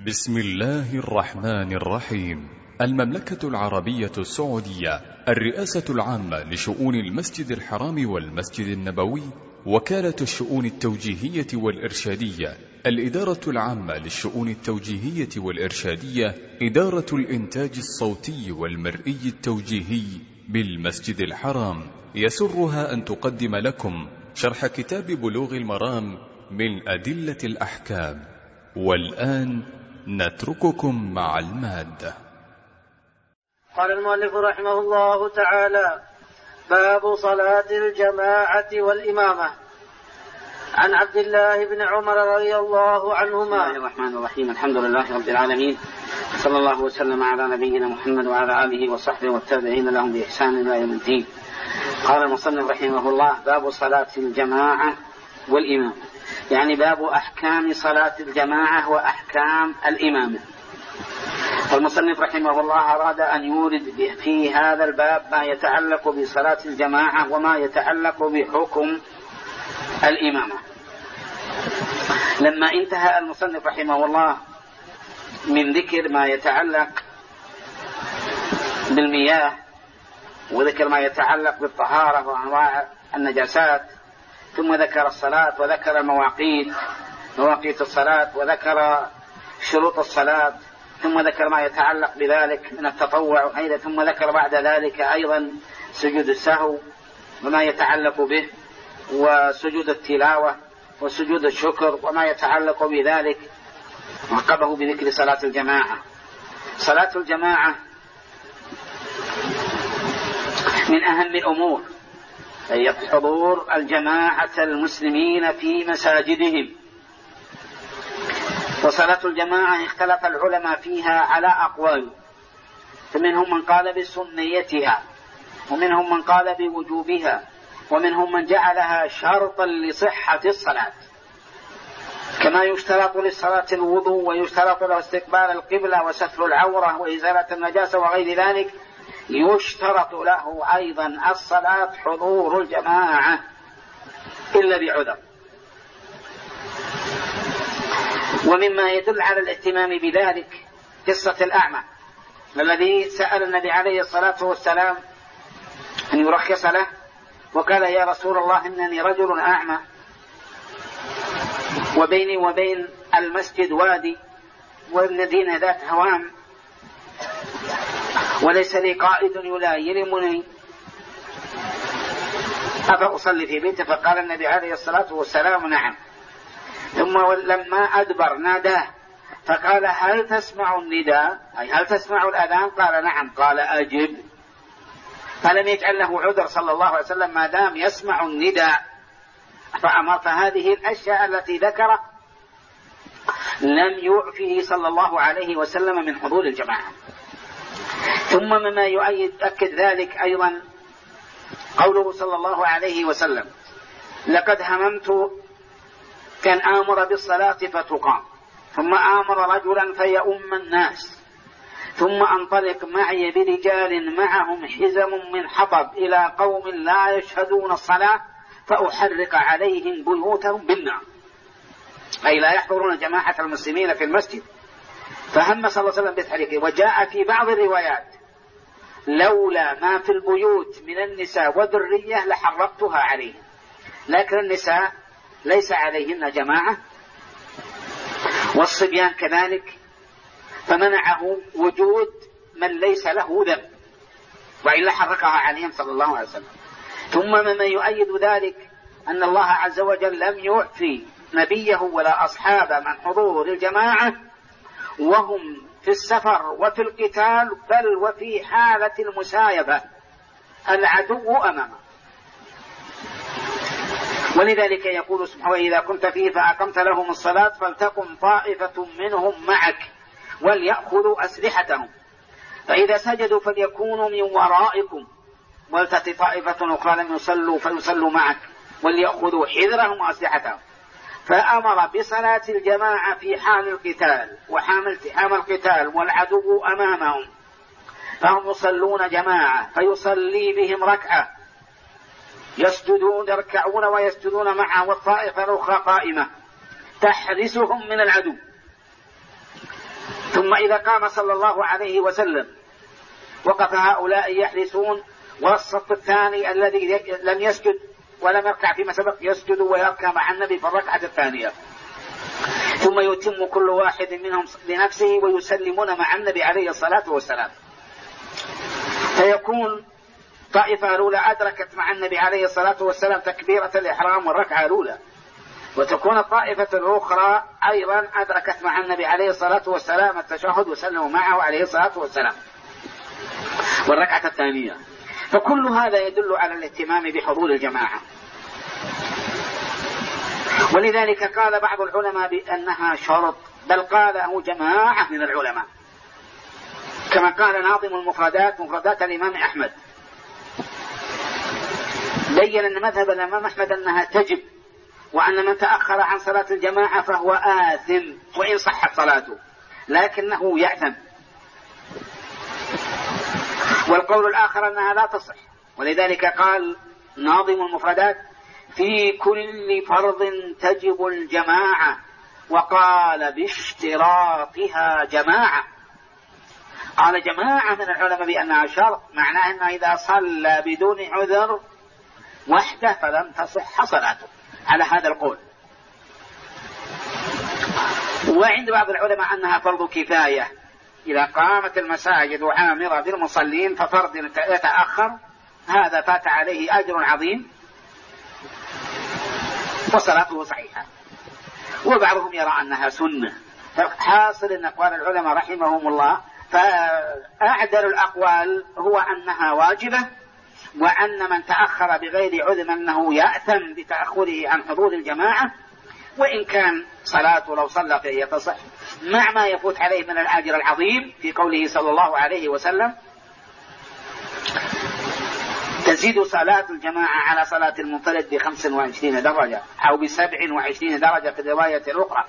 بسم الله الرحمن الرحيم. المملكة العربية السعودية، الرئاسة العامة لشؤون المسجد الحرام والمسجد النبوي، وكالة الشؤون التوجيهية والإرشادية، الإدارة العامة للشؤون التوجيهية والإرشادية، إدارة الإنتاج الصوتي والمرئي التوجيهي بالمسجد الحرام، يسرها أن تقدم لكم شرح كتاب بلوغ المرام من أدلة الأحكام. والآن نترككم مع المادة. قال المؤلف رحمه الله تعالى: باب صلاة الجماعة والإمامة. عن عبد الله بن عمر رضي الله عنهما. بسم الله الرحمن الرحيم. الحمد لله رب العالمين، صلى الله وسلم على نبينا محمد وعلى آله وصحبه والتابعين لهم بإحسان إلى يوم الدين. قال المصنف رحمه الله: باب صلاة الجماعة والإمامة، يعني باب أحكام صلاة الجماعة وأحكام الإمامة. والمصنف رحمه الله أراد أن يورد في هذا الباب ما يتعلق بصلاة الجماعة وما يتعلق بحكم الإمامة. لما انتهى المصنف رحمه الله من ذكر ما يتعلق بالمياه وذكر ما يتعلق بالطهارة وأنواع النجاسات، ثم ذكر الصلاة وذكر مواقيت الصلاة وذكر شروط الصلاة، ثم ذكر ما يتعلق بذلك من التطوع وغيره، ثم ذكر بعد ذلك أيضا سجود السهو وما يتعلق به، وسجود التلاوة وسجود الشكر وما يتعلق بذلك، وعقبه بذكر صلاة الجماعة. صلاة الجماعة من أهم الأمور، أي حضور الجماعة المسلمين في مساجدهم. وصلاة الجماعة اختلف العلماء فيها على أقوال، فمنهم من قال بسنيتها، ومنهم من قال بوجوبها، ومنهم من جعلها شرطا لصحة الصلاة، كما يشترط للصلاة الوضوء، ويشترط له استقبال القبلة وستر العورة وإزالة النجاسة وغير ذلك، يشترط له أيضا الصلاة حضور الجماعة إلا بعذر. ومما يدل على الاهتمام بذلك قصة الأعمى الذي سأل النبي عليه الصلاة والسلام أن يرخص له، وقال: يا رسول الله، إنني رجل أعمى، وبيني وبين المسجد وادي، والمدينة ذات هوام، وليس لي قائد يلمني، أفأصلي في بيته؟ فقال النبي عليه الصلاة والسلام: نعم. ثم لما أدبر ناداه فقال: هل تسمع النداء؟ أي هل تسمع الأذان؟ قال: نعم. قال: أجب. فلم يجعل له عذر صلى الله عليه وسلم ما دام يسمع النداء. فهذه الأشياء التي ذكر لم يعفه صلى الله عليه وسلم من حضور الجماعة. ثم مما يؤكد ذلك أيضا قوله صلى الله عليه وسلم: لقد هممت كان آمر بالصلاة فتقام، ثم آمر رجلا فيؤم الناس، ثم أنطلق معي برجال معهم حزم من حطب إلى قوم لا يشهدون الصلاة فأحرق عليهم بيوتهم بالنار، أي لا يحضرون جماعة المسلمين في المسجد. فهم صلى الله عليه وسلم بتحريقه. وجاء في بعض الروايات: لولا ما في البيوت من النساء وذرية لحرقتها عليهم، لكن النساء ليس عليهن جماعة، والصبيان كذلك، فمنعه وجود من ليس له ذنب، وإلا حرقها عليهم صلى الله عليه وسلم. ثم مما يؤيد ذلك أن الله عز وجل لم يعفي نبيه ولا أصحابه من حضور الجماعة وهم في السفر وفي القتال، بل وفي حالة المسايبة العدو أمامه. ولذلك يقول سبحانه: وإذا كنت فيه فأقمت لهم الصلاة فلتقم طائفة منهم معك وليأخذوا أسلحتهم، فإذا سجدوا فليكونوا من ورائكم ولتأتي طائفة أخرى لم يصلوا فيصلوا معك وليأخذوا حذرهم وأسلحتهم. فأمر بصلاة الجماعة في حال القتال وحال القتال والعدو أمامهم، فهم يصلون جماعة فيصلي بهم ركعة، يركعون ويسجدون معه، والطائفة الأخرى قائمة تحرسهم من العدو. ثم إذا قام صلى الله عليه وسلم وقف هؤلاء يحرسون، والصف الثاني الذي لم يسجد ولم يركع فيما سبق يسجد ويركع مع النبي في الركعة الثانية، ثم يتم كل واحد منهم لنفسه ويسلمون مع النبي عليه الصلاة والسلام. فيكون طائفة الأولى أدركت مع النبي عليه الصلاة والسلام تكبيرة الإحرام والركعة الأولى، وتكون الطائفة الأخرى أيضا أدركت مع النبي عليه الصلاة والسلام التشهد وسلموا معه عليه الصلاة والسلام والركعة الثانية. فكل هذا يدل على الاهتمام بحضور الجماعة. ولذلك قال بعض العلماء بأنها شرط، بل قاله جماعة من العلماء، كما قال ناظم المفردات مفردات الإمام أحمد، بين أن مذهب الإمام أحمد أنها تجب، وأن من تأخر عن صلاة الجماعة فهو آثم وإن صحت صلاته لكنه يأثم. والقول الآخر أنها لا تصح، ولذلك قال ناظم المفردات في كل فرض تجب الجماعة، وقال باشتراطها جماعة. قال جماعة من العلماء بأنها شرط، معناه أنه إذا صلى بدون عذر وحده فلم تصح صلاته على هذا القول. وعند بعض العلماء أنها فرض كفاية، إذا قامت المساجد عامرة بالمصلين ففرض يتأخر هذا فات عليه أجر عظيم وصلاته صحيحة. وبعضهم يرى أنها سنة. فحاصل أن أقوال العلماء رحمهم الله، فأعدل الأقوال هو أنها واجبة، وأن من تأخر بغير عذر أنه يأثم بتأخره عن حضور الجماعة، وإن كان صلاته لو صلى فهي تصح مع ما يفوت عليه من الأجر العظيم في قوله صلى الله عليه وسلم تزيد صلاة الجماعة على صلاة المنفرد ب25 درجة أو ب27 درجة في الرواية الأخرى.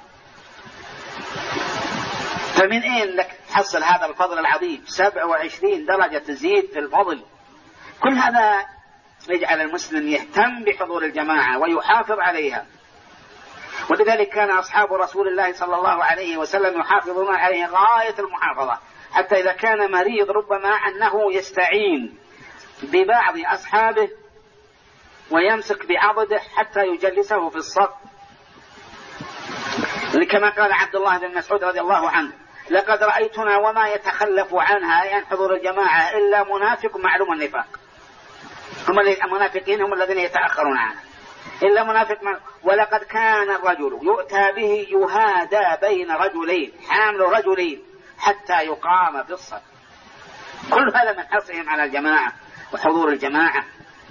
فمن أين لك تحصل هذا الفضل العظيم؟ 27 درجة تزيد في الفضل. كل هذا يجعل المسلم يهتم بحضور الجماعة ويحافظ عليها. ولذلك كان أصحاب رسول الله صلى الله عليه وسلم يحافظون عليه غاية المحافظة، حتى إذا كان مريض ربما أنه يستعين ببعض أصحابه ويمسك بعضده حتى يجلسه في الصف، كما قال عبد الله بن مسعود رضي الله عنه لقد رأيتنا وما يتخلف عنها يعني حضور الجماعة إلا منافق معلوم النفاق. هم المنافقين هم الذين يتأخرون عنها إلا منافق ولقد كان الرجل يؤتى به يهادى بين رجلين حامل رجلين حتى يقام في الصف. كل هذا من حرصهم على الجماعة وحضور الجماعة.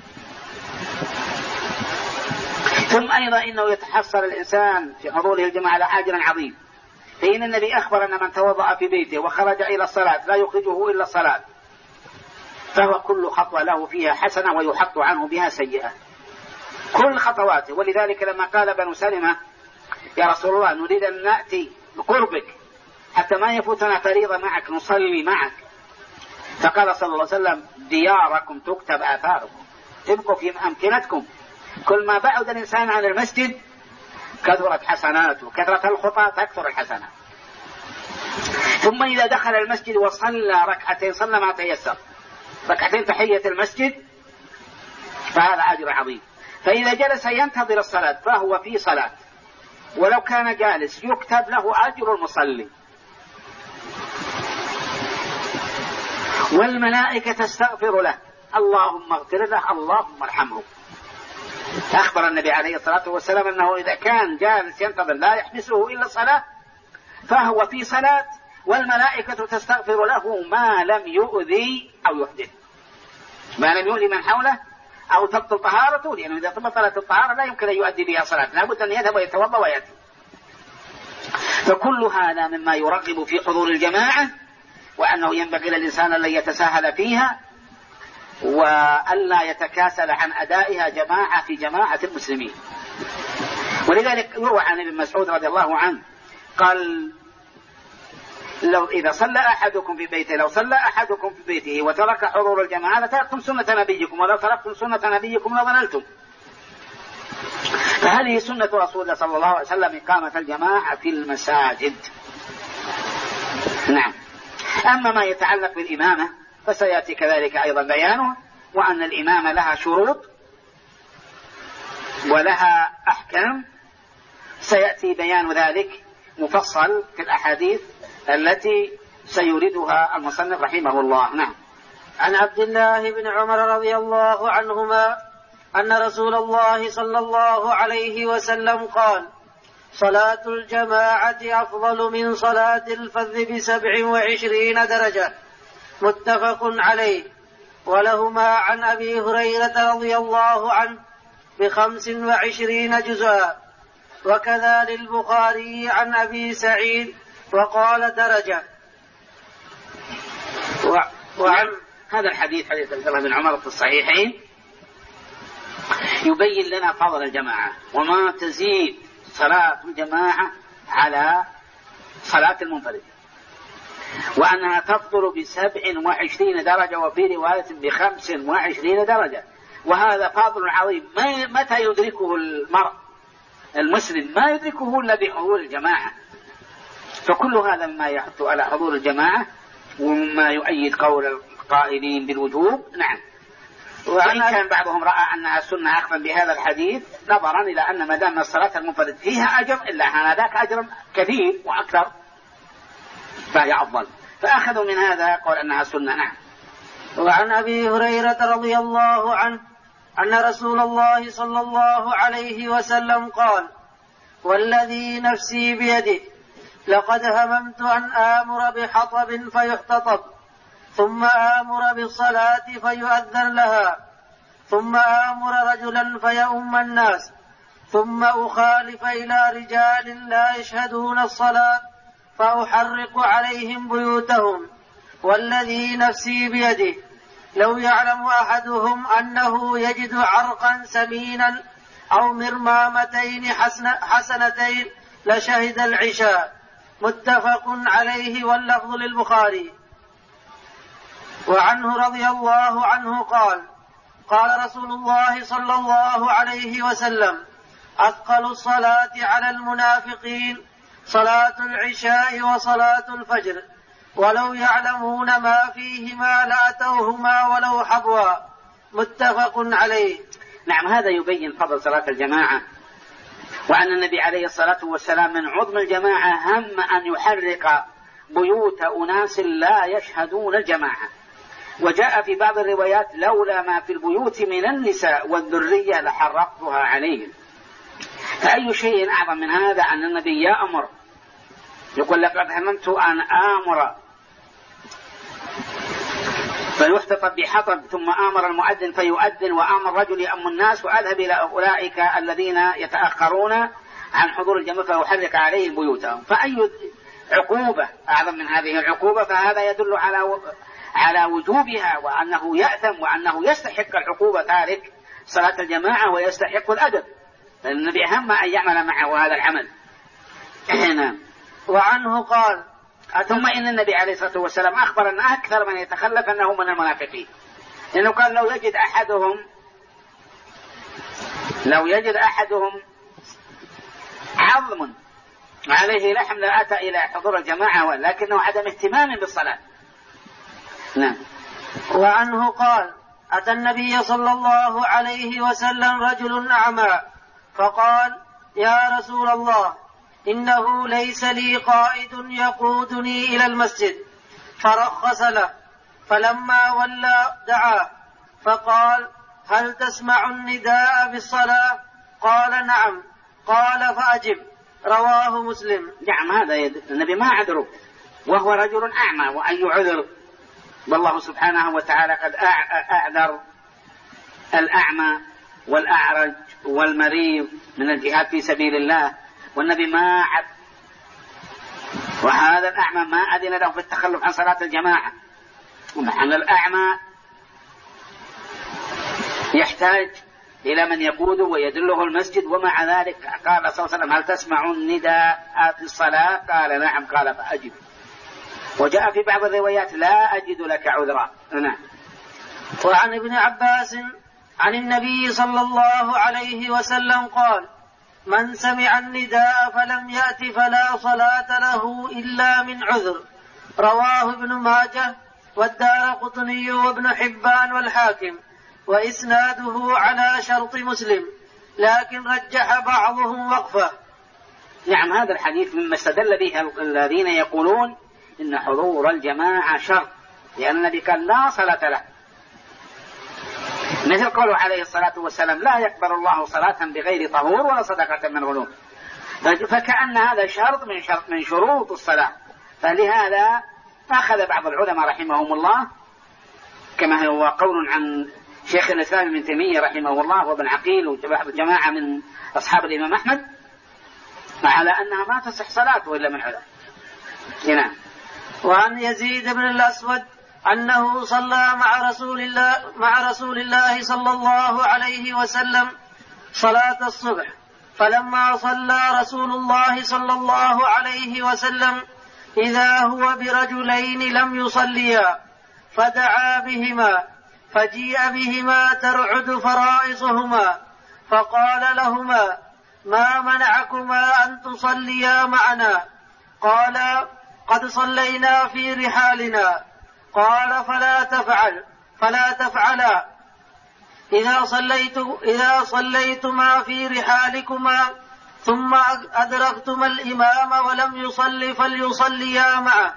ثم أيضا إنه يتحصل الإنسان في حضوره الجماعة على أجر عظيم، فإن النبي أخبر أن من توضأ في بيته وخرج إلى الصلاة لا يخرجه إلا الصلاة فهو كل خطوة له فيها حسنة ويحط عنه بها سيئة كل خطواته. ولذلك لما قال بنو سلمة يا رسول الله نريد أن نأتي بقربك حتى ما يفوتنا فريضة معك نصلي معك، فقال صلى الله عليه وسلم دياركم تكتب آثاركم، تبقوا في أمكنتكم. كل ما بعد الإنسان عن المسجد كثرت حسناته، كثرت الخطى تكثر الحسنات. ثم إذا دخل المسجد وصلى ركعتين صلى ما تيسر، ركعتين تحية المسجد، فهذا أجر عظيم. فإذا جلس ينتظر الصلاة فهو في صلاة، ولو كان جالس يكتب له أجر المصلي. والملائكة تستغفر له اللهم اغفر له اللهم ارحمه. أخبر النبي عليه الصلاة والسلام أنه إذا كان جالس ينتظر لا يحبسه إلا الصلاة فهو في صلاة، والملائكة تستغفر له ما لم يؤذي أو يحدث، ما لم يؤذي من حوله أو تبطل طهارته، لأنه إذا بطلت الطهارة لا يمكن أن يؤدي بها صلاة، لابد أن يذهب ويتوضأ ويأتي. فكل هذا مما يرغب في حضور الجماعة، وأنه ينبغي للإنسان أن يتساهل فيها وألا يتكاسل عن أدائها جماعة في جماعة المسلمين. ولذلك يروى عن ابن مسعود رضي الله عنه قال لو إذا صلى أحدكم في بيته لو صلى أحدكم في بيته وترك حضور الجماعة لتركتم سنة نبيكم، ولو تركتم سنة نبيكم لضللتم. فهذه سنة رسول الله صلى الله عليه وسلم إقامة الجماعة في المساجد. نعم. أما ما يتعلق بالإمامة فسيأتي كذلك أيضا بيانه، وأن الإمامة لها شروط ولها أحكام، سيأتي بيان ذلك مفصل في الأحاديث التي سيوردها المصنف رحمه الله. نعم. عن عبد الله بن عمر رضي الله عنهما أن رسول الله صلى الله عليه وسلم قال: صلاة الجماعة أفضل من صلاة الفذ 27 درجة، متفق عليه. ولهما عن أبي هريرة رضي الله عنه 25 جزءا، وكذا للبخاري عن أبي سعيد وقال درجة. وعن هذا الحديث، حديث عبد الله بن عمر في الصحيحين، يبين لنا فضل الجماعة وما تزيد صلاة الجماعة على صلاة المنفرد، وأنها تفضل 27 درجة، وفي رواية 25 درجة. وهذا فضل عظيم متى يدركه المرء المسلم؟ ما يدركه إلا بحضور الجماعة. فكل هذا مما يحث على حضور الجماعة ومما يؤيد قول القائلين بالوجوب. نعم. وإن كان بعضهم رأى أنها سنة أخذا بهذا الحديث، نظرا إلى أن ما دام الصلاة المنفرد فيها أجر إلا أن ذاك أجر كثير وأكثر فهي أفضل، فأخذوا من هذا قول أنها سنة. نعم. وعن أبي هريرة رضي الله عنه أن رسول الله صلى الله عليه وسلم قال: والذي نفسي بيده لقد هممت أن آمر بحطب فيحتطب، ثم آمر بالصلاة فيؤذن لها، ثم آمر رجلا فيؤم الناس، ثم أخالف إلى رجال لا يشهدون الصلاة فأحرق عليهم بيوتهم. والذي نفسي بيده لو يعلم أحدهم أنه يجد عرقا سمينا أو مرمامتين حسنتين لشهد العشاء، متفق عليه، واللفظ للبخاري. وعنه رضي الله عنه قال: قال رسول الله صلى الله عليه وسلم: أثقل الصلاة على المنافقين صلاة العشاء وصلاة الفجر، ولو يعلمون ما فيهما لأتوهما ولو حبوا، متفق عليه. نعم. هذا يبين فضل صلاة الجماعة، وأن النبي عليه الصلاة والسلام من عظم الجماعة هم أن يحرق بيوت أناس لا يشهدون الجماعة. وجاء في بعض الروايات: لولا ما في البيوت من النساء والذرية لحرقتها عليهم. فأي شيء أعظم من هذا أن النبي يأمر، يقول: لقد هممت أن آمر فيحتطب بحطب، ثم آمر المؤذن فيؤذن، وآمر رجل يأم الناس، وأذهب إلى أولئك الذين يتأخرون عن حضور الجماعة فيحرق عليهم بيوتهم. فأي عقوبة أعظم من هذه العقوبة؟ فهذا يدل على وجوبها، وأنه يأثم، وأنه يستحق العقوبة تارك صلاة الجماعة ويستحق الأدب، لأن النبي هم أن يعمل معه هذا العمل. وعنه قال: ثم إن النبي عليه الصلاة والسلام أخبر أن أكثر من يتخلف أنه من المنافقين، لأنه قال: لو يجد أحدهم عظم عليه لحم لأتى إلى حضور الجماعة، ولكنه عدم اهتمام بالصلاة. نعم. وعنه قال: أتى النبي صلى الله عليه وسلم رجل أعمى فقال: يا رسول الله، إنه ليس لي قائد يقودني إلى المسجد، فرخص له. فلما ولى دعاه فقال: هل تسمع النداء بالصلاة؟ قال: نعم. قال: فأجب. رواه مسلم. نعم. هذا النبي ما عذره، وهو رجل أعمى، وأي عذر؟ والله سبحانه وتعالى قد أعذر الأعمى والأعرج والمريض من الجهاد في سبيل الله، والنبي ما عد، وهذا الأعمى ما أذن له في التخلف عن صلاة الجماعة. ومعنى الأعمى يحتاج إلى من يقوده ويدله المسجد، ومع ذلك قال صلى الله عليه وسلم: هل تسمع النداء في الصلاة؟ قال: نعم. قال: فأجب. وجاء في بعض الروايات: لا أجد لك عذرا. نعم. وعن ابن عباس عن النبي صلى الله عليه وسلم قال: من سمع النداء فلم يأت فلا صلاة له إلا من عذر، رواه ابن ماجه والدارقطني وابن حبان والحاكم، وإسناده على شرط مسلم، لكن رجح بعضهم وقفه. نعم، هذا الحديث مما استدل به الذين يقولون إن حضور الجماعة شرط، لأن النبي قال لا صلاة له، مثل قوله عليه الصلاة والسلام لا يقبل الله صلاة بغير طهور ولا صدقة من غلول، فكأن هذا شرط من شروط الصلاة. فلهذا أخذ بعض العلماء رحمهم الله، كما هو قول عن شيخ الإسلام ابن تيمية رحمه الله وابن عقيل وجماعة من أصحاب الإمام أحمد، على أنها ما تصح صلاته إلا من عذر. نعم. وعن يزيد بن الأسود أنه صلى مع رسول الله صلى الله عليه وسلم صلاة الصبح، فلما صلى رسول الله صلى الله عليه وسلم إذا هو برجلين لم يصليا، فدعا بهما، فجيء بهما ترعد فرائصهما، فقال لهما ما منعكما أن تصليا معنا؟ قال قد صلينا في رحالنا. قال فلا تفعلا إذا صليتما في رحالكما ثم أدركتما الإمام ولم يصلي فليصليا معه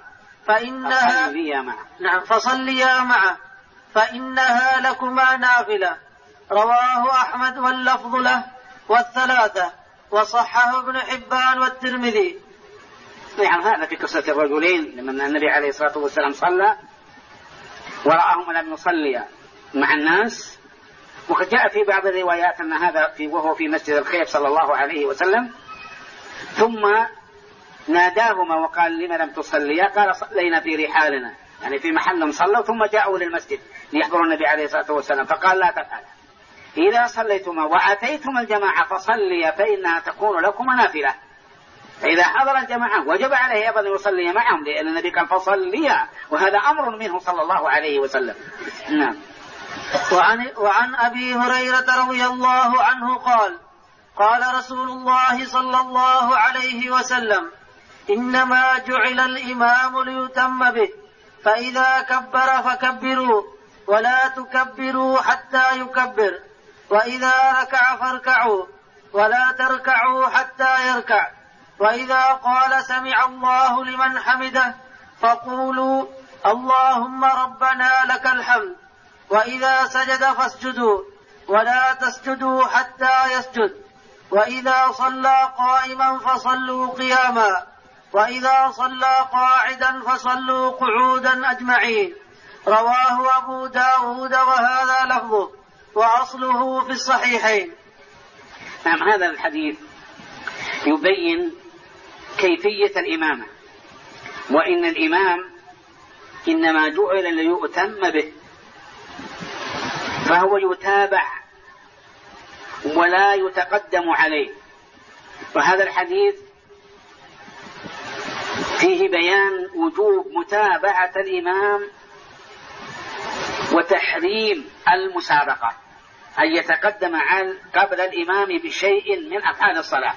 فصليا معه فإنها لكما نافلة. رواه أحمد واللفظ له والثلاثة، وصححه ابن حبان والترمذي. نعم، هذا في قصة الرجلين لما النبي عليه الصلاة والسلام صلى ورآهم لم يصلي مع الناس، وقد جاء في بعض الروايات أن هذا وهو في مسجد الخيف صلى الله عليه وسلم، ثم ناداهما وقال لما لم تصليا؟ قال صلينا في رحالنا، يعني في محل صلوا، ثم جاءوا للمسجد ليحضروا النبي عليه الصلاة والسلام، فقال لا تفعل، إذا صليتما وأتيتما الجماعة فصليا فإنها تكون لكما نافلة. فإذا حضر الجماعة وجب عليه أيضا أن يصلي معهم، لأن النبي قال فصليا، وهذا أمر منه صلى الله عليه وسلم. نعم. وعن أبي هريرة رضي الله عنه قال رسول الله صلى الله عليه وسلم إنما جعل الإمام ليتم به، فإذا كبر فكبروا ولا تكبروا حتى يكبر، وإذا ركع فاركعوا ولا تركعوا حتى يركع، وإذا قال سمع الله لمن حمده فقولوا اللهم ربنا لك الحمد، وإذا سجد فاسجدوا ولا تسجدوا حتى يسجد، وإذا صلى قائما فصلوا قياما، وإذا صلى قاعدا فصلوا قعودا أجمعين. رواه أبو داود وهذا لفظه، وأصله في الصحيحين. نعم، هذا الحديث يبين كيفية الإمامة، وإن الإمام إنما جعل ليؤتم به، فهو يتابع ولا يتقدم عليه. وهذا الحديث فيه بيان وجوب متابعة الإمام وتحريم المسابقة، أن يتقدم قبل الإمام بشيء من أفعال الصلاة.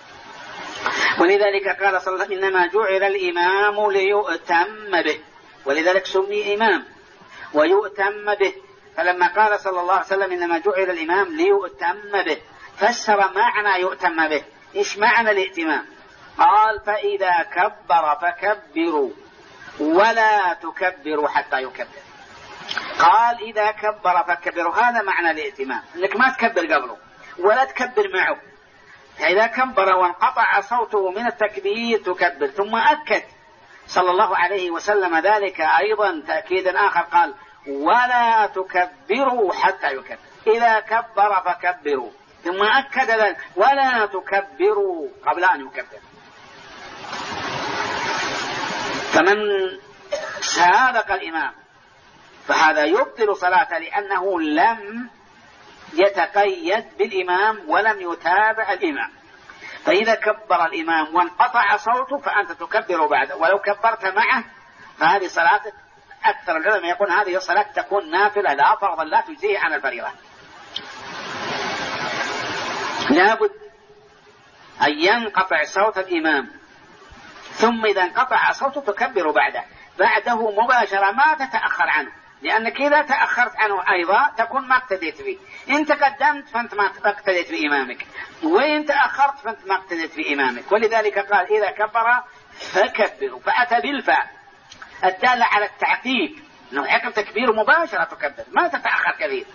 ولذلك قال صلى الله عليه وسلم إنما جعل الإمام ليؤتم به، ولذلك سمي إمام ويؤتم به. فلما قال صلى الله عليه وسلم إنما جعل الإمام ليؤتم به، فسر معنى يؤتم به. إيش معنى الائتمام؟ قال فإذا كبر فكبروا ولا تكبروا حتى يكبر. قال إذا كبر فكبروا، هذا معنى الائتمام، إنك ما تكبر قبله ولا تكبر معه. إذا كبر وانقطع صوته من التكبير تكبر. ثم أكد صلى الله عليه وسلم ذلك أيضا تأكيدا آخر، قال ولا تكبروا حتى يكبر، إذا كبر فكبروا، ثم أكد ذلك ولا تكبروا قبل أن يكبر. فمن سابق الإمام فهذا يبطل صلاته، لأنه لم يتقيد بالإمام ولم يتابع الإمام. فإذا كبر الإمام وانقطع صوته فأنت تكبر بعده، ولو كبرت معه فهذه صلاة أكثر العلماء يقول هذه الصلاة تكون نافلة لا فرضا، لا تجزيه عن الفريضة. لابد أن ينقطع صوت الإمام ثم إذا انقطع صوته تكبر بعده مباشرة، ما تتأخر عنه، لأنك إذا تأخرت عنه أيضا تكون ما اقتديت به. إن تقدمت فأنت ما اقتديت بإمامك، وإن تأخرت فأنت ما اقتديت بإمامك. ولذلك قال إذا كبر فكبروا، فأتى بالفاء الدالة على التعقيب، أنه حكم تكبير مباشرة تكبر، ما تتأخر كثير.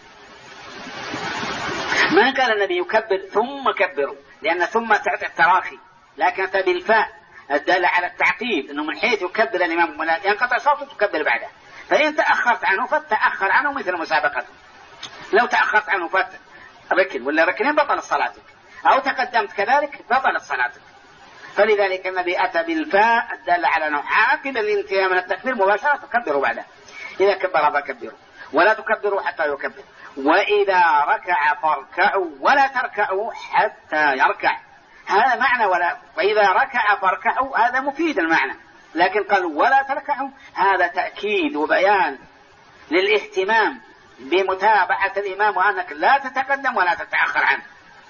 ما كان النبي يكبر ثم كبروا، لأن ثم تعطي التراخي، لكن أتى بالفاء الدالة على التعقيب، أنه من حيث يكبر الإمام ولا ينقطع صوته تكبر بعده. فإن تأخرت عنه فتأخر عنه مثل مسابقته، لو تأخرت عنه ركن ولا ركنين بطلت صلاتك، أو تقدمت كذلك بطلت صلاتك. فلذلك النبي أتى بالفاء الدالة على أنه عاقب الانتهاء من التكبير مباشرة تكبروا بعده. إذا كبر فكبروا ولا تكبروا حتى يكبر، وإذا ركع فاركعوا ولا تركعوا حتى يركع. هذا معنى وإذا ركع فاركعوا، هذا مفيد المعنى، لكن قالوا ولا تركعوا، هذا تأكيد وبيان للاهتمام بمتابعة الإمام، وأنك لا تتقدم ولا تتأخر عنه.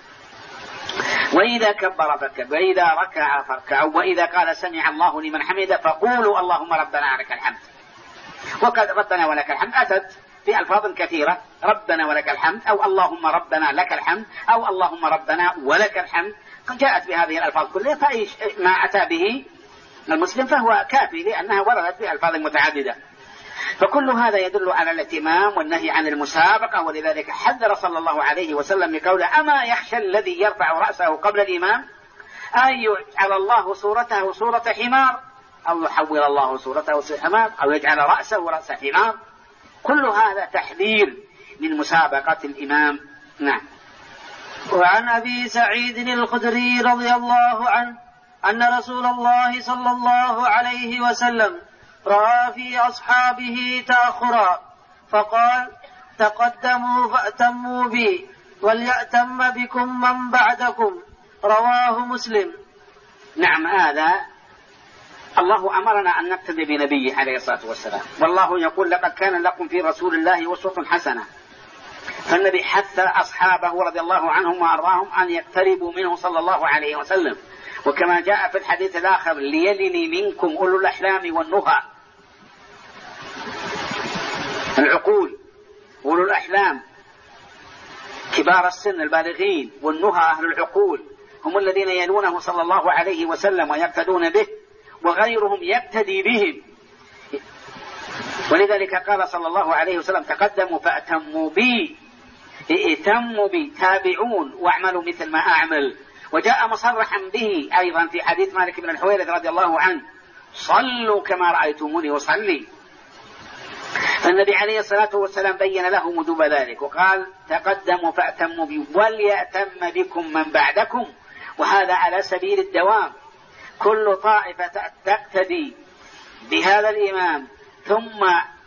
وإذا كبر فكبر، وإذا ركع فاركعوا، وإذا قال سمع الله لمن حمده فقولوا اللهم ربنا لك الحمد. وقد ربنا ولك الحمد أتت في ألفاظ كثيرة، ربنا ولك الحمد، أو اللهم ربنا لك الحمد، أو اللهم ربنا ولك الحمد، جاءت بهذه الألفاظ كلها. فأي ما أتى به المسلم فهو كافي، لأنها وردت بألفاظ متعددة. فكل هذا يدل على الاهتمام والنهي عن المسابقة. ولذلك حذر صلى الله عليه وسلم بقوله أما يخشى الذي يرفع رأسه قبل الإمام أن يجعل الله صورته صورة حمار، أو يحول الله صورته صورة حمار، أو يجعل رأسه رأس حمار. كل هذا تحذير من مسابقة الإمام. نعم. وعن أبي سعيد الخدري رضي الله عنه أن رسول الله صلى الله عليه وسلم رأى في أصحابه تأخرا فقال تقدموا فأتموا بي وليأتم بكم من بعدكم، رواه مسلم. نعم، هذا الله أمرنا أن نقتدي بنبيه عليه الصلاة والسلام، والله يقول لقد كان لكم في رسول الله أسوة حسنة. فالنبي حث أصحابه رضي الله عنهم وأرضاهم أن يقتربوا منه صلى الله عليه وسلم، وكما جاء في الحديث الآخر ليلني منكم أولو الأحلام والنهى. العقول، أولو الأحلام كبار السن البالغين، والنهى أهل العقول هم الذين يلونه صلى الله عليه وسلم ويقتدون به، وغيرهم يقتدي بهم. ولذلك قال صلى الله عليه وسلم تقدموا فأتموا بي، ائتموا بي، تابعون واعملوا مثل ما أعمل. وجاء مصرحا به أيضا في حديث مالك بن الحويرث رضي الله عنه صلوا كما رأيتموني أصلي. فالنبي عليه الصلاة والسلام بين له مدوب ذلك وقال تقدموا فأتموا بي وليأتم بكم من بعدكم. وهذا على سبيل الدوام، كل طائفة تقتدي بهذا الإمام ثم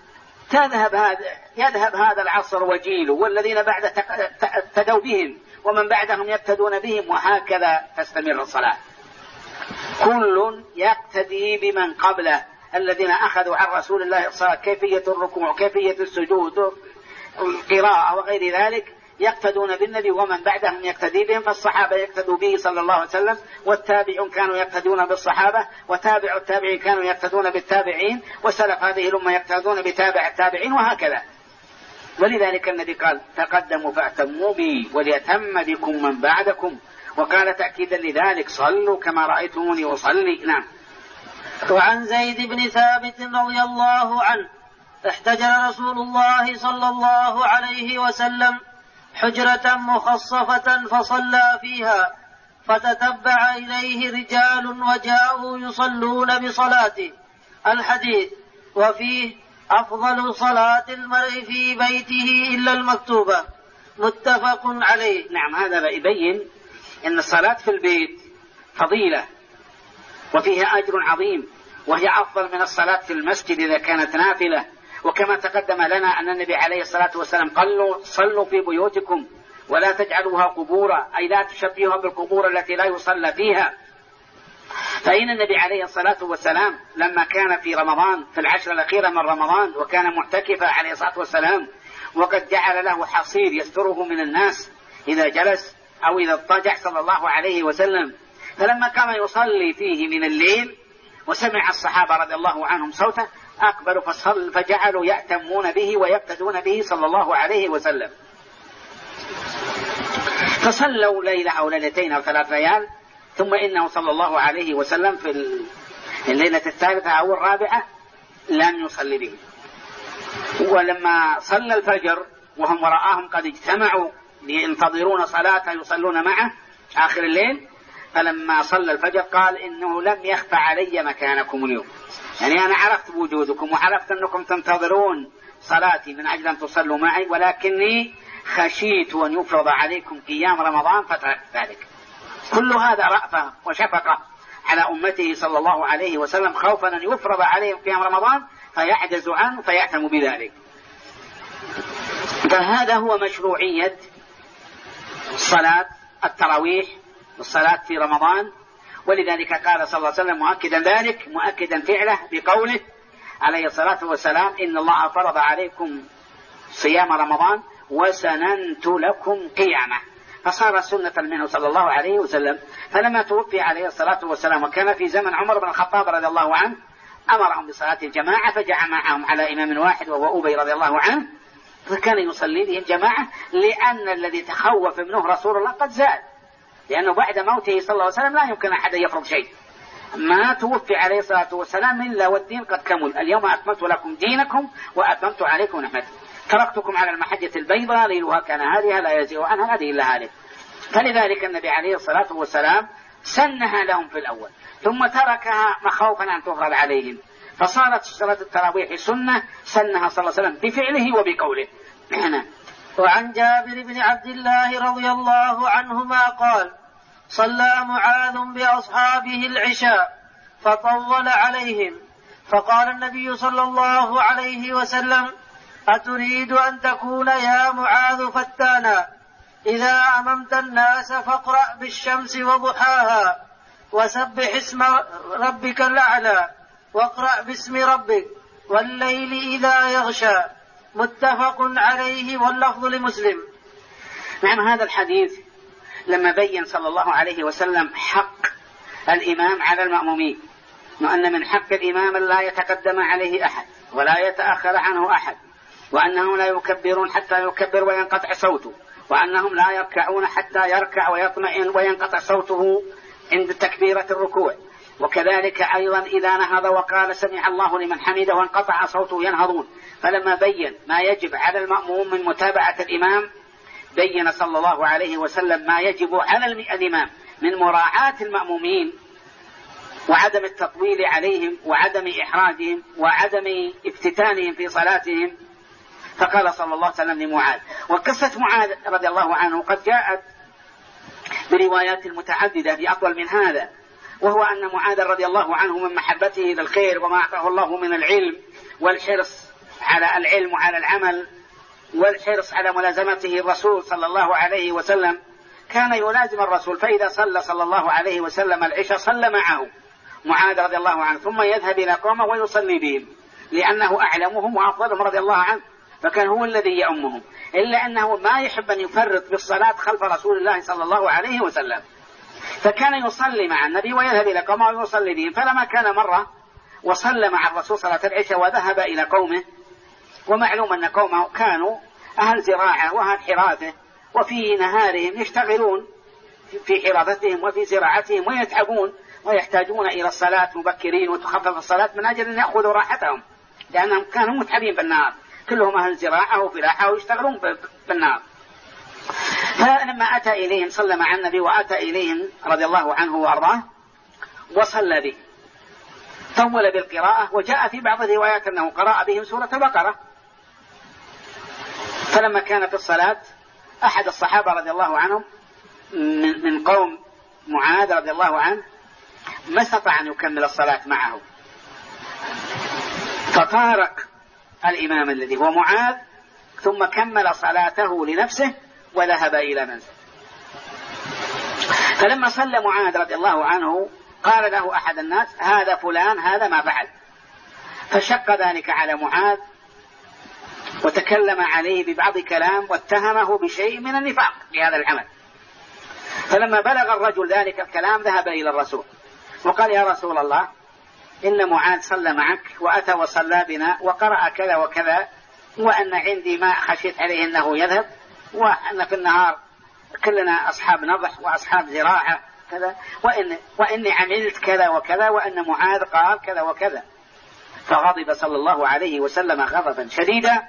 يذهب هذا العصر وجيله، والذين بعد اقتدوا بهم ومن بعدهم يقتدون بهم، وهكذا تستمر الصلاة. كل يقتدي بمن قبله الذين أخذوا عن رسول الله الصلاة كيفية الركوع، كيفية السجود، القراءة وغير ذلك، يقتدون بالنبي ومن بعدهم يقتدي بهم. فالصحابة يقتدوا به صلى الله عليه وسلم، والتابعون كانوا يقتدون بالصحابة، وتابع التابعين كانوا يقتدون بالتابعين، وسلف هذه الأمة يقتدون بتابع التابعين، وهكذا. ولذلك النبي قال تقدموا فأتموا بي وليتم بكم من بعدكم، وقال تأكيدا لذلك صلوا كما رأيتموني أصلي. نعم. وعن زيد بن ثابت رضي الله عنه احتجر رسول الله صلى الله عليه وسلم حجرة مخصفة فصلى فيها، فتتبع إليه رجال وجاءوا يصلون بصلاته. الحديث. وفيه أفضل صلاة المرء في بيته إلا المكتوبة، متفق عليه. نعم، هذا يبين أن الصلاة في البيت فضيلة وفيها أجر عظيم، وهي أفضل من الصلاة في المسجد إذا كانت نافلة. وكما تقدم لنا أن النبي عليه الصلاة والسلام قال صلوا في بيوتكم ولا تجعلوها قبورا، أي لا تشبهوها بالقبور التي لا يصلى فيها. فإن النبي عليه الصلاة والسلام لما كان في رمضان في العشر الأخيرة من رمضان وكان معتكفا عليه الصلاة والسلام، وقد جعل له حصير يستره من الناس إذا جلس أو إذا اضطجع صلى الله عليه وسلم، فلما كان يصلي فيه من الليل وسمع الصحابة رضي الله عنهم صوته أقبلوا فجعلوا يأتمون به ويقتدون به صلى الله عليه وسلم. فصلوا ليلة أو ليلتين أو 3 ليال، ثم إنه صلى الله عليه وسلم في الليلة الثالثة أو الرابعة لم يصلي به. ولما صلى الفجر وهم وراءهم قد اجتمعوا ينتظرون صلاة يصلون معه آخر الليل، فلما صلى الفجر قال إنه لم يخفى علي مكانكم اليوم، يعني أنا عرفت بوجودكم وعرفت أنكم تنتظرون صلاتي من أجل أن تصلوا معي، ولكني خشيت أن يفرض عليكم قيام رمضان فتركت ذلك. كل هذا رأفة وشفقة على أمته صلى الله عليه وسلم، خوفا أن يفرض عليهم قيام رمضان فيعجز عنه فيأتم بذلك. فهذا هو مشروعية صلاة التراويح والصلاة في رمضان. ولذلك قال صلى الله عليه وسلم مؤكدا ذلك، مؤكدا فعله بقوله عليه الصلاة والسلام: إن الله فرض عليكم صيام رمضان وسننت لكم قيامه. فصار سنة منه صلى الله عليه وسلم. فلما توفي عليه الصلاة والسلام وكان في زمن عمر بن الخطاب رضي الله عنه أمرهم بصلاة الجماعة، فجعل معهم على إمام واحد وهو أبي رضي الله عنه، فكان يصلي بهم جماعة، لأن الذي تخوف منه رسول الله قد زاد، لأنه بعد موته صلى الله عليه وسلم لا يمكن أحد يفرض شيء. ما توفي عليه الصلاة والسلام إلا والدين قد كمل. اليوم أكملت لكم دينكم وأتممت عليكم نعمتي، تركتكم على المحجة البيضاء ليلها كنهارها لا يزيغ عنها هذه إلا هالك. فلذلك النبي عليه الصلاة والسلام سنها لهم في الأول، ثم تركها مخوفا أن تفرض عليهم، فصارت صلاة التراويح سنة سنها صلى الله عليه وسلم بفعله وبقوله. وعن جابر بن عبد الله رضي الله عنهما قال: صلى معاذ بأصحابه العشاء فطول عليهم، فقال النبي صلى الله عليه وسلم: أتريد أن تكون يا معاذ فتانا؟ إذا أممت الناس فاقرأ بالشمس وضحاها، وسبح اسم ربك الأعلى، واقرأ باسم ربك، والليل إذا يغشى. متفق عليه واللفظ لمسلم. نعم، هذا الحديث لما بين صلى الله عليه وسلم حق الإمام على المأمومين، وأن من حق الإمام لا يتقدم عليه أحد ولا يتأخر عنه أحد، وأنهم لا يكبرون حتى يكبر وينقطع صوته، وأنهم لا يركعون حتى يركع ويطمئن وينقطع صوته عند تكبيرة الركوع، وكذلك أيضا إذا نهض وقال سمع الله لمن حمده وانقطع صوته ينهضون. فلما بين ما يجب على المأموم من متابعة الإمام، بين صلى الله عليه وسلم ما يجب على الإمام من مراعاة المأمومين وعدم التطويل عليهم وعدم إحراجهم وعدم افتتانهم في صلاتهم. فقال صلى الله عليه وسلم لمعاذ، وقصة معاذ رضي الله عنه قد جاءت بروايات متعددة بأطول من هذا، وهو أن معاذ رضي الله عنه من محبته للخير وما أعطاه الله من العلم والحرص على العلم وعلى العمل والحرص على ملازمته الرسول صلى الله عليه وسلم، كان يلازم الرسول، فإذا صلى الله عليه وسلم العشاء صلى معه معاذ رضي الله عنه، ثم يذهب إلى قومه ويصلي بهم، لأنه أعلمهم وأفضلهم رضي الله عنه، فكان هو الذي يأمهم، إلا أنه ما يحب أن يفرط بالصلاة خلف رسول الله صلى الله عليه وسلم، فكان يصلي مع النبي ويذهب إلى قومه ويصلي بهم. فلما كان مرة وصلى مع الرسول صلاة العشاء وذهب إلى قومه، ومعلوم أن قومه كانوا أهل زراعة وأهل حراثة، وفي نهارهم يشتغلون في حراثتهم وفي زراعتهم ويتعبون ويحتاجون إلى الصلاة مبكرين وتخفف الصلاة من أجل أن يأخذوا راحتهم، لأنهم كانوا متعبين بالنهار، كلهم أهل زراعة وفلاحة ويشتغلون بالنهار. فلما أتى إليهم صلى مع النبي وأتى إليهم رضي الله عنه وأرضاه وصلى به، طول بالقراءة، وجاء في بعض الروايات أنه قرأ بهم سورة البقرة. فلما كان في الصلاة أحد الصحابة رضي الله عنهم من قوم معاذ رضي الله عنه ما استطاع أن يكمل الصلاة معه، ففارق الإمام الذي هو معاذ ثم كمل صلاته لنفسه وذهب إلى منزل. فلما صلى معاذ رضي الله عنه قال له أحد الناس: هذا فلان هذا ما فعل، فشق ذلك على معاذ وتكلم عليه ببعض كلام واتهمه بشيء من النفاق بهذا العمل. فلما بلغ الرجل ذلك الكلام ذهب إلى الرسول وقال: يا رسول الله، إن معاذ صلى معك وأتى وصلى بنا وقرأ كذا وكذا، وأن عندي ما خشيت عليه أنه يذهب، وأن في النهار كلنا أصحاب نضح وأصحاب زراعة كذا، وإني عملت كذا وكذا، وأن معاذ قال كذا وكذا. فغضب صلى الله عليه وسلم غضبا شديدا،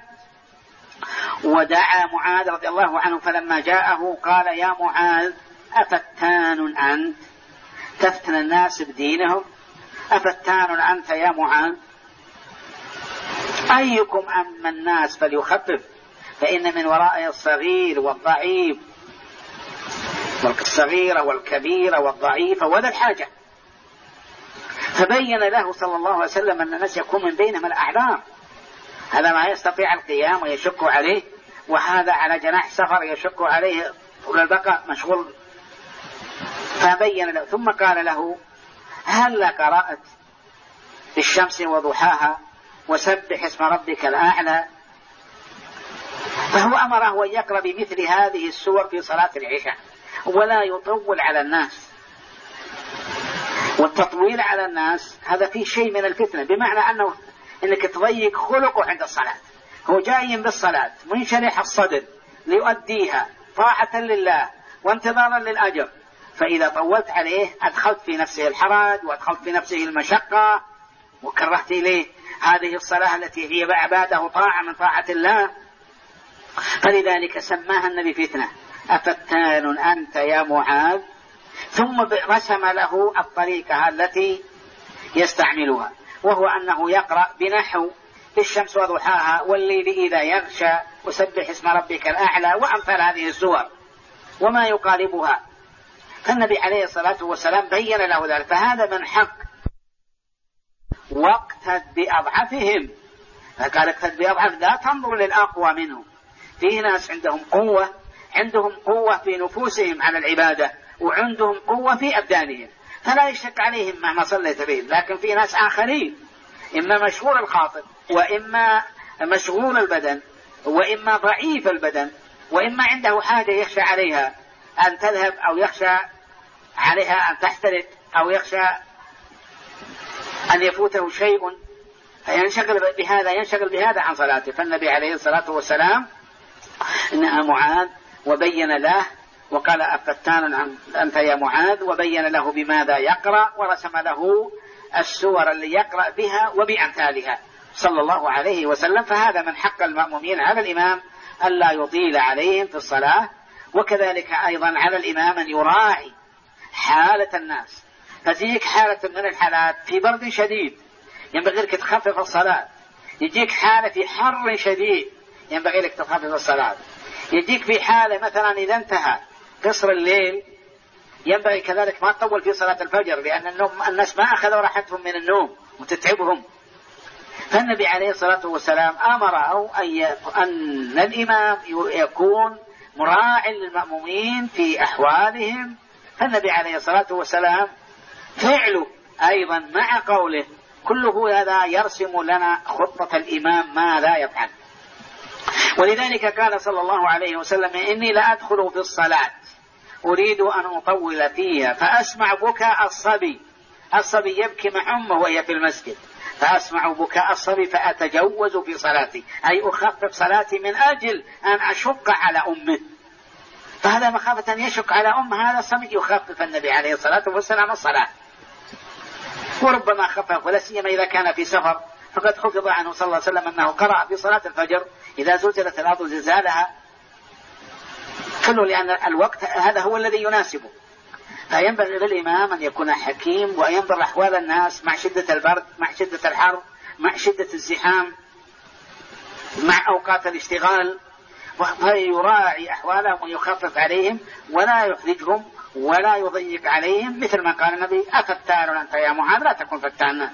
ودعا معاذ رضي الله عنه، فلما جاءه قال: يا معاذ أفتان أنت تفتن الناس بدينهم؟ أفتان أنت يا معاذ؟ أيكم أما الناس فليخفف، فإن من ورائه الصغير والضعيف، والصغير والكبير والضعيف وذا الحاجة. فبين له صلى الله عليه وسلم أن الناس يكون من بينهم الأعذار، هذا ما يستطيع القيام ويشك عليه، وهذا على جناح سفر يشك عليه طول البقاء مشغول. فبين له، ثم قال له: هل قرأت بالشمس وضحاها وسبح اسم ربك الأعلى؟ فهو أمره أن يقرأ بمثل هذه السور في صلاة العشاء ولا يطول على الناس. والتطويل على الناس هذا فيه شيء من الفتنة، بمعنى أنك تضيق خلقه عند الصلاة. هو جاي بالصلاة منشرح الصدر ليؤديها طاعة لله وانتظارا للأجر، فإذا طولت عليه أدخلت في نفسه الحرج وأدخلت في نفسه المشقة وكرهت إليه هذه الصلاة التي هي عباده طاعة من طاعة الله. فلذلك سماها النبي فتنة. أفتان أنت يا معاذ؟ ثم رسم له الطريقة التي يستعملها، وهو أنه يقرأ بنحو الشمس وضحاها والليل إذا يغشى وسبح اسم ربك الأعلى وأمثال هذه السور وما يقاربها. فالنبي عليه الصلاة والسلام بين له ذلك. فهذا من حق واقتد بأضعفهم. فقال: اقتد بأضعف، لا تنظر للأقوى منهم. فيه ناس عندهم قوة في نفوسهم على العبادة، وعندهم قوة في أبدانهم، فلا يشك عليهم مهما صليت بهم. لكن في ناس آخرين إما مشغول الخاطر، وإما مشغول البدن، وإما ضعيف البدن، وإما عنده حاجة يخشى عليها أن تذهب، أو يخشى عليها أن تحترق، أو يخشى أن يفوته شيء ينشغل بهذا عن صلاته. فالنبي عليه الصلاة والسلام نهى معاذ وبين له، وقال: أفتان أنت يا معاذ، وبين له بماذا يقرأ، ورسم له السور اللي يقرأ بها وبأمثالها صلى الله عليه وسلم. فهذا من حق المأمومين على الإمام ألا يطيل عليهم في الصلاة، وكذلك أيضا على الإمام أن يراعي حالة الناس. فتجيك حالة من الحالات في برد شديد ينبغي لك تخفف الصلاة، يجيك حالة في حر شديد ينبغي لك تخفف الصلاة، يجيك في حالة مثلا إذا انتهى قصر الليل ينبغي كذلك ما تطول في صلاة الفجر، لأن الناس ما أخذوا راحتهم من النوم وتتعبهم. فالنبي عليه الصلاة والسلام أمره أن الإمام يكون مراعي للمأمومين في أحوالهم. فالنبي عليه الصلاة والسلام فعله أيضا مع قوله كله هذا يرسم لنا خطة الإمام ما لا يفعل. ولذلك قال صلى الله عليه وسلم: إني لأدخل في الصلاة أريد أن أطول فيها فأسمع بكاء الصبي يبكي مع أمه وهي في المسجد، فأسمع بكاء الصبي فأتجوز في صلاتي، أي أخفف صلاتي من أجل أن أشق على أمه. فهذا مخافة أن يشق على هذا الصبي يخفف النبي عليه الصلاة والسلام الصلاة، وربما خفف، ولا سيما إذا كان في سفر. فقد حفظ عنه صلى الله عليه وسلم أنه قرأ في صلاة الفجر: إذا زلزلت الأرض زلزالها، كله لأن الوقت هذا هو الذي يناسبه. فينبغي للإمام أن يكون حكيم وينظر أحوال الناس مع شدة البرد، مع شدة الحر، مع شدة الزحام، مع أوقات الاشتغال، ويراعي أحوالهم ويخفف عليهم ولا يحرجهم ولا يضيق عليهم، مثل ما قال النبي: أفتان أنت يا معاذ لا تكن فتانا.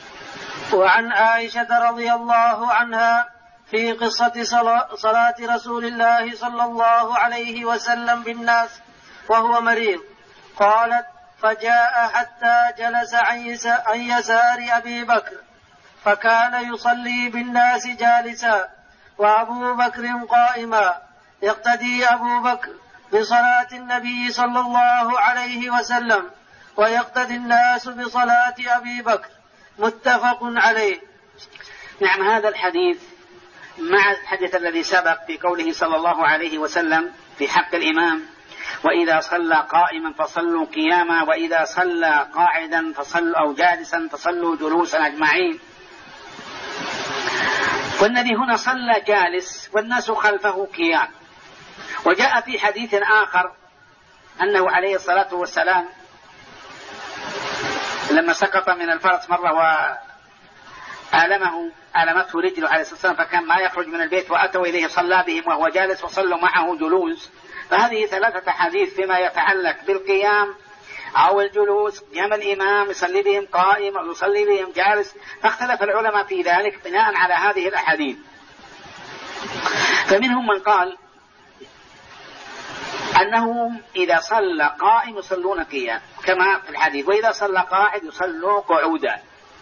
وعن عائشة رضي الله عنها في قصة صلاة رسول الله صلى الله عليه وسلم بالناس وهو مريض، قالت: فجاء حتى جلس عن يسار أبي بكر، فكان يصلي بالناس جالسا وأبو بكر قائما، يقتدي أبو بكر بصلاة النبي صلى الله عليه وسلم ويقتدي الناس بصلاة أبي بكر، متفق عليه. نعم، هذا الحديث مع الحديث الذي سبق في قوله صلى الله عليه وسلم في حق الإمام: وإذا صلى قائما فصلوا قياما، وإذا صلى قاعدا فصلوا أو جالسا فصلوا جلوسا أجمعين. والنبي هنا صلى جالس والناس خلفه قيام. وجاء في حديث آخر أنه عليه الصلاة والسلام لما سقط من الفرس مرة ألمته رجله عليه الصلاة والسلام، فكان ما يخرج من البيت وأتوا إليه صلى بهم وهو جالس وصلوا معه جلوس. فهذه ثلاثة حديث فيما يتعلق بالقيام أو الجلوس، قيام الإمام يصلي بهم قائم أو يصلي بهم جالس، فاختلف العلماء في ذلك بناء على هذه الأحاديث. فمنهم من قال أنهم إذا صلى قائم يصلون قيام كما في الحديث، وإذا صلى قاعد يصلوا قعودا.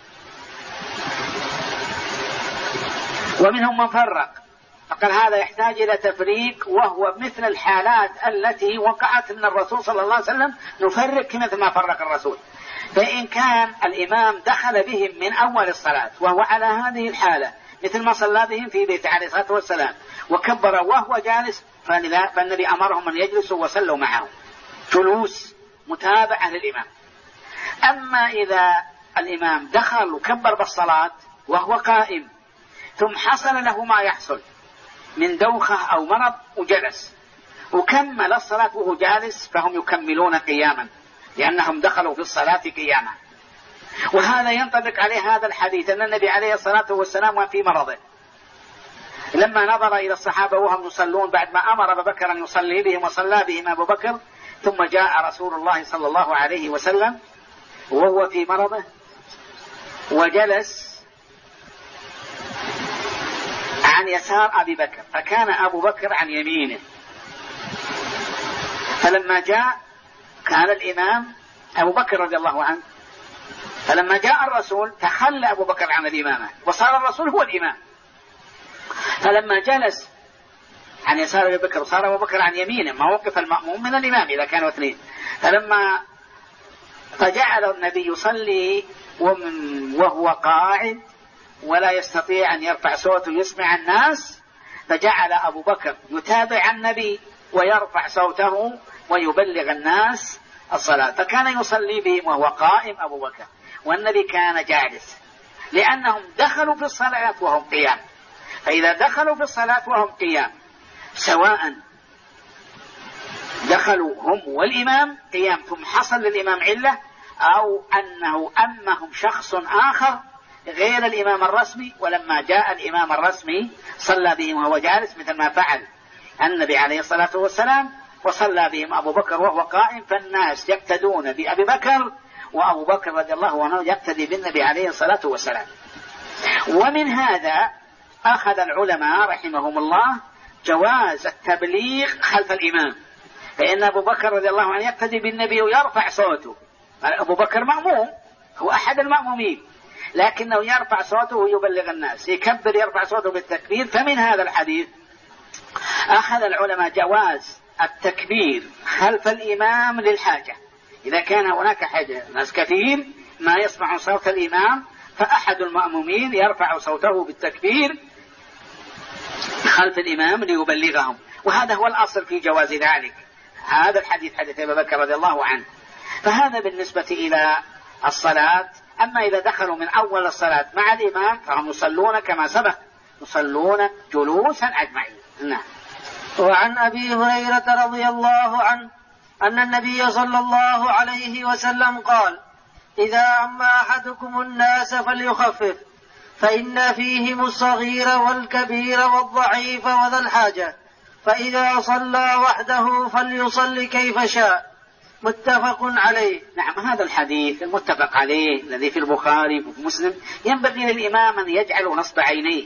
ومنهم من فرق فقال هذا يحتاج إلى تفريق، وهو مثل الحالات التي وقعت من الرسول صلى الله عليه وسلم نفرق مثل ما فرق الرسول. فإن كان الإمام دخل بهم من أول الصلاة وهو على هذه الحالة مثل ما صلى بهم في بيته عليه الصلاة والسلام وكبر وهو جالس، فالنبي أمرهم أن يجلسوا وصلوا معه جلوس متابعة للإمام. أما إذا الإمام دخل وكبر بالصلاة وهو قائم ثم حصل له ما يحصل من دوخة أو مرض وجلس وكمل الصلاة وهو جالس، فهم يكملون قياما لأنهم دخلوا في الصلاة قياما. وهذا ينطبق عليه هذا الحديث أن النبي عليه الصلاة والسلام في مرضه لما نظر إلى الصحابة وهم يصلون بعد ما أمر أبا بكر أن يصلي بهم وصلى بهم أبو بكر، ثم جاء رسول الله صلى الله عليه وسلم وهو في مرضه وجلس عن يسار أبي بكر، فكان أبو بكر عن يمينه. فلما جاء كان الإمام أبو بكر رضي الله عنه، فلما جاء الرسول تخلى أبو بكر عن الإمامة وصار الرسول هو الإمام. فلما جلس عن يسار أبي بكر وصار أبو بكر عن يمينه، موقف المأموم من الإمام إذا كانوا اثنين. فجعل النبي يصلي وهو قاعد ولا يستطيع أن يرفع صوته يسمع الناس، فجعل أبو بكر يتابع النبي ويرفع صوته ويبلغ الناس الصلاة، فكان يصلي بهم وهو قائم أبو بكر والنبي كان جالس، لأنهم دخلوا في الصلاة وهم قيام. فإذا دخلوا في الصلاة وهم قيام سواء دخلوا هم والإمام قيام ثم حصل للإمام علة، أو أنه أمهم شخص آخر غير الإمام الرسمي، ولما جاء الإمام الرسمي صلى بهم وهو جالس مثل ما فعل النبي عليه الصلاة والسلام وصلى بهم أبو بكر وهو قائم، فالناس يقتدون بأبي بكر وأبو بكر رضي الله عنه يقتدي بالنبي عليه الصلاة والسلام. ومن هذا أخذ العلماء رحمهم الله جواز التبليغ خلف الإمام، فإن أبو بكر رضي الله عنه يقتدي بالنبي ويرفع صوته. أبو بكر مأموم، هو أحد المأمومين، لكنه يرفع صوته ويبلغ الناس، يكبر يرفع صوته بالتكبير. فمن هذا الحديث أخذ العلماء جواز التكبير خلف الإمام للحاجة، إذا كان هناك حاجة ناس كثير ما يسمع صوت الإمام فأحد المأمومين يرفع صوته بالتكبير خلف الإمام ليبلغهم، وهذا هو الأصل في جواز ذلك. هذا الحديث حديث أبي بكر رضي الله عنه. فهذا بالنسبة إلى الصلاة. أما إذا دخلوا من أول الصلاة مع الإمام فهم يصلون كما سبق، يصلون جلوسا أجمعين. نعم. وعن أبي هريرة رضي الله عنه أن النبي صلى الله عليه وسلم قال: إذا أما أحدكم الناس فليخفف، فإن فيهم الصغير والكبير والضعيف وذا الحاجة، فإذا صلى وحده فليصلي كيف شاء. متفق عليه. نعم، هذا الحديث المتفق عليه الذي في البخاري وفي مسلم ينبغي للإمام أن يجعل نصب عينيه،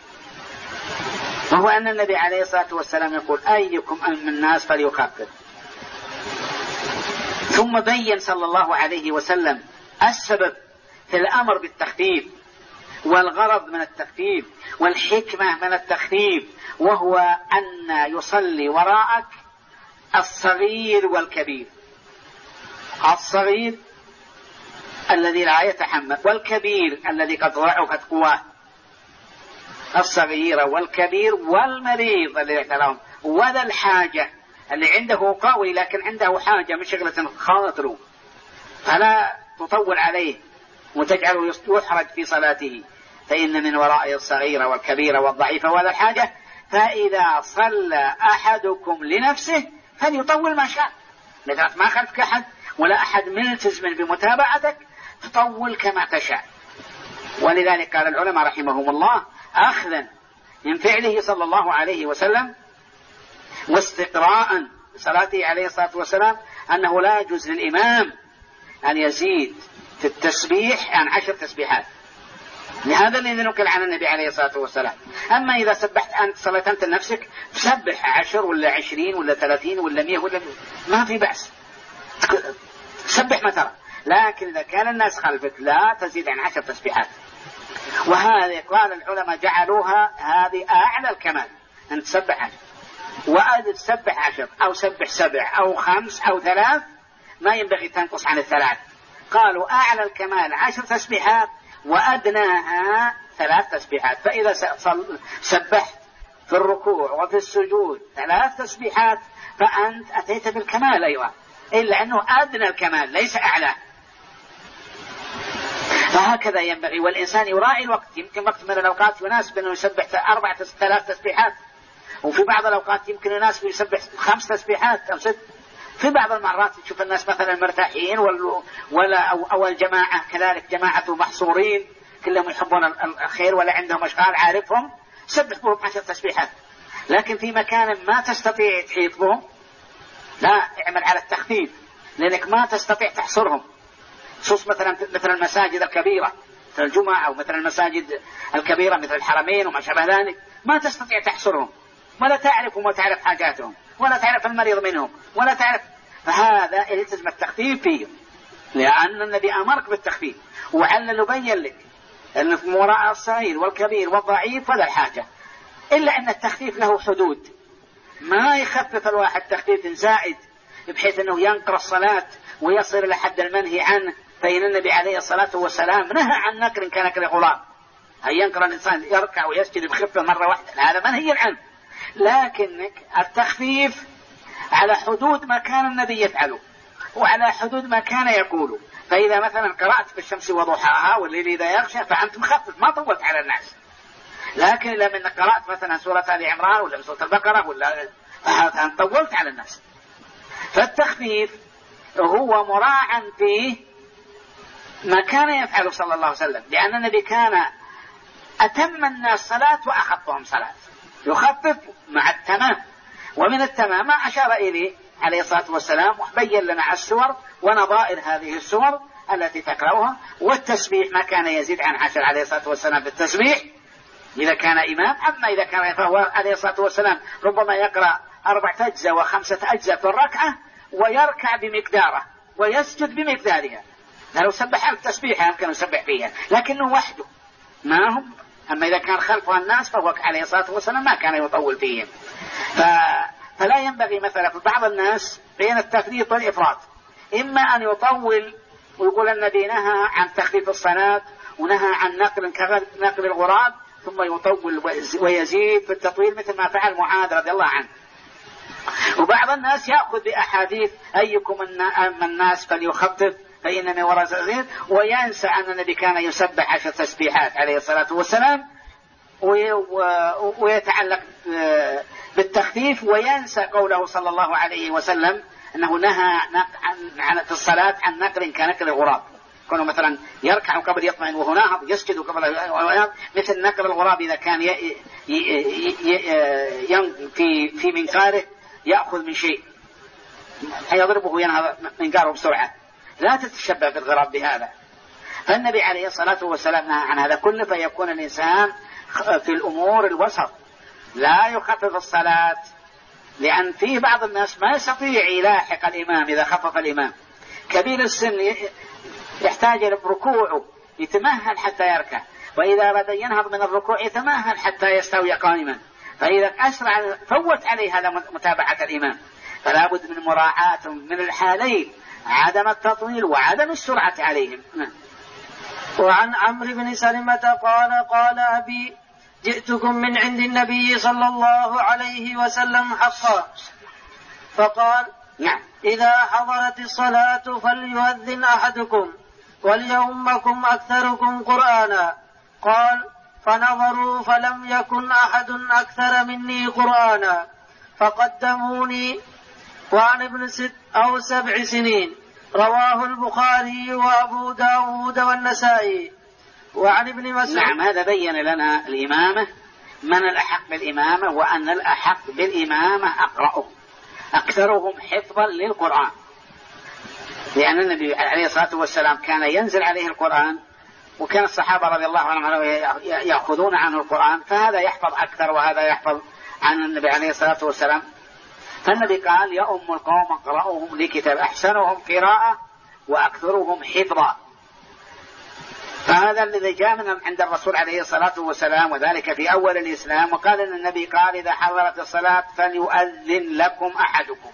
وهو أن النبي عليه الصلاة والسلام يقول: أيكم أم الناس فليخفف. ثم بين صلى الله عليه وسلم السبب في الأمر بالتخفيف والغرض من التخفيف والحكمة من التخفيف، وهو أن يصلي وراءك الصغير والكبير. الصغير الذي لا يتحمل، والكبير الذي قد ضعفت قواه، الصغير والكبير والمريض الذي يحتلهم، وذا الحاجة اللي عنده قوي لكن عنده حاجة من شغلة خاطره، فلا تطول عليه وتجعله يحرج في صلاته، فإن من ورائه الصغير والكبير والضعيف وذا الحاجة، فإذا صلى أحدكم لنفسه فليطول ما شاء، ما خلفك أحد ولا أحد ملتزم بمتابعتك، تطول كما تشاء. ولذلك قال العلماء رحمهم الله أخذا من فعله صلى الله عليه وسلم واستقراء صلاته عليه الصلاة والسلام أنه لا يجوز للإمام أن يزيد في التسبيح عن 10 تسبيحات، لهذا الذي نقل عن النبي عليه الصلاة والسلام. أما إذا سبحت أنت صليت أنت لنفسك سبح 10 ولا 20 ولا 30 ولا 100 ولا 100 ما في بأس، سبح ما ترى، لكن إذا كان الناس خلفك لا تزيد عن 10 تسبيحات. وهذه قال العلماء جعلوها هذه أعلى الكمال، أن تسبح 10 وأن تسبح 10 أو سبح 7 أو 5 أو 3 ما ينبغي تنقص عن 3. قالوا أعلى الكمال 10 تسبيحات وأدناها 3 تسبيحات. فإذا سبحت في الركوع وفي السجود 3 تسبيحات فأنت أتيت بالكمال أيضا، إلا أنه أدنى الكمال ليس أعلى. فهكذا ينبغي، والإنسان يراعي الوقت. يمكن وقت من الأوقات يناسب أنه يسبح 3 تسبيحات، وفي بعض الأوقات يمكن يناسب يسبح 5 تسبيحات أو 6. في بعض المرات تشوف الناس مثلا مرتاحين أو الجماعة كذلك جماعة محصورين كلهم يحبون الخير ولا عندهم أشغال عارفهم، سبح بهم 10 تسبيحات. لكن في مكان ما تستطيع تحيط بهم لا، اعمل على التخفيف، لأنك ما تستطيع تحصرهم، خصوص مثل المساجد الكبيرة مثل الجمعة أو مثل المساجد الكبيرة مثل الحرمين وما شابه ذلك، ما تستطيع تحصرهم ولا تعرفهم وتعرف حاجاتهم ولا تعرف المريض منهم ولا تعرف. فهذا يلزم التخفيف فيه، لأن النبي أمرك بالتخفيف وعلل وبين لك أن في وراء الصغير والكبير والضعيف ولا الحاجة، إلا أن التخفيف له حدود، ما يخفف الواحد تخفيف زائد بحيث أنه ينقر الصلاة ويصل إلى حد المنهي عنه. فإن النبي عليه الصلاة والسلام نهى عن نكر كنكر غراب، أن ينكر الإنسان يركع ويسجد بخفة مرة واحدة، هذا منهي عنه. لكن التخفيف على حدود ما كان النبي يفعله وعلى حدود ما كان يقوله. فإذا مثلا قرأت في الشمس وضحاها والليل إذا يغشى فأنت مخفف ما طولت على الناس. لكن إذا من قرأت مثلا سورة آل عمران ولا سورة البقرة ولا فأنت طولت على الناس. فالتخفيف هو مراعا فيه ما كان يفعله صلى الله عليه وسلم، لأن النبي كان أتم الناس صلاة وأخفهم صلاة، يخفف مع التمام. ومن التمام ما أشار إليه عليه الصلاة والسلام وبين لنا السور ونظائر هذه السور التي تقرأها. والتسبيح ما كان يزيد عن 10 عليه الصلاة والسلام في التسبيح إذا كان إمام. أما إذا كان فهو عليه الصلاة والسلام ربما يقرأ 4 أجزاء و5 أجزاء في الركعة ويركع بمقداره ويسجد بمقدارها. لو سبح التسبيح يمكن يسبح فيها لكنه وحده ما هم. أما إذا كان خلفه الناس فهو عليه الصلاة والسلام ما كان يطول فيهم. فلا ينبغي مثلا في بعض الناس بين التفريط والإفراط، إما أن يطول ويقول النبي نهى عن تخفيف الصلاة ونهى عن نقل الغراب ثم يطول ويزيد في التطويل مثل ما فعل معاذ رضي الله عنه. وبعض الناس يأخذ بأحاديث أيكم الناس فليخفف فإن من وراء الصغير، وينسى أن النبي كان يسبح 10 تسبيحات عليه الصلاة والسلام ويتعلق بالتخفيف، وينسى قوله صلى الله عليه وسلم أنه نهى في الصلاة عن نقل كنقل الغراب، كونه مثلا يركع قبل يطمئن وهو ناهض، يسجد قبل مثل نقل الغراب إذا كان في منقاره يأخذ من شيء يضربه ينهض منقاره بسرعة، لا تتشبه بالغراب بهذا. فالنبي عليه الصلاة والسلام نهى عن هذا كله، فيكون الإنسان في الأمور الوسط لا يخفف الصلاة، لأن فيه بعض الناس ما يستطيع يلاحق الإمام إذا خفف الإمام. كبير السن يحتاج إلى ركوعه يتمهل حتى يركع، وإذا بدأ ينهض من الركوع يتمهل حتى يستوي قائما، فإذا أسرع فوت عليه هذا متابعة الإمام. فلا بد من مراعاة من الحالين، عدم التطويل وعدم السرعة عليهم. وعن عمرو بن سلمة قال قال أبي جئتكم من عند النبي صلى الله عليه وسلم حقا، فقال نعم. إذا حضرت الصلاة فليؤذن أحدكم وليؤمكم أكثركم قرآنا. قال فنظروا فلم يكن أحد أكثر مني قرآنا فقدموني وعن ابن 6 أو 7 سنين. رواه البخاري وأبو داود والنسائي. وعن ابن مسعود. نعم، هذا بين لنا الإمامة، من الأحق بالإمامة، وأن الأحق بالإمامة أقرأهم أكثرهم حفظا للقرآن، لأن النبي عليه الصلاة والسلام كان ينزل عليه القرآن، وكان الصحابة رضي الله عنهم يأخذون عنه القرآن، فهذا يحفظ أكثر وهذا يحفظ عن النبي عليه الصلاة والسلام. فالنبي قال يا أم القوم اقرأوهم لكتاب، أحسنهم قراءة وأكثرهم حفظا. فهذا الذي جاء من عند الرسول عليه الصلاة والسلام، وذلك في أول الإسلام. وقال أن النبي قال إذا حضرت الصلاة فليؤذن لكم أحدكم،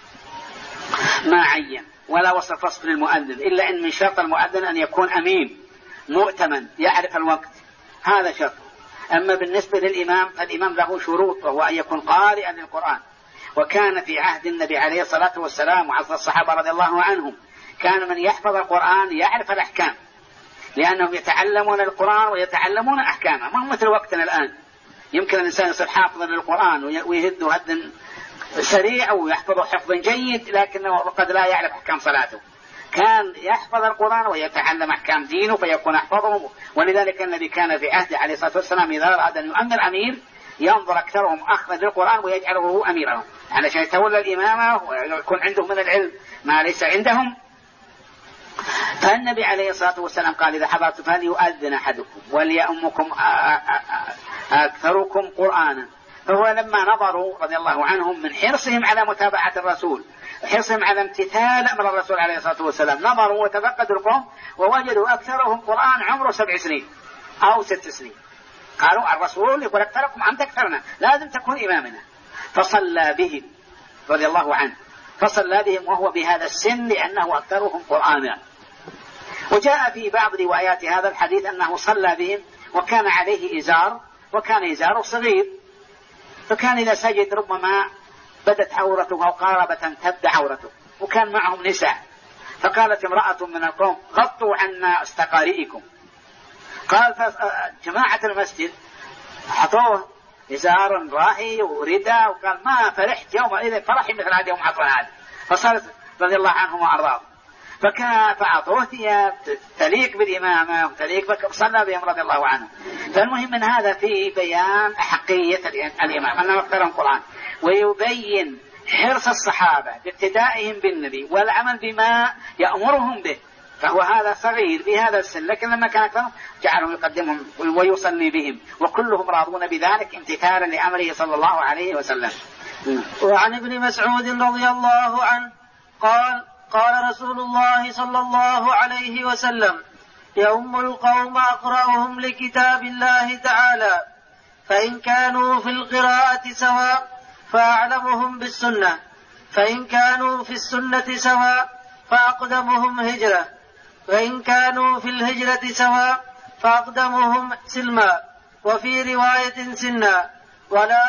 ما عين ولا وصف فصل المؤذن، إلا أن من شرط المؤذن أن يكون أمين مؤتمن يعرف الوقت، هذا شرط. أما بالنسبة للإمام فالإمام له شروط، وهو أن يكون قارئا للقرآن. وكان في عهد النبي عليه الصلاة والسلام وعهد الصحابة رضي الله عنهم كان من يحفظ القرآن يعرف الأحكام، لأنهم يتعلمون القرآن ويتعلمون أحكامه. ما هو مثل وقتنا الآن، يمكن الإنسان يصير حافظا للقرآن ويهد هدا سريع ويحفظه حفظا جيد، لكنه قد لا يعرف أحكام صلاته. كان يحفظ القرآن ويتعلم أحكام دينه فيكون أحفظهم. ولذلك النبي كان في عهد عليه الصلاة والسلام إذا أراد أن يؤمر أمير ينظر أكثرهم أخذا للقرآن ويجعله أميرهم، علشان يتولى الإمامة ويكون عنده من العلم ما ليس عندهم. فالنبي عليه الصلاة والسلام قال إذا حضرت فليؤذن أحدكم وليؤمكم أكثركم قرآنا. فهو لما نظروا رضي الله عنهم من حرصهم على متابعة الرسول، حرصهم على امتثال أمر الرسول عليه الصلاة والسلام، نظروا وتفقدوا القوم ووجدوا أكثرهم قرآن عمره 7 سنين أو 6 سنين. قالوا الرسول يقول أكثركم أنت أكثرنا، لازم تكون إمامنا. فصلى بهم رضي الله عنه، فصلى بهم وهو بهذا السن لأنه أكثرهم قرآنا. وجاء في بعض روايات هذا الحديث أنه صلى بهم وكان عليه إزار، وكان إزاره صغير، فكان إذا سجد ربما بدت عورته أو قاربة تبدأ عورته، وكان معهم نساء. فقالت امرأة من القوم غطوا عنا استقارئكم. قال جماعة المسجد حطوه إزار راهي ورداء، وقال ما فرحت يومئذ فرحي مثل هذا يوم عطونا هذا. فصارت رضي الله عنهم وأرضاهم فأعطوه ثياب تليق بالإمامة وتليق صلى بهم رضي الله عنهم. فالمهم من هذا فيه بيان أحقية الإمام أنه أكثرهم قرآن، ويبين حرص الصحابة باقتدائهم بالنبي والعمل بما يأمرهم به. فهو هذا صغير في هذا السن، لكن لما كان أكثر جعلهم يقدمهم ويصلي بهم، وكلهم راضون بذلك امتثالا لأمره صلى الله عليه وسلم. وعن ابن مسعود رضي الله عنه قال قال رسول الله صلى الله عليه وسلم يؤم القوم أقرأهم لكتاب الله تعالى، فإن كانوا في القراءة سواء فأعلمهم بالسنة، فإن كانوا في السنة سواء فأقدمهم هجرة، وإن كانوا في الهجرة سواء فأقدمهم سلما، وفي رواية سنا. ولا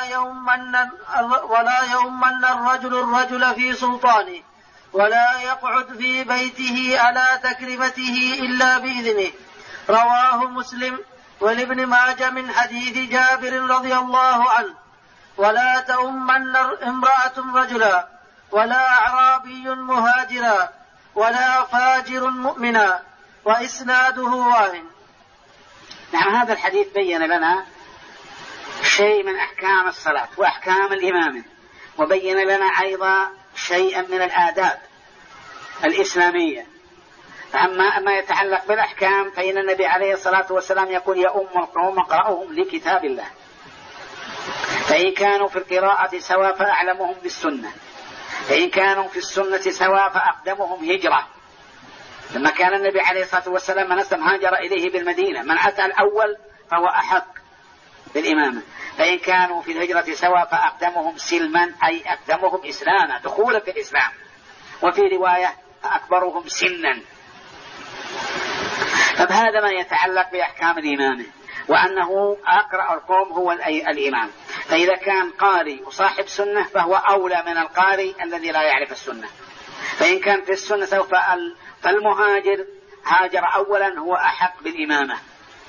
يؤمن الرجل في سلطانه، ولا يقعد في بيته على تكريمته إلا بإذنه. رواه مسلم ولابن ماجه من حديث جابر رضي الله عنه. ولا تؤمن امرأة رجلا، ولا أعرابي مهاجرا، ولا فاجر مؤمنا، وإسناده واهن. نعم، هذا الحديث بين لنا شيء من أحكام الصلاة وأحكام الإمامة، وبين لنا أيضا شيئا من الآداب الإسلامية. أما ما يتعلق بالأحكام فإن النبي عليه الصلاة والسلام يقول يا أم القوم اقرأوهم لكتاب الله، فإن كانوا في القراءة سواء فأعلمهم بالسنة، فإن كانوا في السنة سواء فأقدمهم هجرة. لما كان النبي عليه الصلاة والسلام من أسلم هاجر إليه بالمدينة، من أتى الأول فهو أحق بالإمامة. فإن كانوا في الهجرة سواء فأقدمهم سلما، أي أقدمهم إسلاما، دخولا في الإسلام. وفي رواية فأكبرهم سنا. فهذا ما يتعلق بأحكام الإمامة، وأنه أقرأ القوم هو الإمام. فإذا كان قارئ وصاحب سنة فهو أولى من القارئ الذي لا يعرف السنة. فإن كان في السنة فالمهاجر هاجر أولا هو أحق بالإمامة.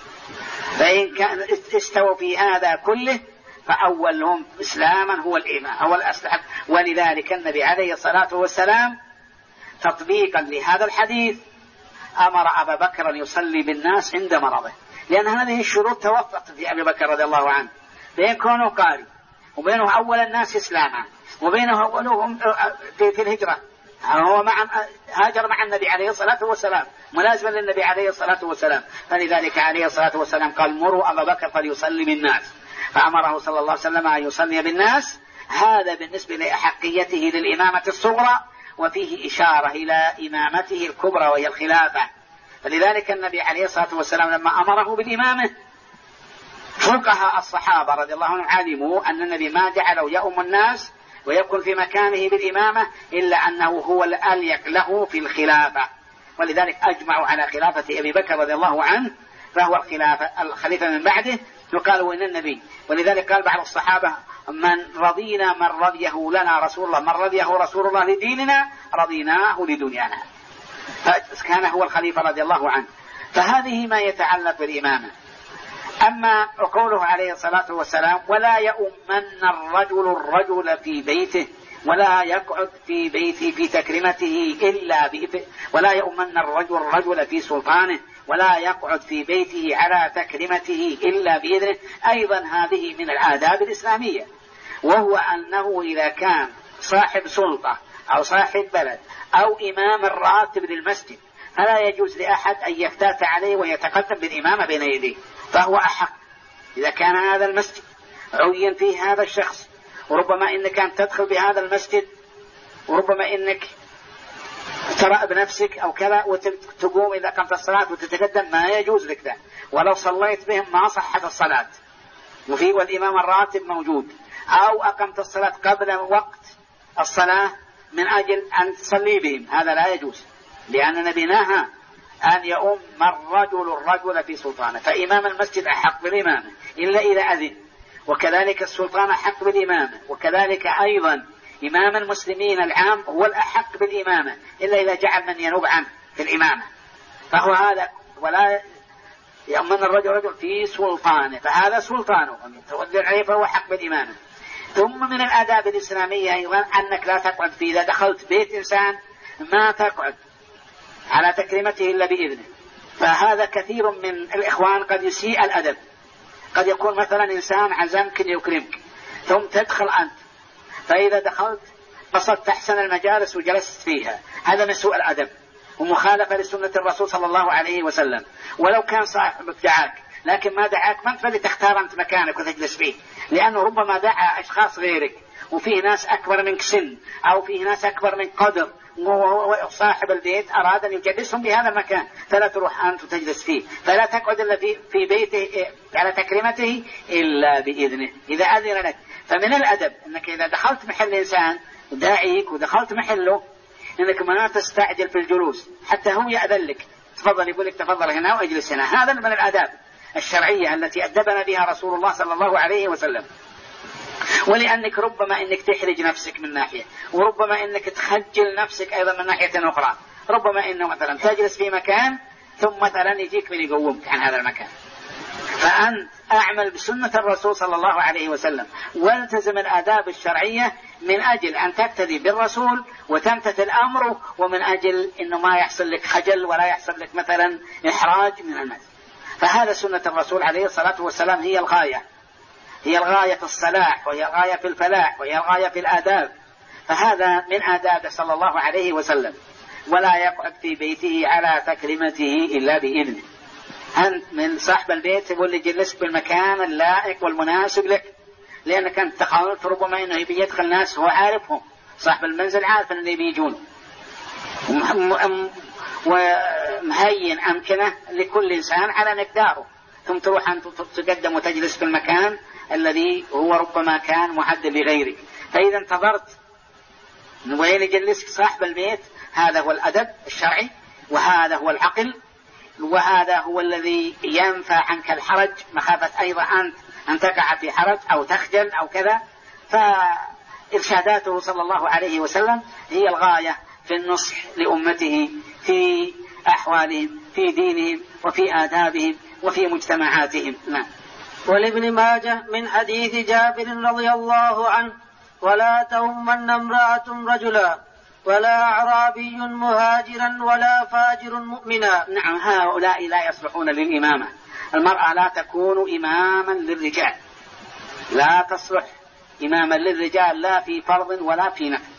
فإن كان استوى في هذا كله فأولهم إسلاما هو الإمام هو الأصلح. ولذلك النبي عليه الصلاة والسلام تطبيقا لهذا الحديث أمر أبا بكر أن يصلي بالناس عند مرضه، لأن هذه الشروط توفقت في أبي بكر رضي الله عنه، بين كونه قارئ وبينه أول الناس إسلاما وبينه أولهم في الهجرة، هو هاجر مع النبي عليه الصلاة والسلام ملازما للنبي عليه الصلاة والسلام. فلذلك عليه الصلاة والسلام قال مروا أبا بكر فليصلي بالناس، فأمره صلى الله عليه وسلم أن يصلي بالناس. هذا بالنسبة لأحقيته للإمامة الصغرى، وفيه إشارة إلى إمامته الكبرى وهي الخلافة. فلذلك النبي عليه الصلاة والسلام لما أمره بالإمامة فقهاء الصحابة رضي الله عنهم علموا أن النبي ما جعله يؤم الناس ويكون في مكانه بالإمامة إلا أنه هو الأليق له في الخلافة، ولذلك أجمعوا على خلافة أبي بكر رضي الله عنه، فهو الخليفة من بعده، وقالوا إن النبي. ولذلك قال بعض الصحابة من رضينا من رضيه لنا رسول الله، من رضيه رسول الله لديننا رضيناه لدنيانا، فكان هو الخليفة رضي الله عنه. فهذه ما يتعلق بالإمامة. أما قوله عليه الصلاة والسلام ولا يؤمن الرجل في بيته ولا يقعد في بيته في تكريمته إلا بإذنه، ولا يؤمن الرجل في سلطانه ولا يقعد في بيته على تكريمته إلا بإذنه، أيضا هذه من الآداب الإسلامية، وهو أنه إذا كان صاحب سلطة أو صاحب بلد أو إمام الراتب للمسجد فلا يجوز لأحد أن يفتات عليه ويتقدم بالإمامة بين يديه، فهو أحق. إذا كان هذا المسجد عين فيه هذا الشخص، وربما إنك أن تدخل بهذا المسجد، وربما إنك ترى بنفسك أو كذا وتقوم إذا قمت الصلاة وتتقدم، ما يجوز لك ده، ولو صليت بهم ما صحت الصلاة والإمام الراتب موجود، أو أقمت الصلاة قبل وقت الصلاة من أجل أن تصلي بهم، هذا لا يجوز، لأن النبي نهى أن يؤم الرجل في سلطانه. فإمام المسجد أحق بالإمامة إلا إذا أذن، وكذلك السلطان أحق بالإمامة، وكذلك أيضا إمام المسلمين العام هو الأحق بالإمامة إلا إذا جعل من ينوب عنه في الإمامة، فهو هذا. ولا يؤمن الرجل في سلطانه، فهذا سلطانه يتوذر عليه فهو حق بالإمامة. ثم من الآداب الإسلامية أيضا أنك لا تقعد إذا دخلت بيت إنسان ما تقعد على تكريمته إلا بإذنه. فهذا كثير من الإخوان قد يسيء الأدب، قد يكون مثلا إنسان عزمك ليكرمك ثم تدخل أنت، فإذا دخلت قصدت أحسن المجالس وجلست فيها، هذا من سوء الأدب ومخالفة لسنة الرسول صلى الله عليه وسلم. ولو كان صاحبك دعاك لكن ما دعاك ما فلتختار أنت مكانك وتجلس فيه، لأنه ربما دعا أشخاص غيرك وفيه ناس أكبر منك سن أو فيه ناس أكبر من قدر، وصاحب البيت أراد أن يجلسهم بهذا المكان، فلا تروح أنت تجلس فيه، فلا تقعد إلا في بيته على تكريمته إلا بإذنه إذا أذن لك. فمن الأدب أنك إذا دخلت محل إنسان داعيك ودخلت محله أنك ما تستعجل في الجلوس حتى هو يأذن لك، تفضل، يقول لك تفضل هنا وأجلس هنا. هذا من الآداب الشرعية التي أدبنا بها رسول الله صلى الله عليه وسلم. ولأنك ربما أنك تحرج نفسك من ناحية، وربما أنك تخجل نفسك أيضا من ناحية أخرى، ربما أنه مثلا تجلس في مكان ثم مثلا يجيك من يقومك عن هذا المكان، فأنت أعمل بسنة الرسول صلى الله عليه وسلم والتزم الآداب الشرعية من أجل أن تقتدي بالرسول وتمتثل أمره، ومن أجل أنه ما يحصل لك خجل ولا يحصل لك مثلا إحراج من الناس. فهذا سنة الرسول عليه الصلاة والسلام هي الغاية، هي الغاية في الصلاح، وهي الغاية في الفلاح، وهي الغاية في الآداب. فهذا من آداب صلى الله عليه وسلم. ولا يقعد في بيته على تكريمته إلا بإذنه. أنت من صاحب البيت يقول لي جلسك بالمكان اللائق والمناسب لك، لأنك أنت تخاف ربما أنه يبي يدخل ناس هو عارفهم، صاحب المنزل عارف أنه بيجون، ومهين أمكنة لكل إنسان على مقداره، ثم تروح أن تقدم وتجلس في المكان الذي هو ربما كان معد لغيرك. فإذا انتظرت وين يجلسك صاحب البيت، هذا هو الأدب الشرعي، وهذا هو العقل، وهذا هو الذي ينفع عنك الحرج مخافة أيضا أن تقع في حرج أو تخجل أو كذا. فإرشاداته صلى الله عليه وسلم هي الغاية في النصح لأمته في أحوالهم، في دينهم، وفي آدابهم، وفي مجتمعاتهم. نعم. ولابن ماجه من حديث جابر رضي الله عنه: ولا تؤمن امرأة رجلا ولا أعرابي مهاجرا ولا فاجر مؤمنا. نعم، هؤلاء لا يصلحون للإمامة. المرأة لا تكون إماما للرجال، لا تصلح إماما للرجال لا في فرض ولا في نفل.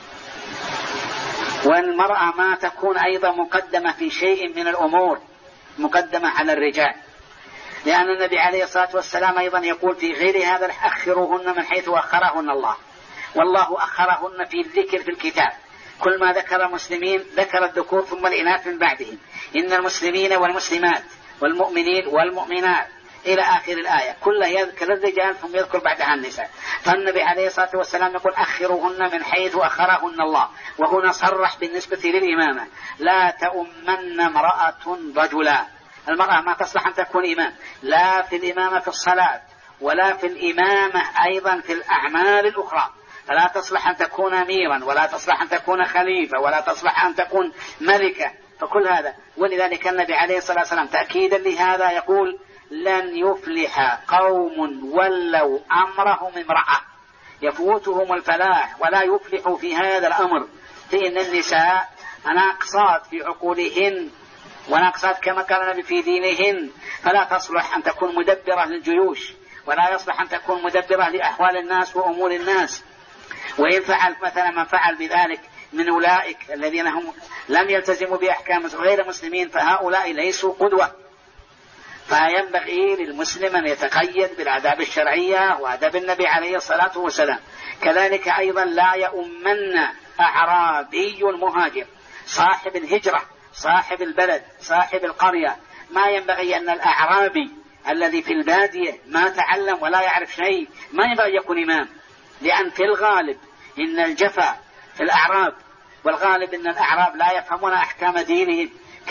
والمرأة ما تكون أيضا مقدمة في شيء من الأمور، مقدمة على الرجال، لأن النبي عليه الصلاة والسلام أيضا يقول في غير هذا: أخروهن من حيث أخرهن الله، والله أخرهن في الذكر في الكتاب. كل ما ذكر المسلمين ذكر الذكور ثم الإناث من بعدهم: إن المسلمين والمسلمات والمؤمنين والمؤمنات إلى آخر الآية، كله يذكر الرجال ثم يذكر بعدها النساء. فالنبي عليه الصلاة والسلام يقول: أخروهن من حيث أخرهن الله. وهنا صرح بالنسبة للإمامة: لا تؤمن امرأة رجلا. المرأة ما تصلح أن تكون إمام، لا في الإمامة في الصلاة، ولا في الإمامة أيضا في الأعمال الأخرى. فلا تصلح أن تكون أميرا، ولا تصلح أن تكون خليفة، ولا تصلح أن تكون ملكة، فكل هذا. ولذلك النبي عليه الصلاة والسلام تأكيدا لهذا يقول: لن يفلح قوم ولوا أمرهم امرأة، يفوتهم الفلاح ولا يفلحوا في هذا الأمر. فإن النساء ناقصات في عقولهن وناقصات كما قال النبي في دينهن، فلا تصلح أن تكون مدبرة للجيوش، ولا يصلح أن تكون مدبرة لأحوال الناس وأمور الناس. وإن فعل مثلا من فعل بذلك من أولئك الذين هم لم يلتزموا بأحكام غير المسلمين، فهؤلاء ليسوا قدوة. فينبغي للمسلم أن يتقيد بالآداب الشرعية وآداب النبي عليه الصلاة والسلام. كذلك أيضا لا يؤمن أعرابي مهاجر، صاحب الهجرة، صاحب البلد، صاحب القرية. ما ينبغي أن الأعرابي الذي في البادية ما تعلم ولا يعرف شيء ما ينبغي يكون إمام، لأن في الغالب إن الجفا في الأعراب، والغالب أن الأعراب لا يفهمون أحكام دينهم،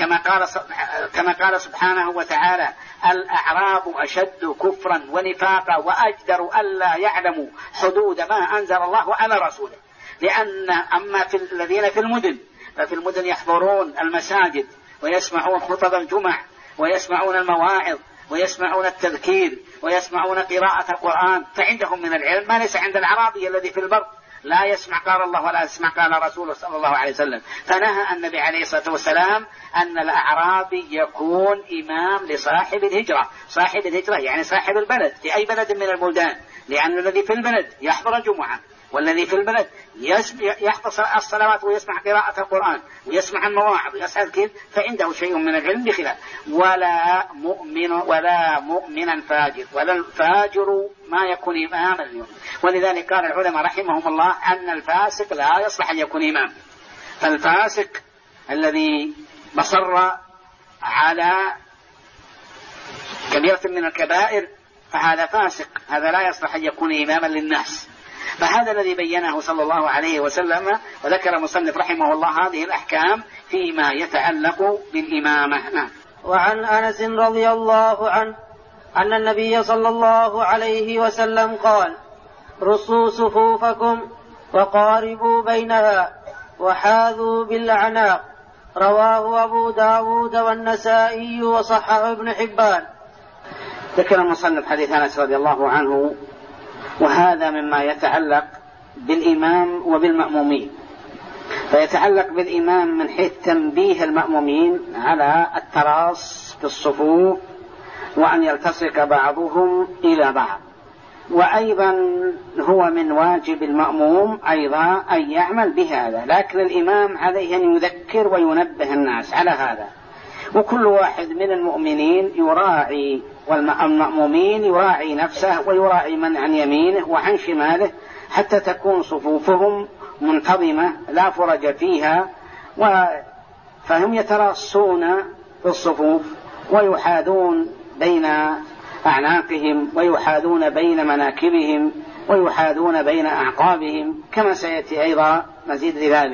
كما قال سبحانه وتعالى: الأعراب أشد كفرا ونفاقا وأجدر ألا يعلموا حدود ما أنزل الله على رسوله. لأن أما في الذين في المدن، ففي المدن يحضرون المساجد ويسمعون خطب الجمع ويسمعون المواعظ ويسمعون التذكير ويسمعون قراءة القرآن، فعندهم من العلم ما ليس عند العربي الذي في البر، لا يسمع قال الله ولا يسمع قال رسوله صلى الله عليه وسلم. فنهى النبي عليه الصلاة والسلام أن الأعرابي يكون إمام لصاحب الهجرة. صاحب الهجرة يعني صاحب البلد في أي بلد من البلدان، لأن الذي في البلد يحضر الجمعة، والذي في البلد يحضر الصلوات ويسمع قراءة القرآن ويسمع المواعظ ويسأل كيف، فعنده شيء من العلم بخلاف. ولا مؤمنا فاجر، ولا الفاجر ما يكون إماما اليوم. ولذلك قال العلماء رحمهم الله أن الفاسق لا يصلح أن يكون إمام. فالفاسق الذي مصر على كبيرة من الكبائر فهذا فاسق، هذا لا يصلح أن يكون إماما للناس. فهذا الذي بينه صلى الله عليه وسلم، وذكر مصنف رحمه الله هذه الأحكام فيما يتعلق بالإمامة. نعم. وعن أنس رضي الله عنه أن النبي صلى الله عليه وسلم قال: رصوا صفوفكم وقاربوا بينها وحاذوا بالأعناق. رواه أبو داود والنسائي وصححه ابن حبان. ذكر المصنف حديث أنس رضي الله عنه، وهذا مما يتعلق بالإمام وبالمأمومين. فيتعلق بالإمام من حيث تنبيه المأمومين على التراص في الصفوف وأن يلتصق بعضهم إلى بعض. وأيضا هو من واجب المأموم أيضا أن يعمل بهذا، لكن الإمام عليه أن يذكر وينبه الناس على هذا. وكل واحد من المؤمنين يراعي، والمأمومين يراعي نفسه ويراعي من عن يمينه وعن شماله، حتى تكون صفوفهم منتظمة لا فرج فيها. فهم يتراصون في الصفوف ويحاذون بين أعناقهم ويحاذون بين مناكبهم ويحاذون بين أعقابهم، كما سيأتي أيضا مزيد لذلك.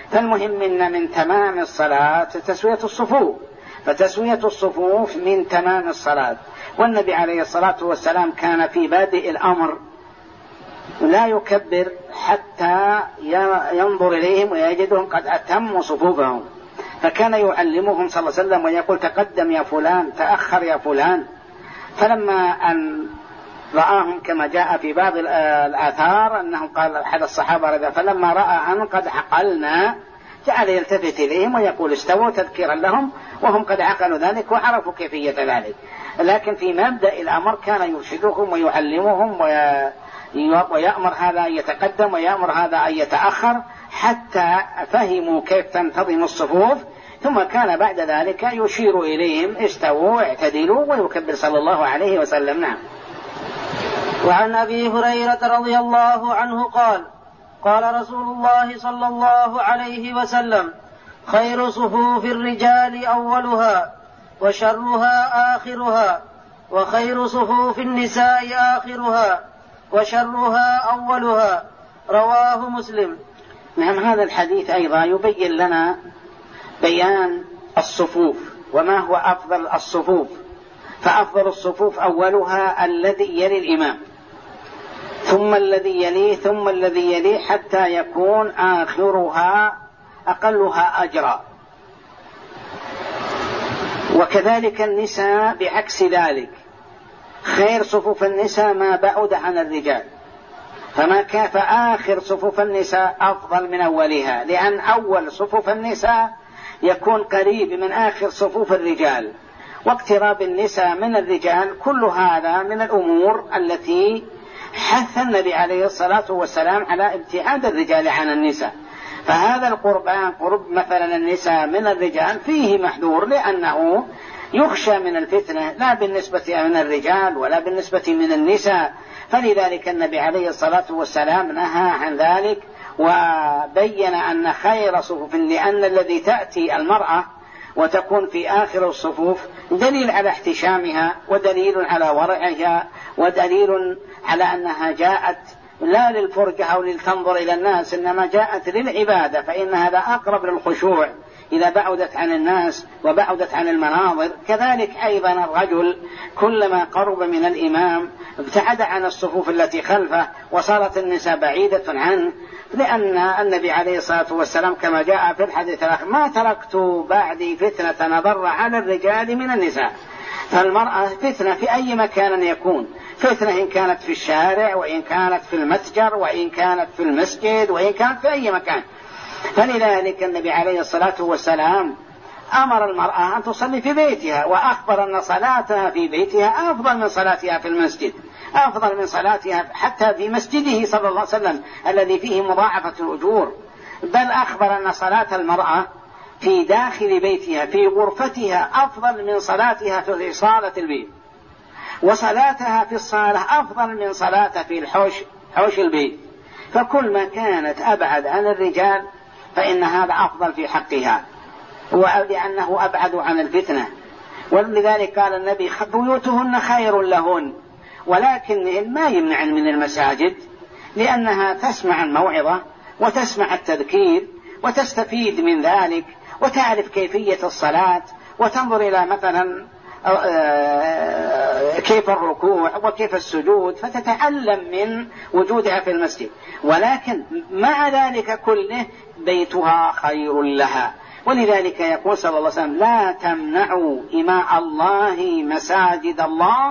فالمهم إن من تمام الصلاة تسوية الصفوف، فتسوية الصفوف من تمام الصلاة. والنبي عليه الصلاة والسلام كان في بادئ الأمر لا يكبر حتى ينظر إليهم ويجدهم قد أتموا صفوفهم، فكان يعلمهم صلى الله عليه وسلم ويقول تقدم يا فلان، تأخر يا فلان. فلما أن رآهم كما جاء في بعض الآثار أنه قال أحد الصحابة رضي، فلما رأى أن قد عقلنا جعل يلتفت إليهم ويقول استووا تذكيرا لهم، وهم قد عقلوا ذلك وعرفوا كيفية ذلك. لكن في مبدأ الأمر كان يرشدهم ويعلمهم ويأمر هذا أن يتقدم ويأمر هذا أن يتأخر حتى فهموا كيف تنتظم الصفوف، ثم كان بعد ذلك يشير إليهم استووا اعتدلوا ويكبر صلى الله عليه وسلم. نعم. وعن أبي هريرة رضي الله عنه قال قال رسول الله صلى الله عليه وسلم خير صفوف الرجال أولها وشرها آخرها، وخير صفوف النساء آخرها وشرها أولها، رواه مسلم. نعم. هذا الحديث أيضا يبين لنا بيان الصفوف وما هو أفضل الصفوف. فأفضل الصفوف أولها الذي يلي الإمام، ثم الذي يليه، ثم الذي يليه، حتى يكون آخرها أقلها أجرا. وكذلك النساء بعكس ذلك، خير صفوف النساء ما بعد عن الرجال، فما كان فآخر صفوف النساء أفضل من أولها، لأن أول صفوف النساء يكون قريب من آخر صفوف الرجال، واقتراب النساء من الرجال كل هذا من الأمور التي حث النبي عليه الصلاة والسلام على ابتعاد الرجال عن النساء. فهذا القربان قرب مثلا النساء من الرجال فيه محذور، لأنه يخشى من الفتنة لا بالنسبة من الرجال ولا بالنسبة من النساء. فلذلك النبي عليه الصلاة والسلام نهى عن ذلك وبين أن خير صفوف، لأن الذي تأتي المرأة وتكون في آخر الصفوف دليل على احتشامها ودليل على ورعها ودليل على أنها جاءت لا للفرجة أو لتنظر إلى الناس، إنما جاءت للعبادة، فإن هذا أقرب للخشوع إذا بعدت عن الناس وبعدت عن المناظر. كذلك أيضا الرجل كلما قرب من الإمام ابتعد عن الصفوف التي خلفه وصارت النساء بعيدة عنه، لأن النبي عليه الصلاة والسلام كما جاء في الحديث الآخر ما تركت بعدي فتنة نضر على الرجال من النساء. فالمرأة فتنة في أي مكان يكون، فتنة إن كانت في الشارع وإن كانت في المتجر وإن كانت في المسجد وإن كانت في أي مكان. فلذلك النبي عليه الصلاة والسلام أمر المرأة أن تصلي في بيتها، وأخبر أن صلاتها في بيتها أفضل من صلاتها في المسجد، أفضل من صلاتها حتى في مسجده صلى الله عليه وسلم الذي فيه مضاعفة الأجور. بل أخبر أن صلاة المرأة في داخل بيتها في غرفتها أفضل من صلاتها في صالة البيت، وصلاتها في الصالة أفضل من صلاتها في حوش البيت. فكل ما كانت أبعد عن الرجال فإن هذا أفضل في حقها، ولأنه أبعد عن الفتنة. ولذلك قال النبي بيوتهن خير لهن، ولكن ما يمنع من المساجد، لأنها تسمع الموعظة وتسمع التذكير وتستفيد من ذلك وتعرف كيفية الصلاة وتنظر إلى مثلا كيف الركوع وكيف السجود، فتتعلم من وجودها في المسجد. ولكن مع ذلك كله بيتها خير لها. ولذلك يقول صلى الله عليه وسلم لا تمنعوا إماء الله مساجد الله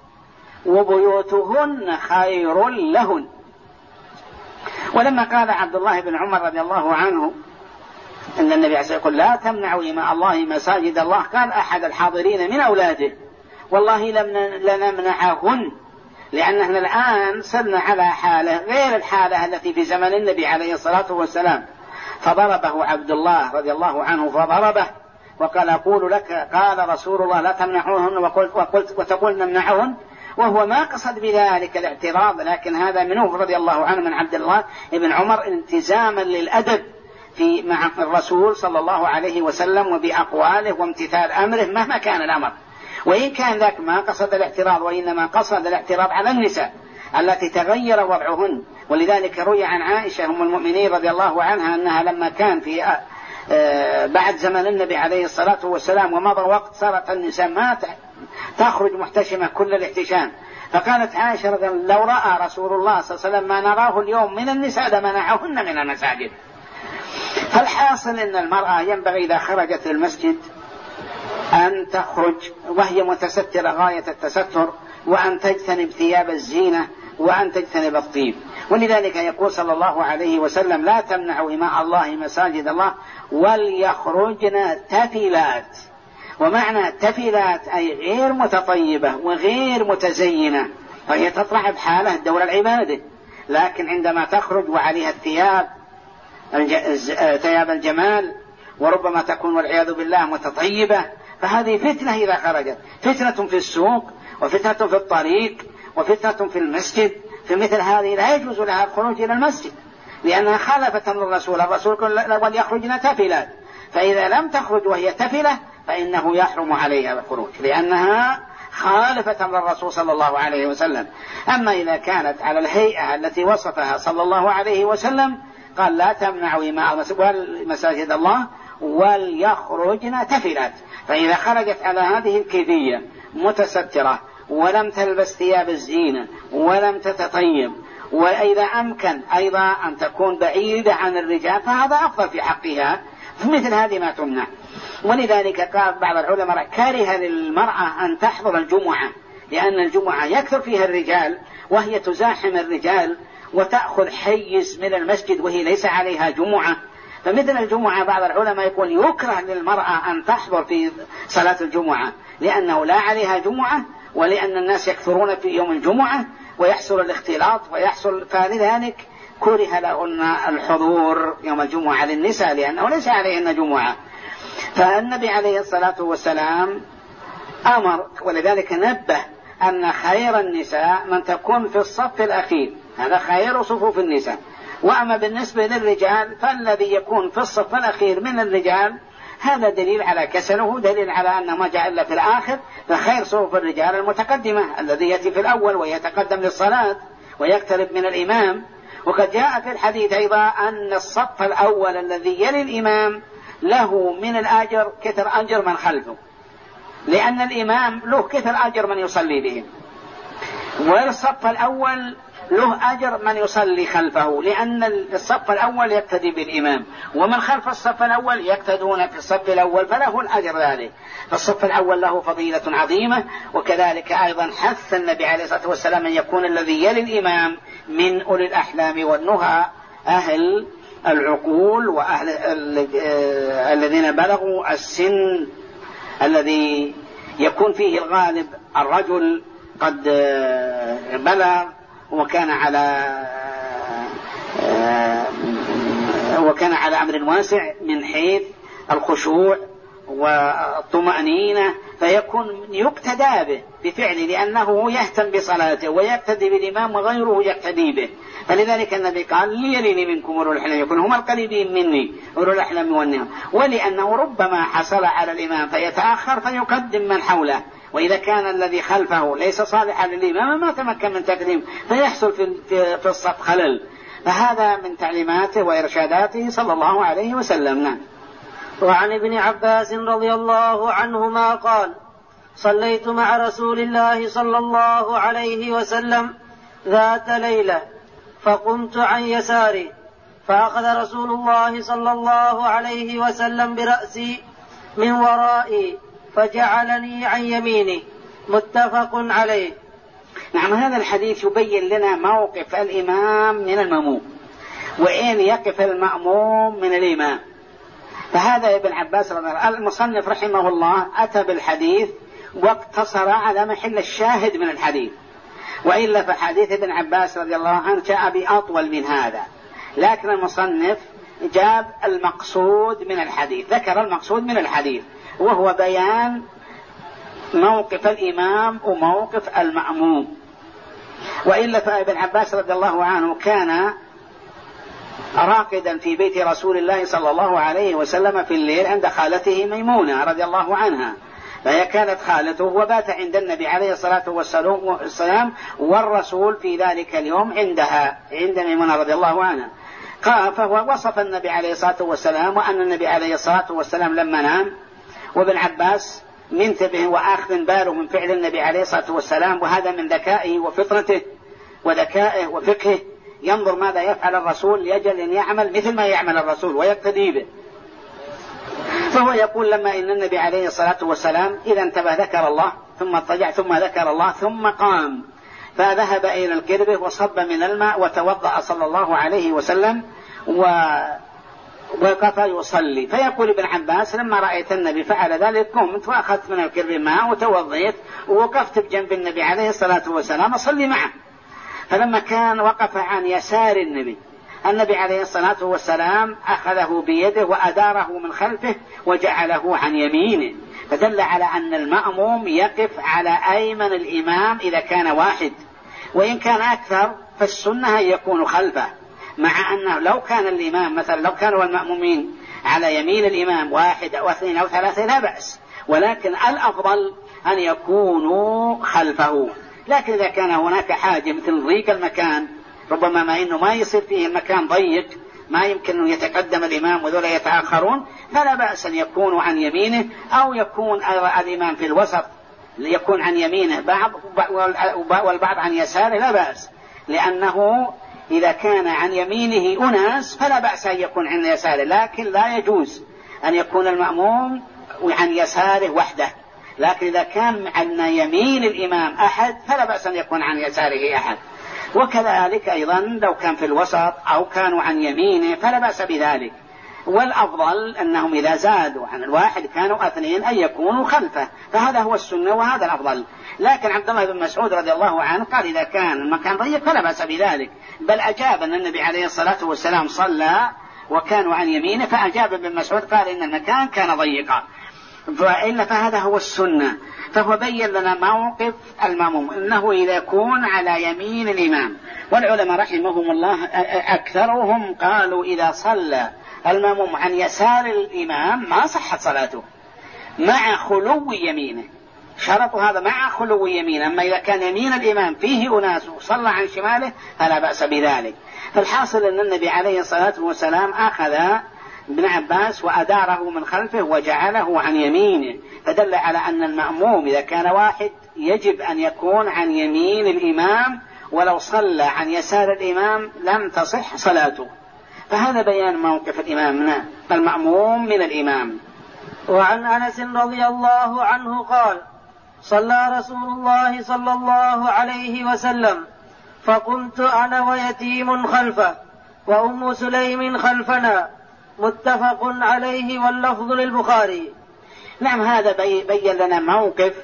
وبيوتهن خير لهن. ولما قال عبد الله بن عمر رضي الله عنه أن النبي عليه الصلاة والسلام يقول لا تمنعوا إماء الله مساجد الله، قال أحد الحاضرين من أولاده والله لنمنعهن، لأننا الآن صرنا على حالة غير الحالة التي في زمن النبي عليه الصلاة والسلام. فضربه عبد الله رضي الله عنه فضربه وقال أقول لك قال رسول الله لا تمنعوهن وتقول نمنعهن، وهو ما قصد بذلك الاعتراض، لكن هذا منه رضي الله عنه من عبد الله بن عمر التزاما للأدب في مع الرسول صلى الله عليه وسلم وبأقواله وامتثال أمره مهما كان الأمر. وإن كان ذاك ما قصد الاعتراض وإنما قصد الاعتراض على النساء، التي تغير وضعهن. ولذلك روي عن عائشة أم المؤمنين رضي الله عنها أنها لما كان في بعد زمن النبي عليه الصلاة والسلام ومضى وقت صارت النساء ما تخرج محتشمة كل الاحتشام، فقالت عائشة رضي الله لو رأى رسول الله صلى الله عليه وسلم ما نراه اليوم من النساء لمنعهن من المساجد. فالحاصل أن المرأة ينبغي إذا خرجت للمسجد أن تخرج وهي متسترة غاية التستر، وأن تجتنب ثياب الزينة، وأن تجتنب الطيب. ولذلك يقول صلى الله عليه وسلم لا تمنعوا إماء الله مساجد الله وليخرجن تفلات. ومعنى تفلات أي غير متطيبة وغير متزينة، فهي تطلع بحالة دور العبادة، لكن عندما تخرج وعليها ثياب الجمال وربما تكون والعياذ بالله متطيبة، فهذه فتنة إذا خرجت، فتنة في السوق وفتنة في الطريق وفتنة في المسجد. في مثل هذه لا يجوز لها الخروج إلى المسجد لأنها خالفة للرسول. الرسول قال وليخرجن تفلات، فإذا لم تخرج وهي تفلة فإنه يحرم عليها الخروج لأنها خالفة للرسول صلى الله عليه وسلم. أما إذا كانت على الهيئة التي وصفها صلى الله عليه وسلم قال لا تمنعوا إماء مساجد الله وليخرجن تفلات. فإذا خرجت على هذه الكيفية متسترة ولم تلبس ثياب الزينة ولم تتطيب، وإذا أمكن أيضا أن تكون بعيدة عن الرجال فهذا أفضل في حقها، مثل هذه ما تمنع. ولذلك قال بعض العلماء كره للمرأة أن تحضر الجمعة لأن الجمعة يكثر فيها الرجال وهي تزاحم الرجال وتأخذ حيز من المسجد وهي ليس عليها جمعة. فمثل الجمعة بعض العلماء يقول يكره للمرأة أن تحضر في صلاة الجمعة لأنه لا عليها جمعة، ولأن الناس يكثرون في يوم الجمعة ويحصل الاختلاط ويحصل، فلذلك كره لهن الحضور يوم الجمعة للنساء لأنه ليس عليهن جمعة. فالنبي عليه الصلاة والسلام أمر، ولذلك نبه أن خير النساء من تكون في الصف الأخير، هذا خير صفوف النساء. وأما بالنسبة للرجال فالذي يكون في الصف الأخير من الرجال هذا دليل على كسله، دليل على أن ما جاء إلا في الآخر. فخير صفوف الرجال المتقدمة الذي يأتي في الأول ويتقدم للصلاة ويقترب من الإمام. وقد جاء في الحديث أيضا أن الصف الأول الذي يلي الإمام له من الأجر كثر أجر من خلفه، لأن الإمام له كثر أجر من يصلي بهم، والصف الأول له أجر من يصلي خلفه، لأن الصف الأول يقتدي بالإمام ومن خلف الصف الأول يقتدون في الصف الأول فله الأجر ذلك. فالصف الأول له فضيلة عظيمة. وكذلك أيضا حث النبي عليه الصلاة والسلام أن يكون الذي يلي الإمام من أولي الأحلام والنهى، أهل العقول وأهل الذين بلغوا السن الذي يكون فيه الغالب الرجل قد بلغ وكان على أمر واسع من حيث الخشوع والطمأنينة، فيكون يقتدى به بفعله لأنه يهتم بصلاته ويقتدي بالإمام وغيره يقتدي به. فلذلك النبي قال ليليني منكم أولو الأحلام، يكون هم القريبين مني أولو الأحلام والنهى. ولأنه ربما حصل على الإمام فيتأخر فيقدم من حوله، وإذا كان الذي خلفه ليس صالحا للإمام ما تمكن من تقديم فيحصل في الصف خلل. فهذا من تعليماته وإرشاداته صلى الله عليه وسلم. نعم. وعن ابن عباس رضي الله عنهما قال صليت مع رسول الله صلى الله عليه وسلم ذات ليلة فقمت عن يساري فأخذ رسول الله صلى الله عليه وسلم برأسي من ورائي فجعلني عن يميني. متفق عليه. نعم. هذا الحديث يبين لنا موقف الإمام من المأموم وإن يقف المأموم من الإمام. فهذا ابن عباس رضي الله عنه المصنف رحمه الله أتى بالحديث واقتصر على محل الشاهد من الحديث، وإلا فحديث ابن عباس رضي الله عنه جاء بأطول من هذا، لكن المصنف جاب المقصود من الحديث، ذكر المقصود من الحديث وهو بيان موقف الإمام وموقف المأموم. وإلا فابن عباس رضي الله عنه كان راقدا في بيت رسول الله صلى الله عليه وسلم في الليل عند خالته ميمونة رضي الله عنها، فهي كانت خالته، وبات عند النبي عليه الصلاة والسلام والرسول في ذلك اليوم عند ميمونة رضي الله عنها. فهو وصف النبي عليه الصلاة والسلام، وأن النبي عليه الصلاة والسلام لما نام وابن عباس منتبه وآخذ باله من فعل النبي عليه الصلاة والسلام، وهذا من ذكائه وفطرته وذكائه وفقهه، ينظر ماذا يفعل الرسول لأجل أن يعمل مثل ما يعمل الرسول ويقتدي به. فهو يقول لما إن النبي عليه الصلاة والسلام إذا انتبه ذكر الله، ثم اضطجع، ثم ذكر الله، ثم قام فذهب إلى الكربة وصب من الماء وتوضأ صلى الله عليه وسلم ووقف يصلي. فيقول ابن عباس لما رأيت النبي فعل ذلك قمت وأخذت من الكربة ماء وتوضيت ووقفت بجنب النبي عليه الصلاة والسلام أصلي معه. فلما كان وقف عن يسار النبي عليه الصلاة والسلام أخذه بيده وأداره من خلفه وجعله عن يمينه، فدل على أن المأموم يقف على أيمن الإمام إذا كان واحد، وإن كان أكثر فالسنة يكون خلفه، مع أنه لو كان الإمام مثلا لو كانوا المأمومين على يمين الإمام 1 أو 2 أو 3 لا بأس، ولكن الأفضل أن يكونوا خلفه. لكن إذا كان هناك حاجة مثل ضيق المكان، ربما ما إنه ما يصير فيه المكان ضيق ما يمكن أن يتقدم الإمام وذولا يتأخرون، فلا بأس أن يكونوا عن يمينه، أو يكون الإمام في الوسط يكون عن يمينه بعض والبعض عن يساره لا بأس، لأنه إذا كان عن يمينه أناس فلا بأس أن يكون عن يساره، لكن لا يجوز أن يكون المأموم عن يساره وحده. لكن إذا كان عن يمين الإمام أحد فلا بأس أن يكون عن يساره أحد. وكذلك أيضا لو كان في الوسط أو كانوا عن يمينه فلا بأس بذلك. والأفضل أنهم إذا زادوا عن 1 كانوا 2 أن يكونوا خلفه، فهذا هو السنة وهذا الأفضل. لكن عبد الله بن مسعود رضي الله عنه قال إذا كان المكان ضيق فلا بأس بذلك، بل أجاب أن النبي عليه الصلاة والسلام صلى وكانوا عن يمينه، فأجاب ابن مسعود قال إن المكان كان ضيقا، فإلا فهذا هو السنة. فهو بين لنا موقف المأموم أنه إذا يكون على يمين الإمام. والعلماء رحمهم الله أكثرهم قالوا إذا صلى المأموم عن يسار الإمام ما صحت صلاته مع خلو يمينه، شرط هذا مع خلو يمينه. أما إذا كان يمين الإمام فيه أناس وصلى عن شماله فلا بأس بذلك. فالحاصل أن النبي عليه الصلاة والسلام أخذ ابن عباس وأداره من خلفه وجعله عن يمينه، فدل على أن المأموم إذا كان واحد يجب أن يكون عن يمين الإمام، ولو صلى عن يسار الإمام لم تصح صلاته. فهذا بيان موقف الإمام المأموم من الإمام. وعن أنس رضي الله عنه قال صلى رسول الله صلى الله عليه وسلم فقمت أنا ويتيم خلفه وأم سليم خلفنا، متفق عليه واللفظ للبخاري. نعم، هذا بين لنا موقف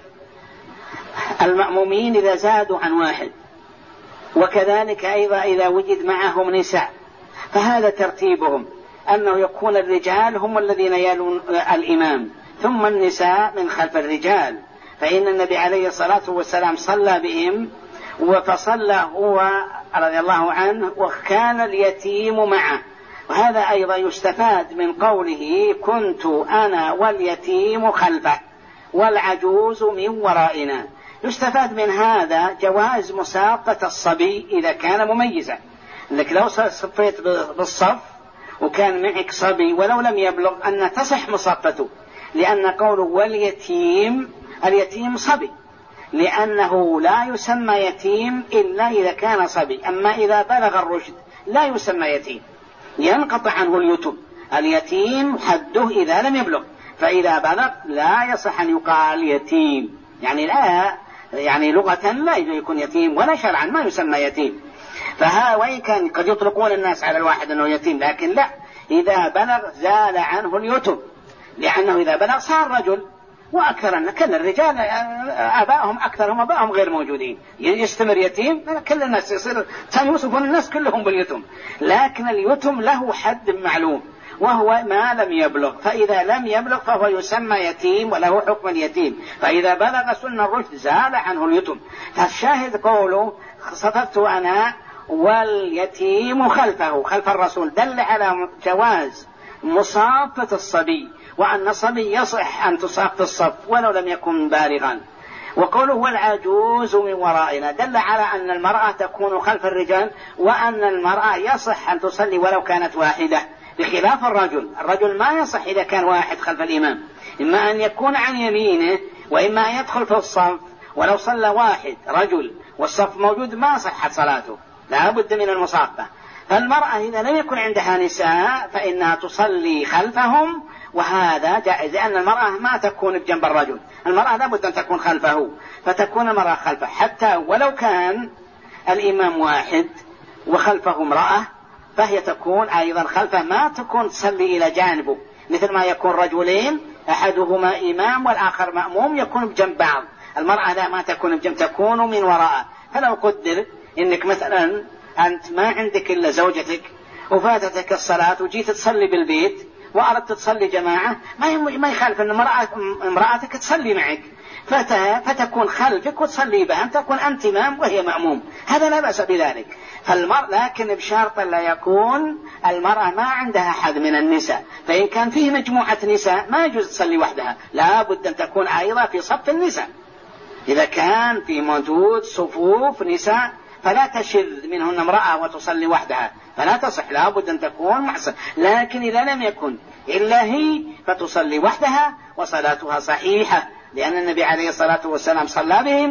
المأمومين إذا زادوا عن 1، وكذلك أيضا إذا وجد معهم نساء، فهذا ترتيبهم أنه يكون الرجال هم الذين يلون الإمام، ثم النساء من خلف الرجال. فإن النبي عليه الصلاة والسلام صلى بهم فصلى هو رضي الله عنه وكان اليتيم معه. وهذا أيضا يستفاد من قوله كنت أنا واليتيم خلفه والعجوز من ورائنا. يستفاد من هذا جواز مساقة الصبي إذا كان مميزا، لك لو صفيت بالصف وكان معك صبي ولو لم يبلغ أن تصح مساقته، لأن قوله واليتيم اليتيم صبي، لأنه لا يسمى يتيم إلا إذا كان صبي. أما إذا بلغ الرشد لا يسمى يتيم، ينقطع عنه اليتم. اليتيم حده إذا لم يبلغ، فإذا بلغ لا يصح أن يقال يتيم، يعني لا يعني لغة لا يكون يتيم، ولا شرعا ما يسمى يتيم. وإن كان قد يطلقون الناس على الواحد أنه يتيم، لكن لا، إذا بلغ زال عنه اليتم، لأنه إذا بلغ صار رجل. وأكثر كل الرجال آبائهم أكثرهم آبائهم غير موجودين، يستمر يتيم كل الناس يصير يوصفون الناس كلهم باليتم. لكن اليتم له حد معلوم وهو ما لم يبلغ، فإذا لم يبلغ فهو يسمى يتيم وله حكم اليتيم، فإذا بلغ سن الرشد زال عنه اليتم. فالشاهد قوله صففت أنا واليتيم خلفه خلف الرسول، دل على جواز مصافة الصبي وأن الصبي يصح أن تصاف في الصف ولو لم يكن بالغا. وقوله والعجوز من ورائنا دل على أن المرأة تكون خلف الرجال، وأن المرأة يصح أن تصلي ولو كانت واحدة، بخلاف الرجل ما يصح إذا كان واحد خلف الإمام، إما أن يكون عن يمينه وإما أن يدخل في الصف، ولو صلى واحد رجل والصف موجود ما صحت صلاته، لا بد من المصافة. فالمرأة إذا لم يكن عندها نساء فإنها تصلي خلفهم، وهذا جائز، لأن المرأة ما تكون بجنب الرجل، المرأة لا بد أن تكون خلفه، فتكون المرأة خلفه حتى ولو كان الإمام واحد وخلفه امرأة، فهي تكون أيضا خلفه، ما تكون تصلي إلى جانبه، مثل ما يكون رجلين أحدهما إمام والآخر مأموم يكون بجنب بعض. المرأة لا، ما تكون بجنب، تكون من وراء. فلو قدر إنك مثلا أنت ما عندك إلا زوجتك وفاتتك الصلاة وجيت تصلي بالبيت وأردت تصلي جماعة، ما يخالف أن امرأتك تصلي معك، فتكون خلفك وتصلي بها، أن تكون أنت إمام وهي مأموم، هذا لا بأس بذلك. لكن بشرط لا يكون المرأة ما عندها أحد من النساء، فإن كان فيه مجموعة نساء ما يجوز تصلي وحدها، لا بد أن تكون أيضا في صف النساء. إذا كان في موجود صفوف نساء فلا تشذ منهن امرأة وتصلي وحدها، فلا تصح، لا بد أن تكون محسن. لكن إذا لم يكن إلا هي فتصلي وحدها وصلاتها صحيحة، لأن النبي عليه الصلاة والسلام صلى بهم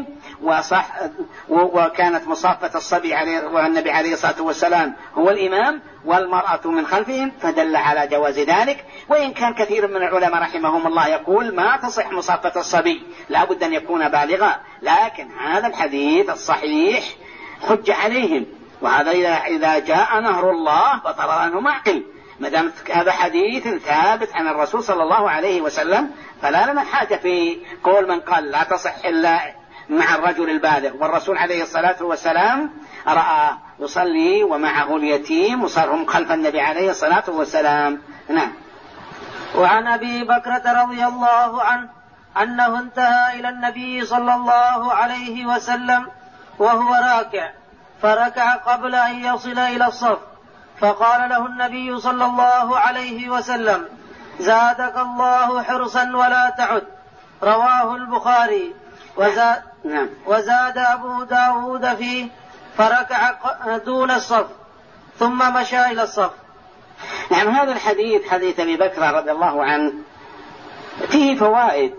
وكانت مصافة الصبي والنبي عليه الصلاة والسلام هو الإمام والمرأة من خلفهم، فدل على جواز ذلك. وإن كان كثير من العلماء رحمهم الله يقول ما تصح مصافة الصبي، لا بد أن يكون بالغا، لكن هذا الحديث الصحيح حج عليهم، وهذا إذا جاء نهر الله بطل عنه معقل. ما دام هذا حديث ثابت عن الرسول صلى الله عليه وسلم، فلا لنا حاجة في قول من قال لا تصح إلا مع الرجل البالغ. والرسول عليه الصلاة والسلام رأى يصلي ومعه اليتيم وصارهم خلف النبي عليه الصلاة والسلام. نعم. وعن أبي بكرة رضي الله عنه أنه انتهى إلى النبي صلى الله عليه وسلم وهو راكع، فركع قبل أن يصل إلى الصف، فقال له النبي صلى الله عليه وسلم: زادك الله حرصا ولا تعد. رواه البخاري. وزاد أبو داود فيه: فركع دون الصف ثم مشى إلى الصف. نعم، هذا الحديث حديث أبي بكر رضي الله عنه فيه فوائد.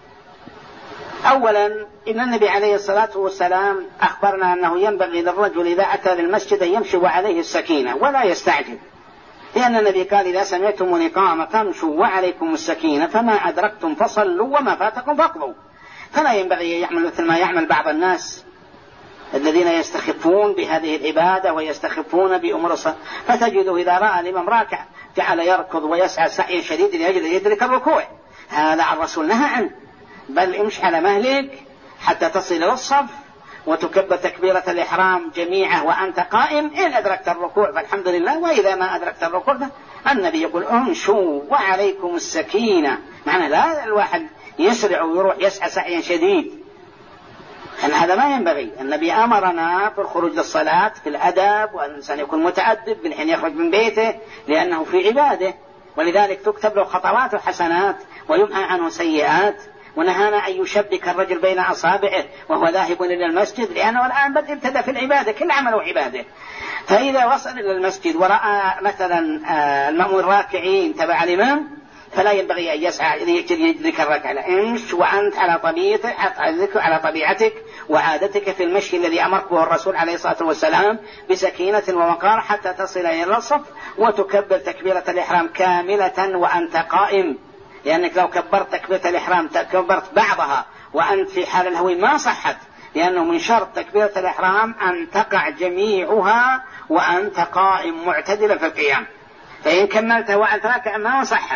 أولا، إن النبي عليه الصلاة والسلام أخبرنا أنه ينبغي للرجل إذا أتى للمسجد يمشي وعليه السكينة ولا يستعجل، لأن النبي قال: إذا سمعتم الإقامة فامشوا وعليكم السكينة، فما أدركتم فصلوا وما فاتكم فاقضوا. فلا ينبغي يعمل مثل ما يعمل بعض الناس الذين يستخفون بهذه العبادة ويستخفون بأمور الصلاة، فتجده إذا رأى الإمام راكع جعل يركض ويسعى سعيا شديدا لأجل يدرك الركوع. هذا الرسول نهى عنه، بل امشي على مهلك حتى تصل إلى الصف وتكبر تكبيرة الإحرام جميعه وأنت قائم، إن أدركت الركوع فالحمد لله، وإذا ما أدركت الركوع النبي يقول: امشوا وعليكم السكينة. معنى لا الواحد يسرع ويروح يسعى سعيا شديد، أن هذا ما ينبغي. النبي أمرنا في الخروج للصلاة في الأدب، وأن الإنسان يكون متأدب من حين يخرج من بيته لأنه في عباده، ولذلك تكتب له خطوات وحسنات ويمحى عنه سيئات. ونهانا أن يشبك الرجل بين أصابعه وهو ذاهب إلى المسجد، لأنه الآن بدأ ابتدأ في العبادة، كل عمله عبادة. فإذا وصل إلى المسجد ورأى مثلا المأمون راكعين تبع الإمام، فلا ينبغي أن يسعى يدرك الركعة، امش وأنت على طبيعتك وعادتك في المشي الذي أمرك به الرسول عليه الصلاة والسلام بسكينة ووقار حتى تصل إلى الصف، وتكبر تكبيرة الإحرام كاملة وأنت قائم، لأنك لو كبرت تكبيرة الإحرام كبرت بعضها وأنت في حال الهو ما صحت، لأنه من شرط تكبيرة الإحرام أن تقع جميعها وأنت قائم معتدلا في القيام، فإن كملت وأنت راكع ما صحت.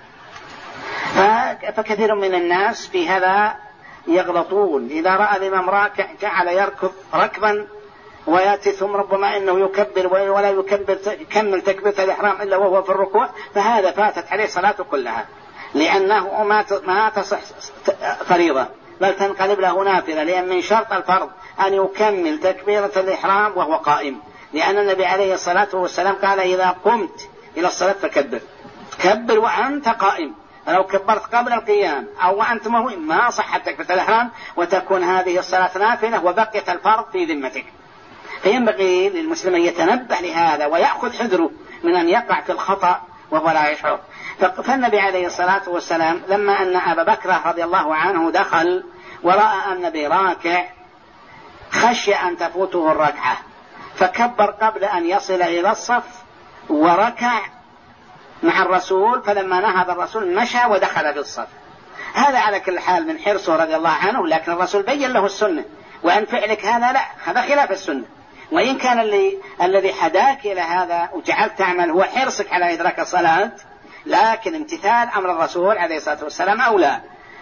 فكثير من الناس في هذا يغلطون، إذا رأى الإمام راكع جعل يركض ركبا ويأتي ثم ربما إنه يكبر ولا يكمل تكبيرة الإحرام إلا وهو في الركوع، فهذا فاتت عليه صلاته كلها، لأنه ما تصح فريضة بل تنقلب له نافلة، لأن من شرط الفرض أن يكمل تكبيرة الإحرام وهو قائم، لأن النبي عليه الصلاة والسلام قال: إذا قمت إلى الصلاة فكبر، كبر وأنت قائم، فلو كبرت قبل القيام أو وأنت مهوي ما صحت تكبيرة الإحرام، وتكون هذه الصلاة نافلة وبقيت الفرض في ذمتك. فينبغي للمسلم أن يتنبه لهذا ويأخذ حذره من أن يقع في الخطأ وهو لا يشعر. فالنبي عليه الصلاة والسلام لما أن أبا بكر رضي الله عنه دخل ورأى النبي راكع خشي أن تفوته الركعة، فكبر قبل أن يصل إلى الصف وركع مع الرسول، فلما نهض الرسول مشى ودخل في الصف. هذا على كل حال من حرصه رضي الله عنه، لكن الرسول بين له السنة، وأن فعلك هذا لا، هذا خلاف السنة. وإن كان الذي حداك إلى هذا وجعلت تعمل هو حرصك على إدراك الصلاة، لكن امتثال أمر الرسول عليه الصلاة والسلام أولى.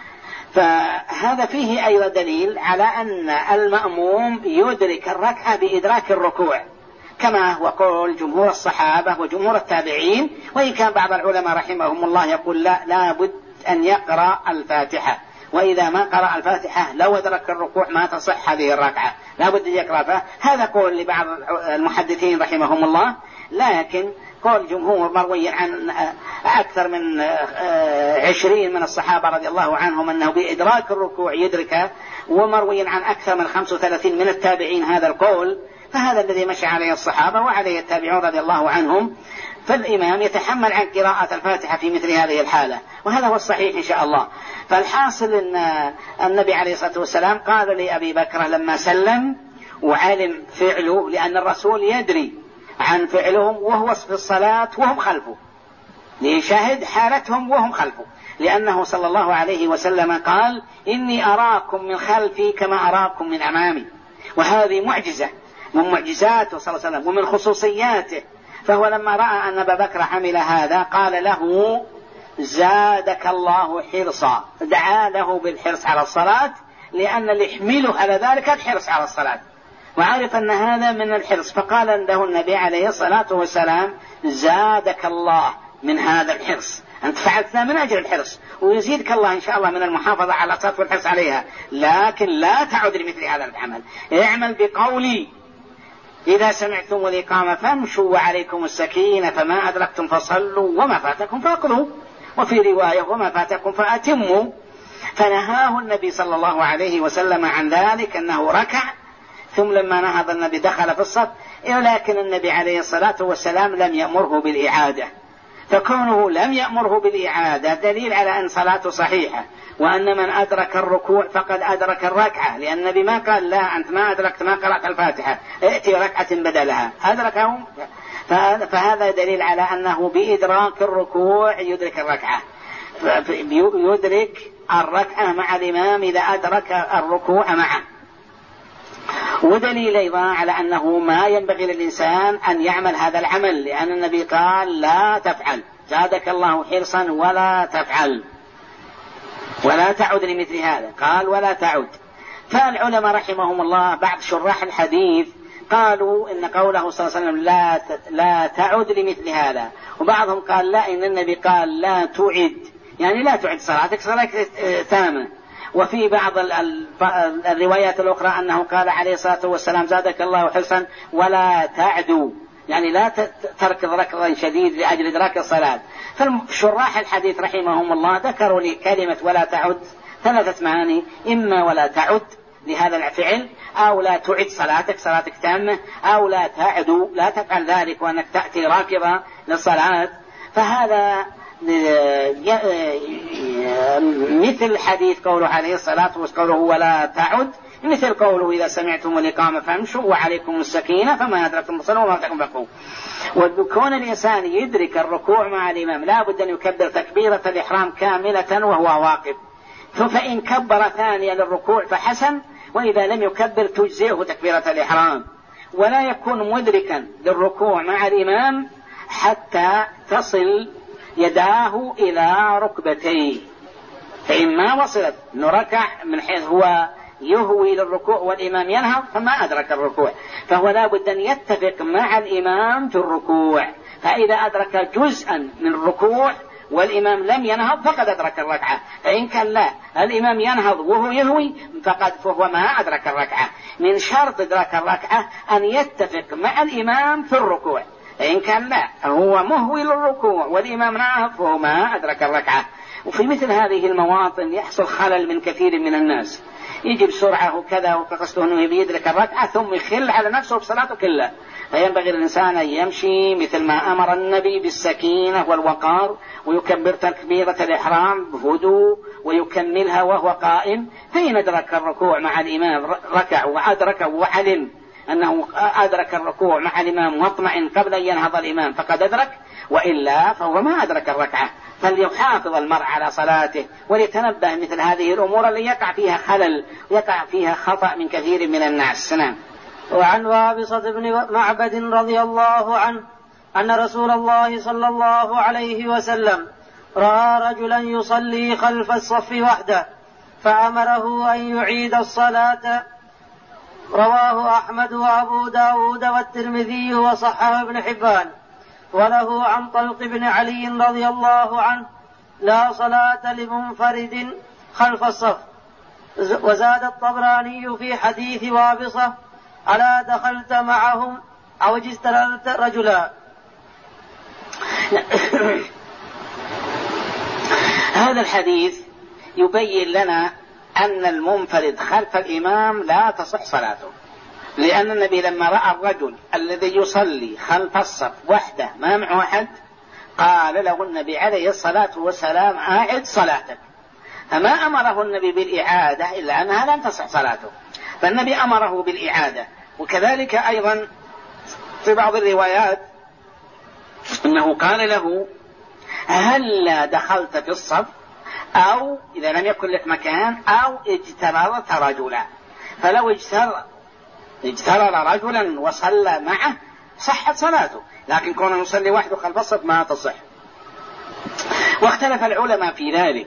فهذا فيه أيضا دليل على أن المأموم يدرك الركعة بإدراك الركوع، كما هو قول جمهور الصحابة وجمهور التابعين. وإن كان بعض العلماء رحمهم الله يقول لا بد أن يقرأ الفاتحة، وإذا ما قرأ الفاتحة لو أدرك الركوع ما تصح هذه الركعة، لا بد أن يقرأ. هذا قول لبعض المحدثين رحمهم الله، لكن قول جمهور مروي عن أكثر من 20 من الصحابة رضي الله عنهم أنه بإدراك الركوع يدركه، ومروي عن أكثر من 35 من التابعين هذا القول. فهذا الذي مشى عليه الصحابة وعليه التابعون رضي الله عنهم. فالإمام يتحمل عن قراءة الفاتحة في مثل هذه الحالة، وهذا هو الصحيح إن شاء الله. فالحاصل أن النبي عليه الصلاة والسلام قال لأبي بكر لما سلم وعلم فعله، لأن الرسول يدري عن فعلهم وهو في الصلاة وهم خلفه، ليشاهد حالتهم وهم خلفه، لأنه صلى الله عليه وسلم قال إني أراكم من خلفي كما أراكم من أمامي. وهذه معجزة من معجزاته صلى الله عليه وسلم ومن خصوصياته. فهو لما رأى أن أبا بكر حمل هذا قال له زادك الله حرصا، دعا له بالحرص على الصلاة، لأن اللي يحمله على ذلك الحرص على الصلاة، وعرف أن هذا من الحرص. فقال له النبي عليه الصلاة والسلام زادك الله من هذا الحرص، أنت فعلتها من أجل الحرص، ويزيدك الله إن شاء الله من المحافظة على الصلاة والحرص عليها، لكن لا تعد لمثل هذا العمل. اعمل بقولي إذا سمعتم الإقامة فامشوا وعليكم السكينة، فما أدركتم فصلوا وما فاتكم فاقضوا، وفي رواية وما فاتكم فأتموا. فنهاه النبي صلى الله عليه وسلم عن ذلك، أنه ركع ثم لما نهض النبي دخل في الصف، لكن النبي عليه الصلاة والسلام لم يأمره بالإعادة. فكونه لم يأمره بالإعادة دليل على أن صلاته صحيحة، وأن من أدرك الركوع فقد أدرك الركعة، لأن النبي ما قال لا أنت ما أدركت ما قرأت الفاتحة ائتي ركعة بدلها، أدركه. فهذا دليل على أنه بإدراك الركوع يدرك الركعة، يدرك الركعة مع الإمام إذا أدرك الركوع معه. ودليل أيضا على أنه ما ينبغي للإنسان أن يعمل هذا العمل، لأن النبي قال لا تفعل، زادك الله حرصا ولا تفعل ولا تعد لمثل هذا، قال ولا تعد. فالعلماء رحمهم الله بعض شراح الحديث قالوا إن قوله صلى الله عليه وسلم لا تعد لمثل هذا، وبعضهم قال لا، إن النبي قال لا تعد، يعني لا تعد صلاتك، صلاتك تامة. وفي بعض الروايات الأخرى أنه قال عليه الصلاة والسلام زادك الله حرصا ولا تعدوا، يعني لا تركض ركضا شديد لأجل إدراك الصلاة. فالشراح الحديث رحمهم الله ذكروا لي كلمة ولا تعد 3 معاني، إما ولا تعد لهذا الفعل، أو لا تعد صلاتك تامة، أو لا تعدوا لا تفعل ذلك وأنك تأتي راكضا للصلاة. فهذا مثل حديث قوله عليه الصلاة والسلام ولا تعد، مثل قوله إذا سمعتم الإقامة فامشوا وعليكم السكينة فما أدركتم فصلوا وما فاتكم فاقضوا. وكون الإنسان يدرك الركوع مع الإمام لا بد أن يكبر تكبيرة الإحرام كاملة وهو واقف، فإن كبر ثانيا للركوع فحسن، وإذا لم يكبر تجزئه تكبيرة الإحرام، ولا يكون مدركا للركوع مع الإمام حتى تصل يداه إلى ركبتيه، فإن ما وصلت نركع من حيث هو يهوي للركوع والإمام ينهض فما أدرك الركوع، فهو لا بد أن يتفق مع الإمام في الركوع، فإذا أدرك جزءا من الركوع والإمام لم ينهض فقد أدرك الركعة، فإن كان لا الإمام ينهض وهو يهوي فهو ما أدرك الركعة. من شرط إدراك الركعة أن يتفق مع الإمام في الركوع، إن كان لا هو مهوي للركوع والإمام نهض فهو ما أدرك الركعة. وفي مثل هذه المواطن يحصل خلل من كثير من الناس، يجي بسرعة وكذا وقصده أنه يدرك الركعة ثم يخل على نفسه بصلاته كلها. فينبغي الإنسان أن يمشي مثل ما أمر النبي بالسكينة والوقار، ويكبر تكبيرة الإحرام بهدوء ويكملها وهو قائم. فإن أدرك الركوع مع الإمام ركع وأدركه وعلم أنه أدرك الركوع مع الإمام واطمئن قبل أن ينهض الإمام فقد أدرك، وإلا فهو ما أدرك الركعة. فليحافظ المرء على صلاته وليتنبه مثل هذه الأمور اللي يقع فيها خلل ويقع فيها خطأ من كثير من الناس. نعم. وعن وابصة بن معبد رضي الله عنه أن رسول الله صلى الله عليه وسلم رأى رجلا يصلي خلف الصف وحده فأمره أن يعيد الصلاة. رواه أحمد وأبو داود والترمذي وصححه ابن حبان. وله عن طلق بن علي رضي الله عنه لا صلاة لمنفرد خلف الصف. وزاد الطبراني في حديث وابصة ألا دخلت معهم أو اجتررت رجلا. هذا الحديث يبين لنا أن المنفرد خلف الإمام لا تصح صلاته، لأن النبي لما رأى الرجل الذي يصلي خلف الصف وحده ما معه أحد قال له النبي عليه الصلاة والسلام أعد صلاتك، فما أمره النبي بالإعادة إلا أنها لم تصح صلاته، فالنبي أمره بالإعادة. وكذلك أيضا في بعض الروايات أنه قال له هل دخلت في الصف أو إذا لم يكن لك مكان أو اجتررت رجلا، فلو اجترر رجلا وصلى معه صحت صلاته، لكن كونه يصلي وحده خلف الصف ما تصح. واختلف العلماء في ذلك،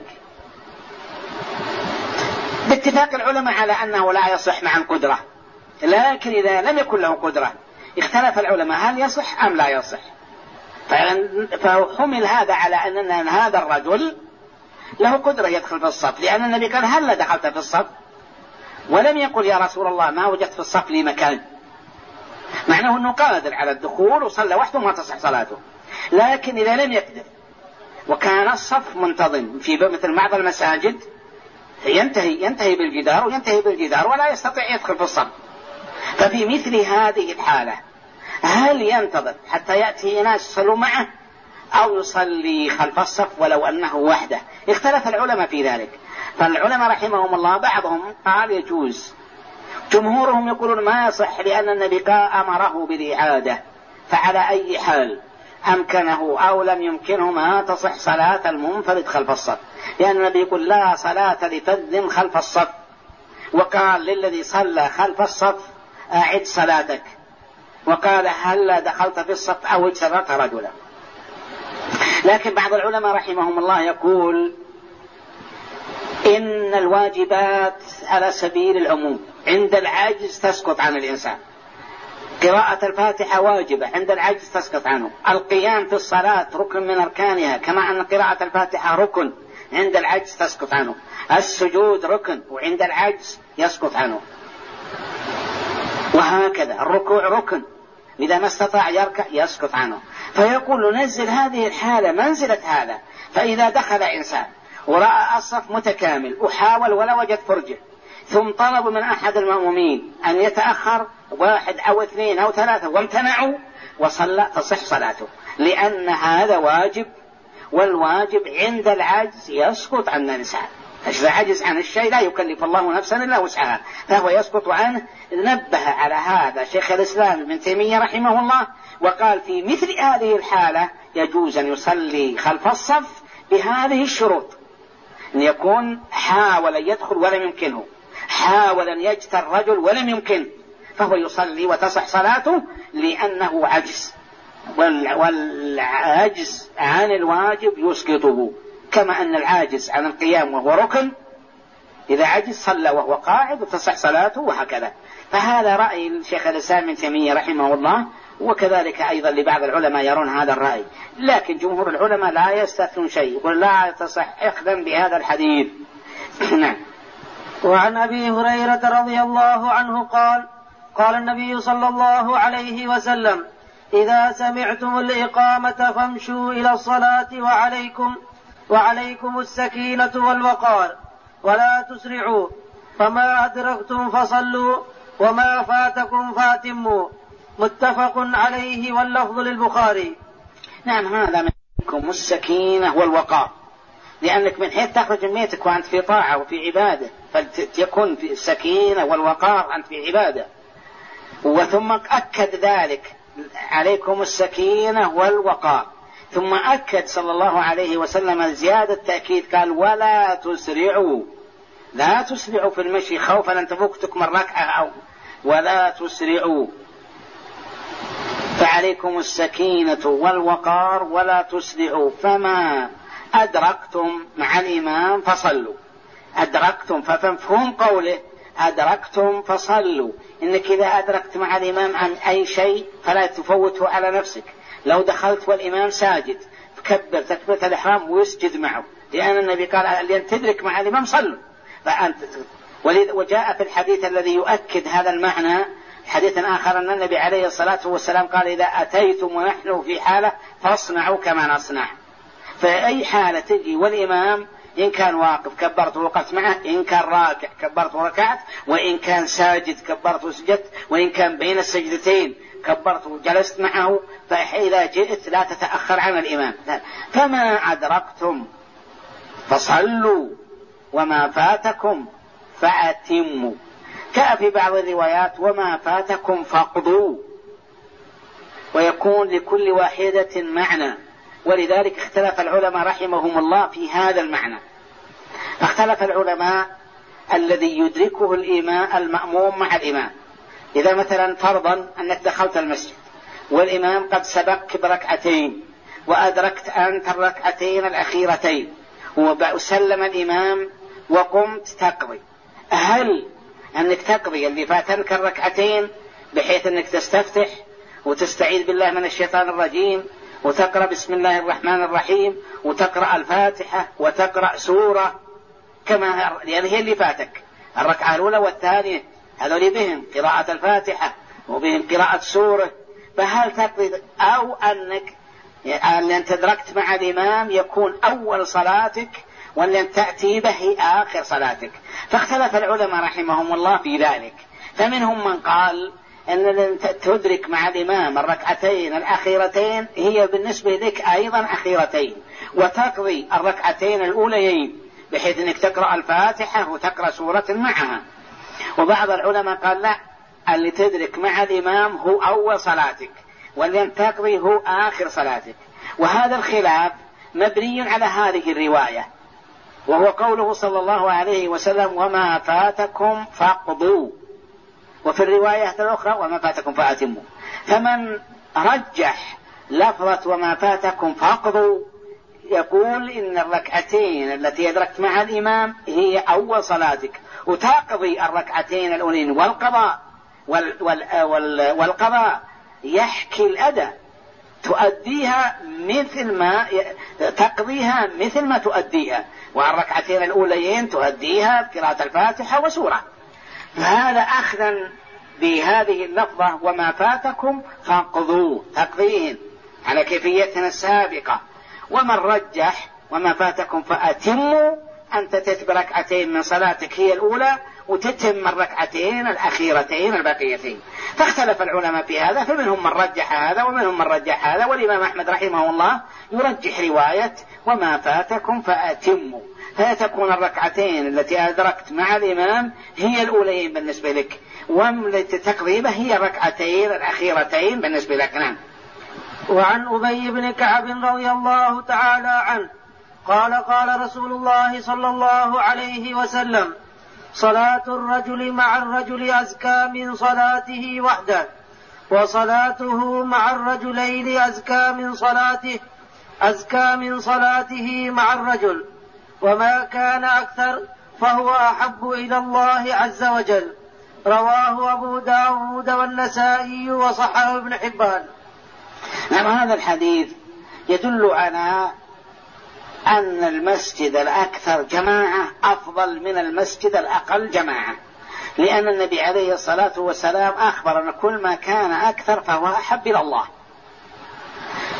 باتفاق العلماء على أنه لا يصح مع القدرة، لكن إذا لم يكن له قدرة اختلف العلماء هل يصح أم لا يصح. فحمل هذا على أن هذا الرجل له قدرة يدخل في الصف، لأن النبي قال هل دخلت في الصف، ولم يقل يا رسول الله ما وجدت في الصف لي مكان، معناه أنه قادر على الدخول وصلى وحده ما تصح صلاته. لكن إذا لم يقدر وكان الصف منتظم في مثل بعض المساجد ينتهي بالجدار ولا يستطيع يدخل في الصف، ففي مثل هذه الحالة هل ينتظر حتى يأتي ناس يصلوا معه أو يصلي خلف الصف ولو أنه وحده؟ اختلف العلماء في ذلك. فالعلماء رحمهم الله بعضهم قال يجوز، جمهورهم يقولون ما يصح لأن النبي أمره بالإعادة، فعلى أي حال أمكنه أو لم يمكنه ما تصح صلاة المنفرد خلف الصف، لأن النبي يقول لا صلاة لفذ خلف الصف، وقال للذي صلى خلف الصف أعد صلاتك، وقال هل دخلت في الصف أو اجتررت رجلا. لكن بعض العلماء رحمهم الله يقول إن الواجبات على سبيل العموم، عند العجز تسقط عن الإنسان. قراءة الفاتحة واجبة، عند العجز تسقط عنه. القيام في الصلاة ركن من أركانها، كما أن قراءة الفاتحة ركن عند العجز تسقط عنه. السجود ركن وعند العجز يسقط عنه، وهكذا الركوع ركن إذا ما استطاع يركع يسقط عنه. فيقول ننزل هذه الحالة منزلة هذا، فإذا دخل إنسان ورأى الصف متكامل وحاول ولا وجد فرجة، ثم طلب من أحد المأمومين أن يتأخر 1 أو 2 أو 3 وامتنعوا وصلى تصح صلاته، لأن هذا واجب، والواجب عند العجز يسقط عن الإنسان. إذا عجز عن الشيء لا يكلف الله نفسا إلا وسعها، فهو يسقط عنه. نبه على هذا شيخ الإسلام ابن تيمية رحمه الله، وقال في مثل هذه الحالة يجوز أن يصلي خلف الصف بهذه الشروط: أن يكون حاول أن يدخل ولم يمكنه، حاول أن يجتر رجل ولم يمكن، فهو يصلي وتصح صلاته لأنه عجز، والعجز عن الواجب يسقطه، كما أن العاجز عن القيام وهو ركن إذا عجز صلى وهو قاعد وتصح صلاته، وهكذا. فهذا رأي الشيخ الإسلام ابن تيمية رحمه الله، وكذلك أيضا لبعض العلماء يرون هذا الرأي، لكن جمهور العلماء لا يستثنون شيء، يقول لا تصح إخذا بهذا الحديث. نعم. وعن أبي هريرة رضي الله عنه قال: قال النبي صلى الله عليه وسلم: إذا سمعتم الإقامة فامشوا إلى الصلاة وعليكم وعليكم السكينة والوقار ولا تسرعوا فما أدركتم فصلوا وما فاتكم فاتموا. متفق عليه واللفظ للبخاري. نعم، هذا منكم السكينة والوقار، لأنك من حيث تخرج من بيتك وأنت في طاعة وفي عبادة فلتكن في السكينة والوقار أنت في عبادة. وثم أكد ذلك عليكم السكينة والوقار، ثم أكد صلى الله عليه وسلم زيادة تأكيد قال ولا تسرعوا، لا تسرعوا في المشي خوفا أن تفوتكم الركعة أو ولا تسرعوا. فعليكم السكينة والوقار ولا تسرعوا فما أدركتم مع الإمام فصلوا. أدركتم فمفهوم قوله أدركتم فصلوا، إنك إذا أدركت مع الإمام عن أي شيء فلا تفوته على نفسك. لو دخلت والإمام ساجد فكبر تكبيرة الإحرام ويسجد معه، لأن النبي قال لأن تدرك مع الإمام صلوا. وجاء في الحديث الذي يؤكد هذا المعنى حديث آخر أن النبي عليه الصلاة والسلام قال إذا أتيتم ونحن في حالة فاصنعوا كما نصنع. فأي حالة تجي والإمام إن كان واقف كبرت ووقفت معه، إن كان راكع كبرت وركعت، وإن كان ساجد كبرت وسجدت، وإن كان بين السجدتين كبرت وجلست معه. فإذا جئت لا تتأخر عن الإمام. فما أدركتم فصلوا وما فاتكم فأتموا. جاء في بعض الروايات وما فاتكم فاقضوا، ويكون لكل واحدة معنى، ولذلك اختلف العلماء رحمهم الله في هذا المعنى. اختلف العلماء الذي يدركه المأموم مع الإمام. إذا مثلا فرضا أنك دخلت المسجد والإمام قد سبقك بركعتين وأدركت أنت الركعتين الأخيرتين وسلم الإمام وقمت تقضي، هل أنك تقضي اللي فاتنك الركعتين بحيث أنك تستفتح وتستعيذ بالله من الشيطان الرجيم وتقرأ بسم الله الرحمن الرحيم وتقرأ الفاتحة وتقرأ سورة كما لأن هي اللي فاتك الركعة الأولى والثانية، هذول بهم قراءة الفاتحة وبهم قراءة سورة، فهل تقضي أو أنك أن تدركت مع الإمام يكون أول صلاتك ولن تأتي به آخر صلاتك؟ فاختلف العلماء رحمهم الله في ذلك. فمنهم من قال أن تدرك مع الإمام الركعتين الأخيرتين هي بالنسبة لك أيضا أخيرتين، وتقضي الركعتين الأوليين بحيث أنك تقرأ الفاتحة وتقرأ سورة معها. وبعض العلماء قال لا، اللي تدرك مع الإمام هو أول صلاتك واللي تقضي هو آخر صلاتك. وهذا الخلاف مبني على هذه الرواية، وهو قوله صلى الله عليه وسلم وما فاتكم فاقضوا، وفي الرواية الأخرى وما فاتكم فأتموا. فمن رجح لفظة وما فاتكم فاقضوا يقول إن الركعتين التي أدركت مع الإمام هي أول صلاتك، وتقضي الركعتين الأولين والقضاء يحكي الأداء، تؤديها مثل ما تقضيها مثل ما تؤديها، والركعتين الأوليين تؤديها بقراءة الفاتحة وسورة. فهذا أخذا بهذه اللفظة وما فاتكم فاقضوا تقضيهن على كيفيتنا السابقة. ومن رجح وما فاتكم فأتموا أن تتم ركعتين من صلاتك هي الأولى وتتم الركعتين الأخيرتين الباقيتين. فاختلف العلماء في هذا، فمنهم من رجح هذا ومنهم من رجح هذا، والإمام أحمد رحمه الله يرجح رواية وما فاتكم فأتموا، فتكون الركعتين التي أدركت مع الإمام هي الأوليين بالنسبة لك، والتي تقريبا هي الركعتين الأخيرتين بالنسبة لك. نعم. وعن أبي بن كعب رضي الله تعالى عنه قال قال رسول الله صلى الله عليه وسلم صلاة الرجل مع الرجل أزكى من صلاته وحده، وصلاته مع الرجلين أزكى من صلاته مع الرجل، وما كان أكثر فهو أحب إلى الله عز وجل. رواه أبو داود والنسائي وصححه ابن حبان. نعم، هذا الحديث يدل على أن المسجد الأكثر جماعة أفضل من المسجد الأقل جماعة، لأن النبي عليه الصلاة والسلام أخبر أن كل ما كان أكثر فهو أحب إلى الله.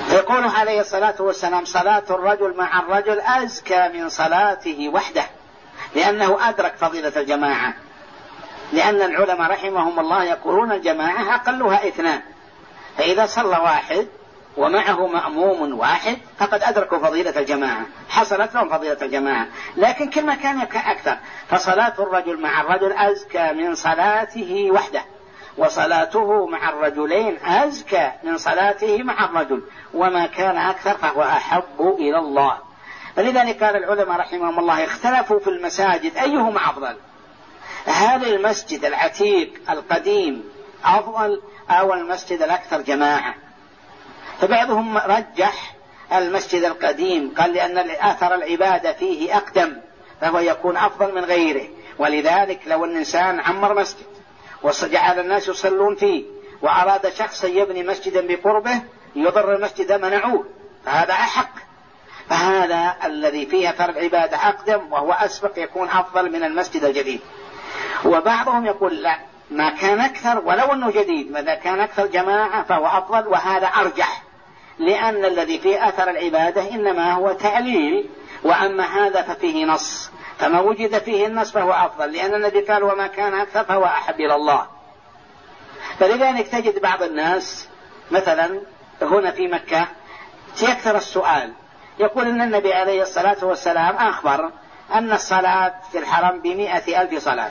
يقول عليه الصلاة والسلام: صلاة الرجل مع الرجل أزكى من صلاته وحده، لأنه أدرك فضيلة الجماعة. لأن العلماء رحمهم الله يقولون الجماعة أقلها 2، فإذا صلى واحد ومعه مأموم واحد فقد أدركوا فضيلة الجماعة، حصلت لهم فضيلة الجماعة. لكن كل ما كان أكثر، فصلاة الرجل مع الرجل أزكى من صلاته وحده، وصلاته مع الرجلين أزكى من صلاته مع الرجل، وما كان أكثر فهو أحب إلى الله. فلذلك قال العلماء رحمهم الله اختلفوا في المساجد أيهما أفضل، هل المسجد العتيق القديم أفضل أو المسجد الأكثر جماعة؟ فبعضهم رجح المسجد القديم، قال لأن أثر العبادة فيه أقدم فهو يكون أفضل من غيره. ولذلك لو أن إنسان عمر مسجد وجعل الناس يصلون فيه وأراد شخص يبني مسجدا بقربه يضر المسجد منعوه، فهذا أحق. فهذا الذي فيه أثر العبادة أقدم وهو أسبق يكون أفضل من المسجد الجديد. وبعضهم يقول لا، ما كان أكثر ولو أنه جديد، ماذا كان أكثر جماعة فهو أفضل، وهذا أرجح، لأن الذي فيه أثر العبادة إنما هو تعليل، وأما هذا ففيه نص، فما وجد فيه النص فهو أفضل، لأن الذي قال وما كان أكثر فهو أحب إلى الله. فلذلك تجد بعض الناس مثلا هنا في مكة يكثر السؤال، يقول إن النبي عليه الصلاة والسلام أخبر أن الصلاة في الحرم ب100,000 صلاة،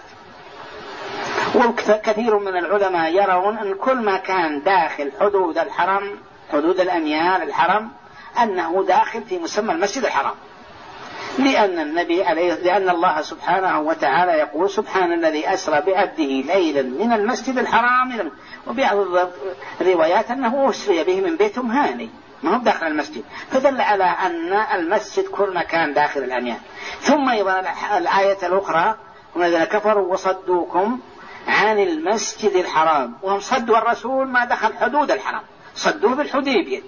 وكثير من العلماء يرون أن كل ما كان داخل حدود الحرم، حدود الأميال الحرم، أنه داخل في مسمى المسجد الحرام، لأن الله سبحانه وتعالى يقول: سبحان الذي أسرى بعبده ليلا من المسجد الحرام، وبعض الروايات أنه أسري به من بيتهم هاني، ما هو داخل المسجد، فدل على أن المسجد كل مكان داخل الأميال. ثم أيضا الآية الأخرى: والذين كفروا وصدوكم عن المسجد الحرام، وهم صدوا الرسول ما دخل حدود الحرام، صدوه بالحديبية،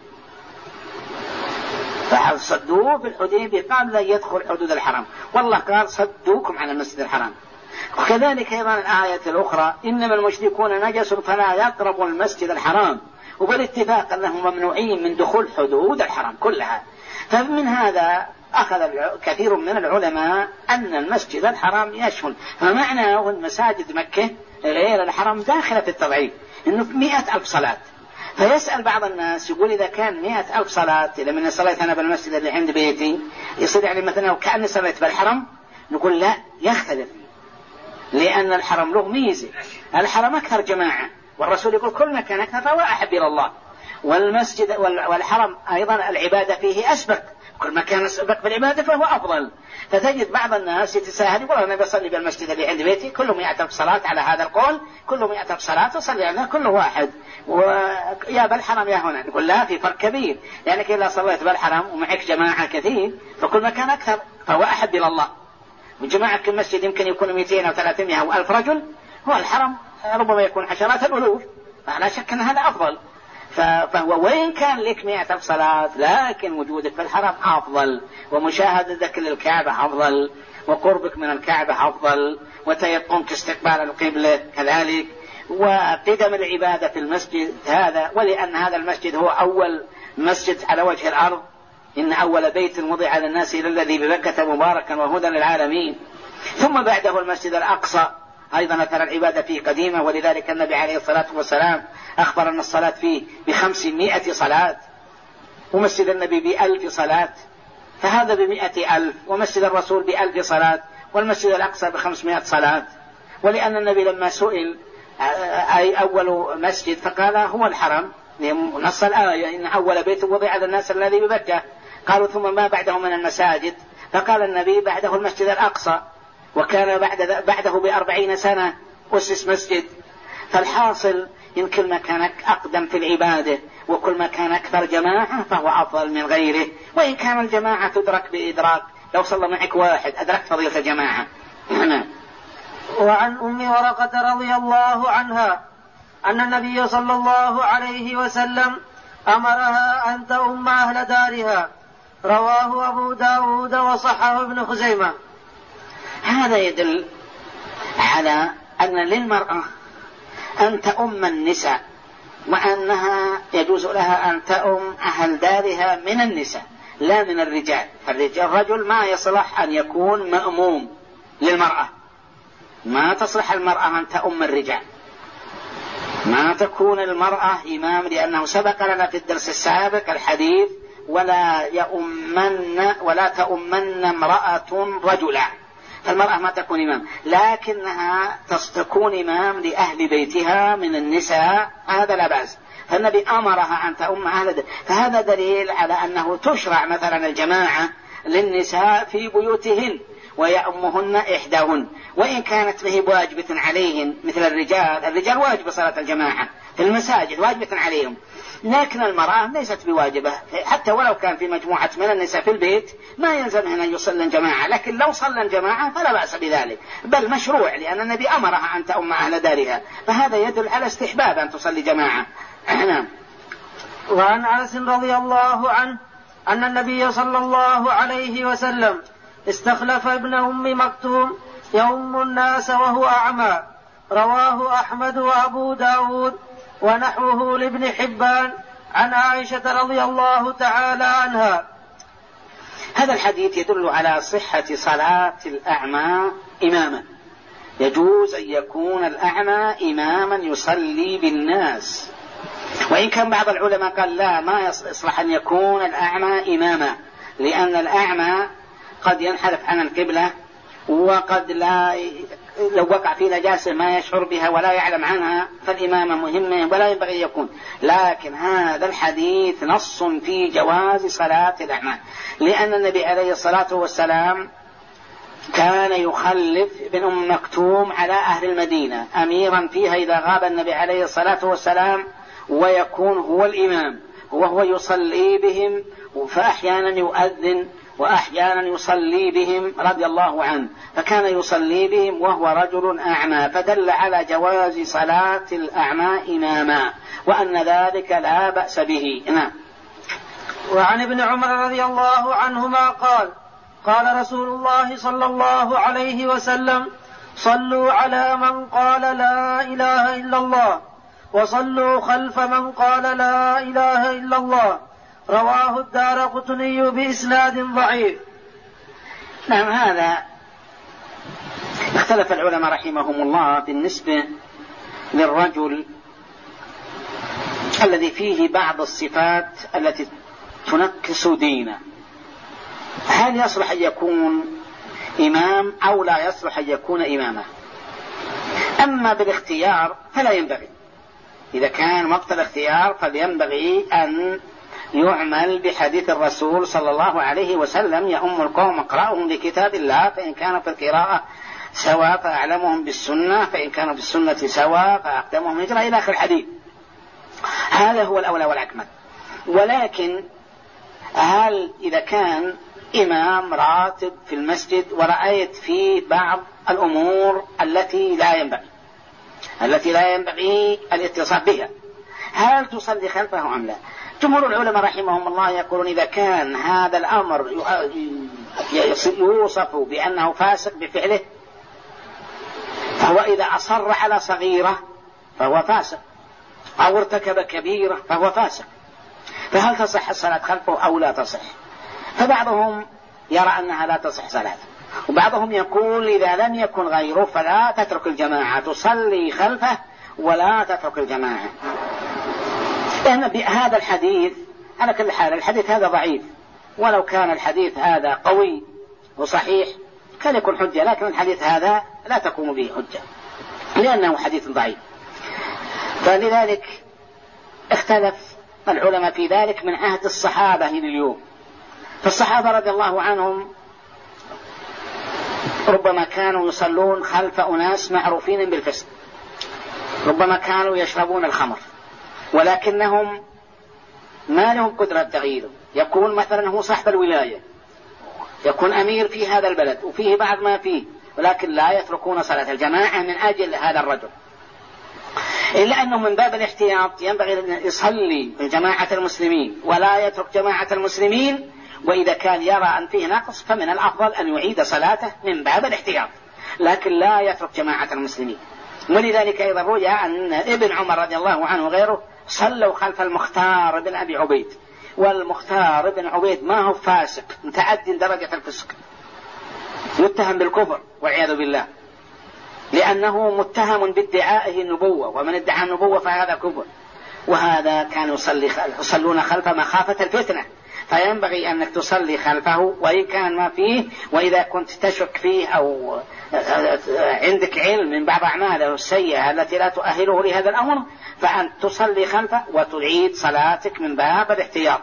فصدوه بالحديبية قبل أن يدخل حدود الحرام، والله قال: صدوكم عن المسجد الحرام. وكذلك أيضا الآية الأخرى: إنما المشركون نجس فلا يقربوا المسجد الحرام، وبالاتفاق أنهم ممنوعين من دخول حدود الحرام كلها. فمن هذا أخذ كثير من العلماء أن المسجد الحرام يشمل، فمعنى المساجد مكة غير الحرم داخلة في التضعيف، إنه 100,000 صلاة. فيسأل بعض الناس يقول: إذا كان 100,000 صلاة لما صليت أنا بالمسجد اللي عند بيتي يصير يعني مثلا وكأني صليت بالحرم؟ نقول لا، يختلف، لأن الحرم له ميزة، الحرم أكثر جماعة، والرسول يقول: كل ما كان أكثر فهو أحب إلى الله. والمسجد والحرم أيضا العبادة فيه أسبق، كل ما كان أسبق بالعبادة فهو أفضل. فتجد بعض الناس يتساهل يقول: أنا بصلي بالمسجد اللي عند بيتي كله 100,000 صلاة، على هذا القول كله 100,000 صلاة تصلي عليها كله واحد، ويا بالحرم يا هنا. نقول لا، في فرق كبير، لأنك إذا صليت بالحرم ومعك جماعة كثير فكل ما كان أكثر فهو أحب إلى الله. وجماعة في المسجد يمكن يكون 200 أو 300 أو 1000 رجل، هو الحرم ربما يكون عشرات الألوف، فلا شك أن هذا أفضل. فهو وين كان لك 100,000 صلاة، لكن وجودك في الحرم أفضل، ومشاهدتك للكعبة أفضل، وقربك من الكعبة أفضل، وتيقنك استقبال القبلة كذلك، وقدم العبادة في المسجد هذا. ولأن هذا المسجد هو أول مسجد على وجه الأرض، إن أول بيت وضع للناس إلى الذي بمكة مباركا وهدى للعالمين. ثم بعده المسجد الأقصى أيضا أثر العبادة فيه قديمة، ولذلك النبي عليه الصلاة والسلام أخبر أن الصلاة فيه ب500 صلاة، ومسجد النبي ب1000 صلاة، فهذا ب100,000، ومسجد الرسول ب1000 صلاة، والمسجد الأقصى ب500 صلاة. ولأن النبي لما سئل أي أول مسجد فقال هو الحرم، نص الآية: إن أول بيت وضع للناس الذي بمكة. قالوا: ثم ما بعده من المساجد؟ فقال النبي: بعده المسجد الأقصى، وكان بعده ب40 سنة أسس مسجد. فالحاصل إن كل ما كان أقدم في العبادة وكل ما كان أكثر جماعة فهو أفضل من غيره، وإن كان الجماعة تدرك بإدراك، لو صلى معك واحد أدركت فضيلة الجماعة. وعن أم ورقة رضي الله عنها أن النبي صلى الله عليه وسلم أمرها أن تؤم أهل دارها، رواه أبو داود وصححه ابن خزيمة. هذا يدل على أن للمرأة أن تؤم النساء وأنها يجوز لها أن تؤم أهل دارها من النساء لا من الرجال. الرجل ما يصلح أن يكون مأموم للمرأة، ما تصلح المرأة أن تؤم الرجال، ما تكون المرأة إمام، لأنه سبق لنا في الدرس السابق الحديث ولا تؤمن امرأة رجلا، فالمرأة ما تكون إمام، لكنها تكون إمام لأهل بيتها من النساء، هذا لا بأس. فالنبي أمرها أن تؤم أهل، فهذا دليل على أنه تشرع مثلا الجماعة للنساء في بيوتهن ويأمهن إحداهن، وإن كانت به واجبة عليهن مثل الرجال واجب صلاة الجماعة في المساجد واجبة عليهم، لكن المرأة ليست بواجبة، حتى ولو كان في مجموعة من النساء في البيت ما يلزمهن أن يصلن جماعة، لكن لو صلن جماعة فلا بأس بذلك، بل مشروع، لأن النبي أمرها أن تؤم أهل دارها، فهذا يدل على استحباب أن تصلي جماعة. وعن أنس رضي الله عنه أن النبي صلى الله عليه وسلم استخلف ابن أم مكتوم يؤم الناس وهو أعمى، رواه أحمد وأبو داود ونحوه لابن حبان عن عائشة رضي الله تعالى عنها. هذا الحديث يدل على صحة صلاة الأعمى إماما، يجوز أن يكون الأعمى إماما يصلي بالناس، وإن كان بعض العلماء قال لا، ما يصلح أن يكون الأعمى إماما، لأن الأعمى قد ينحرف عن القبلة، وقد لو وقع في نجاسة ما يشعر بها ولا يعلم عنها، فالإمامة مهمة ولا ينبغي يكون. لكن هذا الحديث نص في جواز صلاة الأعمى، لأن النبي عليه الصلاة والسلام كان يخلف ابن أم مكتوم على أهل المدينة أميرا فيها إذا غاب النبي عليه الصلاة والسلام، ويكون هو الإمام وهو يصلي بهم، فأحيانا يؤذن وأحيانا يصلي بهم رضي الله عنه، فكان يصلي بهم وهو رجل أعمى، فدل على جواز صلاة الأعمى إماما، وأن ذلك لا بأس به. وعن ابن عمر رضي الله عنهما قال: قال رسول الله صلى الله عليه وسلم: صلوا على من قال لا إله إلا الله، وصلوا خلف من قال لا إله إلا الله، رواه الدارقطني بإسناد ضعيف. نعم، هذا اختلف العلماء رحمهم الله بالنسبة للرجل الذي فيه بعض الصفات التي تنكس دينه، هل يصلح أن يكون إمام أو لا يصلح أن يكون إماما؟ أما بالاختيار فلا ينبغي، إذا كان وقت الاختيار فلينبغي أن يعمل بحديث الرسول صلى الله عليه وسلم: يؤم القوم اقرأهم لكتاب الله، فإن كانوا في القراءة سواء فأعلمهم بالسنة، فإن كانوا بالسنة سواء فأقدمهم هجرة، إلى آخر الحديث. هذا هو الأولى والأكمل. ولكن هل إذا كان إمام راتب في المسجد ورأيت فيه بعض الأمور التي لا ينبغي الاتصال بها، هل تصلي خلفه أم لا؟ جمهور العلماء رحمهم الله يقولون إذا كان هذا الأمر يوصف بأنه فاسق بفعله، فهو إذا أصر على صغيرة فهو فاسق، أو ارتكب كبيرة فهو فاسق، فهل تصح الصلاة خلفه أو لا تصح؟ فبعضهم يرى أنها لا تصح صلاته، وبعضهم يقول إذا لم يكن غيره فلا تترك الجماعة، تصلي خلفه ولا تترك الجماعة. لأن بهذا الحديث على كل حال الحديث هذا ضعيف، ولو كان الحديث هذا قوي وصحيح كان يكون حجة، لكن الحديث هذا لا تقوم به حجة لأنه حديث ضعيف. فلذلك اختلف العلماء في ذلك من عهد الصحابة إلى اليوم. فالصحابة رضي الله عنهم ربما كانوا يصلون خلف أناس معروفين بالفسق، ربما كانوا يشربون الخمر، ولكنهم ما لهم قدرة تغييره، يكون مثلا هو صاحب الولاية، يكون أمير في هذا البلد وفيه بعض ما فيه، ولكن لا يتركون صلاة الجماعة من أجل هذا الرجل، إلا أنه من باب الاحتياط ينبغي أن يصلي جماعة المسلمين ولا يترك جماعة المسلمين، وإذا كان يرى أن فيه نقص فمن الأفضل أن يعيد صلاته من باب الاحتياط، لكن لا يترك جماعة المسلمين. ولذلك أيضا روي أن ابن عمر رضي الله عنه وغيره صلوا خلف المختار بن أبي عبيد، والمختار بن عبيد ما هو فاسق متعدي درجة الفسق، يتهم بالكفر والعياذ بالله، لأنه متهم بادعائه النبوة، ومن ادعى النبوة فهذا كفر. وهذا كانوا يصلون خلفه مخافة الفتنة، فينبغي أنك تصلي خلفه وإن كان ما فيه، وإذا كنت تشك فيه أو عندك علم من بعض أعماله السيئة التي لا تؤهله لهذا الأمر، فأن تصلي خلفه وتعيد صلاتك من باب الاحتياط.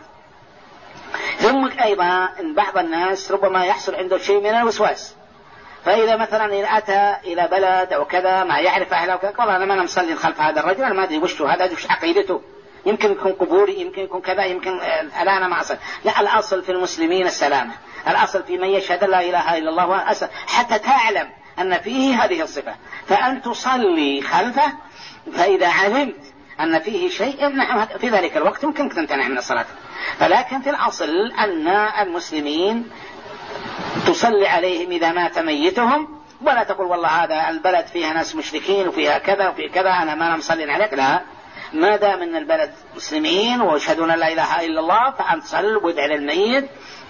ثم أيضا إن بعض الناس ربما يحصل عنده شيء من الوسواس، فإذا مثلا إن أتى إلى بلد أو كذا ما يعرف أهله وكذا، والله أنا ما مصلي خلف هذا الرجل، أنا ما أدري وشه هذا، وش عقيدته، يمكن يكون قبوري، يمكن يكون كذا، يمكن الآن أنا ما أصل. لا، الأصل في المسلمين السلامة، الأصل في من يشهد لا إله إلا الله حتى تعلم أن فيه هذه الصفة، فأن تصلي خلفه. فإذا علمت أن فيه شيء في ذلك الوقت يمكن تمتنع من الصلاة. فلكن في الأصل أن المسلمين تصلي عليهم إذا مات ميتهم، ولا تقول والله هذا البلد فيها ناس مشركين وفيها كذا وفي كذا أنا ما مصلي عليك. لا، ما دام من البلد مسلمين ويشهدون لا إله إلا الله فأن تصل وادع للميت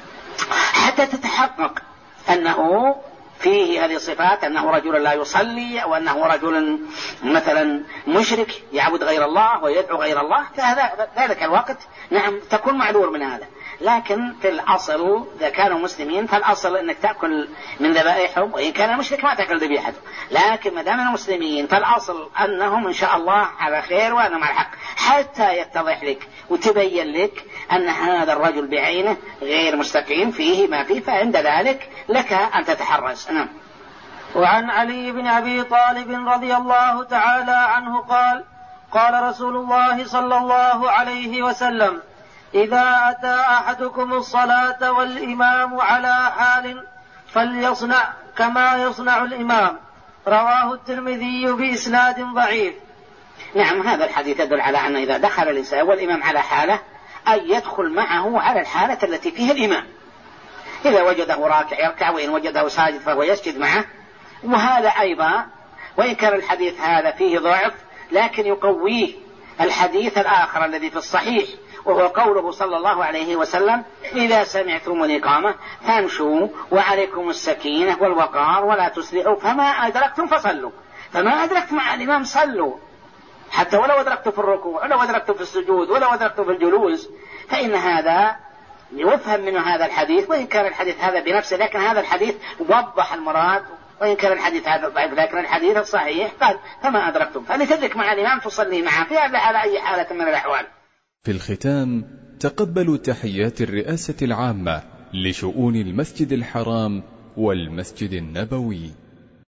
حتى تتحقق أنه فيه هذه الصفات، أنه رجل لا يصلي أو أنه رجل مثلا مشرك يعبد غير الله ويدعو غير الله. فهذا ذلك الوقت نعم تكون معذور من هذا. لكن في الأصل إذا كانوا مسلمين فالأصل أنك تأكل من ذبائحهم، وإن كان المشرك ما تأكل ذبيحته. لكن ما دام المسلمين فالأصل أنهم إن شاء الله على خير وأنا مع الحق، حتى يتضح لك وتبين لك أن هذا الرجل بعينه غير مستقيم فيه ما فيه، فعند ذلك لك أن تتحرز. نعم. وعن علي بن أبي طالب رضي الله تعالى عنه قال: قال رسول الله صلى الله عليه وسلم: إذا أتى أحدكم الصلاة والإمام على حال فليصنع كما يصنع الإمام. رواه الترمذي بإسناد ضعيف. نعم، هذا الحديث يدل على أن إذا دخل الإنسان والإمام على حالة أن يدخل معه على الحالة التي فيها الإمام. إذا وجده راكع يركع، وإن وجده ساجد فهو يسجد معه. وهذا أيضا وإن كان الحديث هذا فيه ضعف لكن يقويه الحديث الآخر الذي في الصحيح، وهو قوله صلى الله عليه وسلم: إذا سمعتم الإقامة فامشوا وعليكم السكينة والوقار ولا تسرعوا، فما أدركتم فصلوا. فما أدركت مع الإمام صلوا، حتى ولو أدركت في الركوع ولو أدركت في السجود ولو أدركت في الجلوس. فإن هذا يفهم منه هذا الحديث، وإن كان الحديث هذا بنفسه، لكن هذا الحديث وضح المراد. وإن كان الحديث هذا ضعيف لكن الحديث الصحيح قال: فما أدركتم، فلتدرك مع الإمام تصلي معه في على أي حالة من الأحوال. في الختام تقبلوا تحيات الرئاسة العامة لشؤون المسجد الحرام والمسجد النبوي.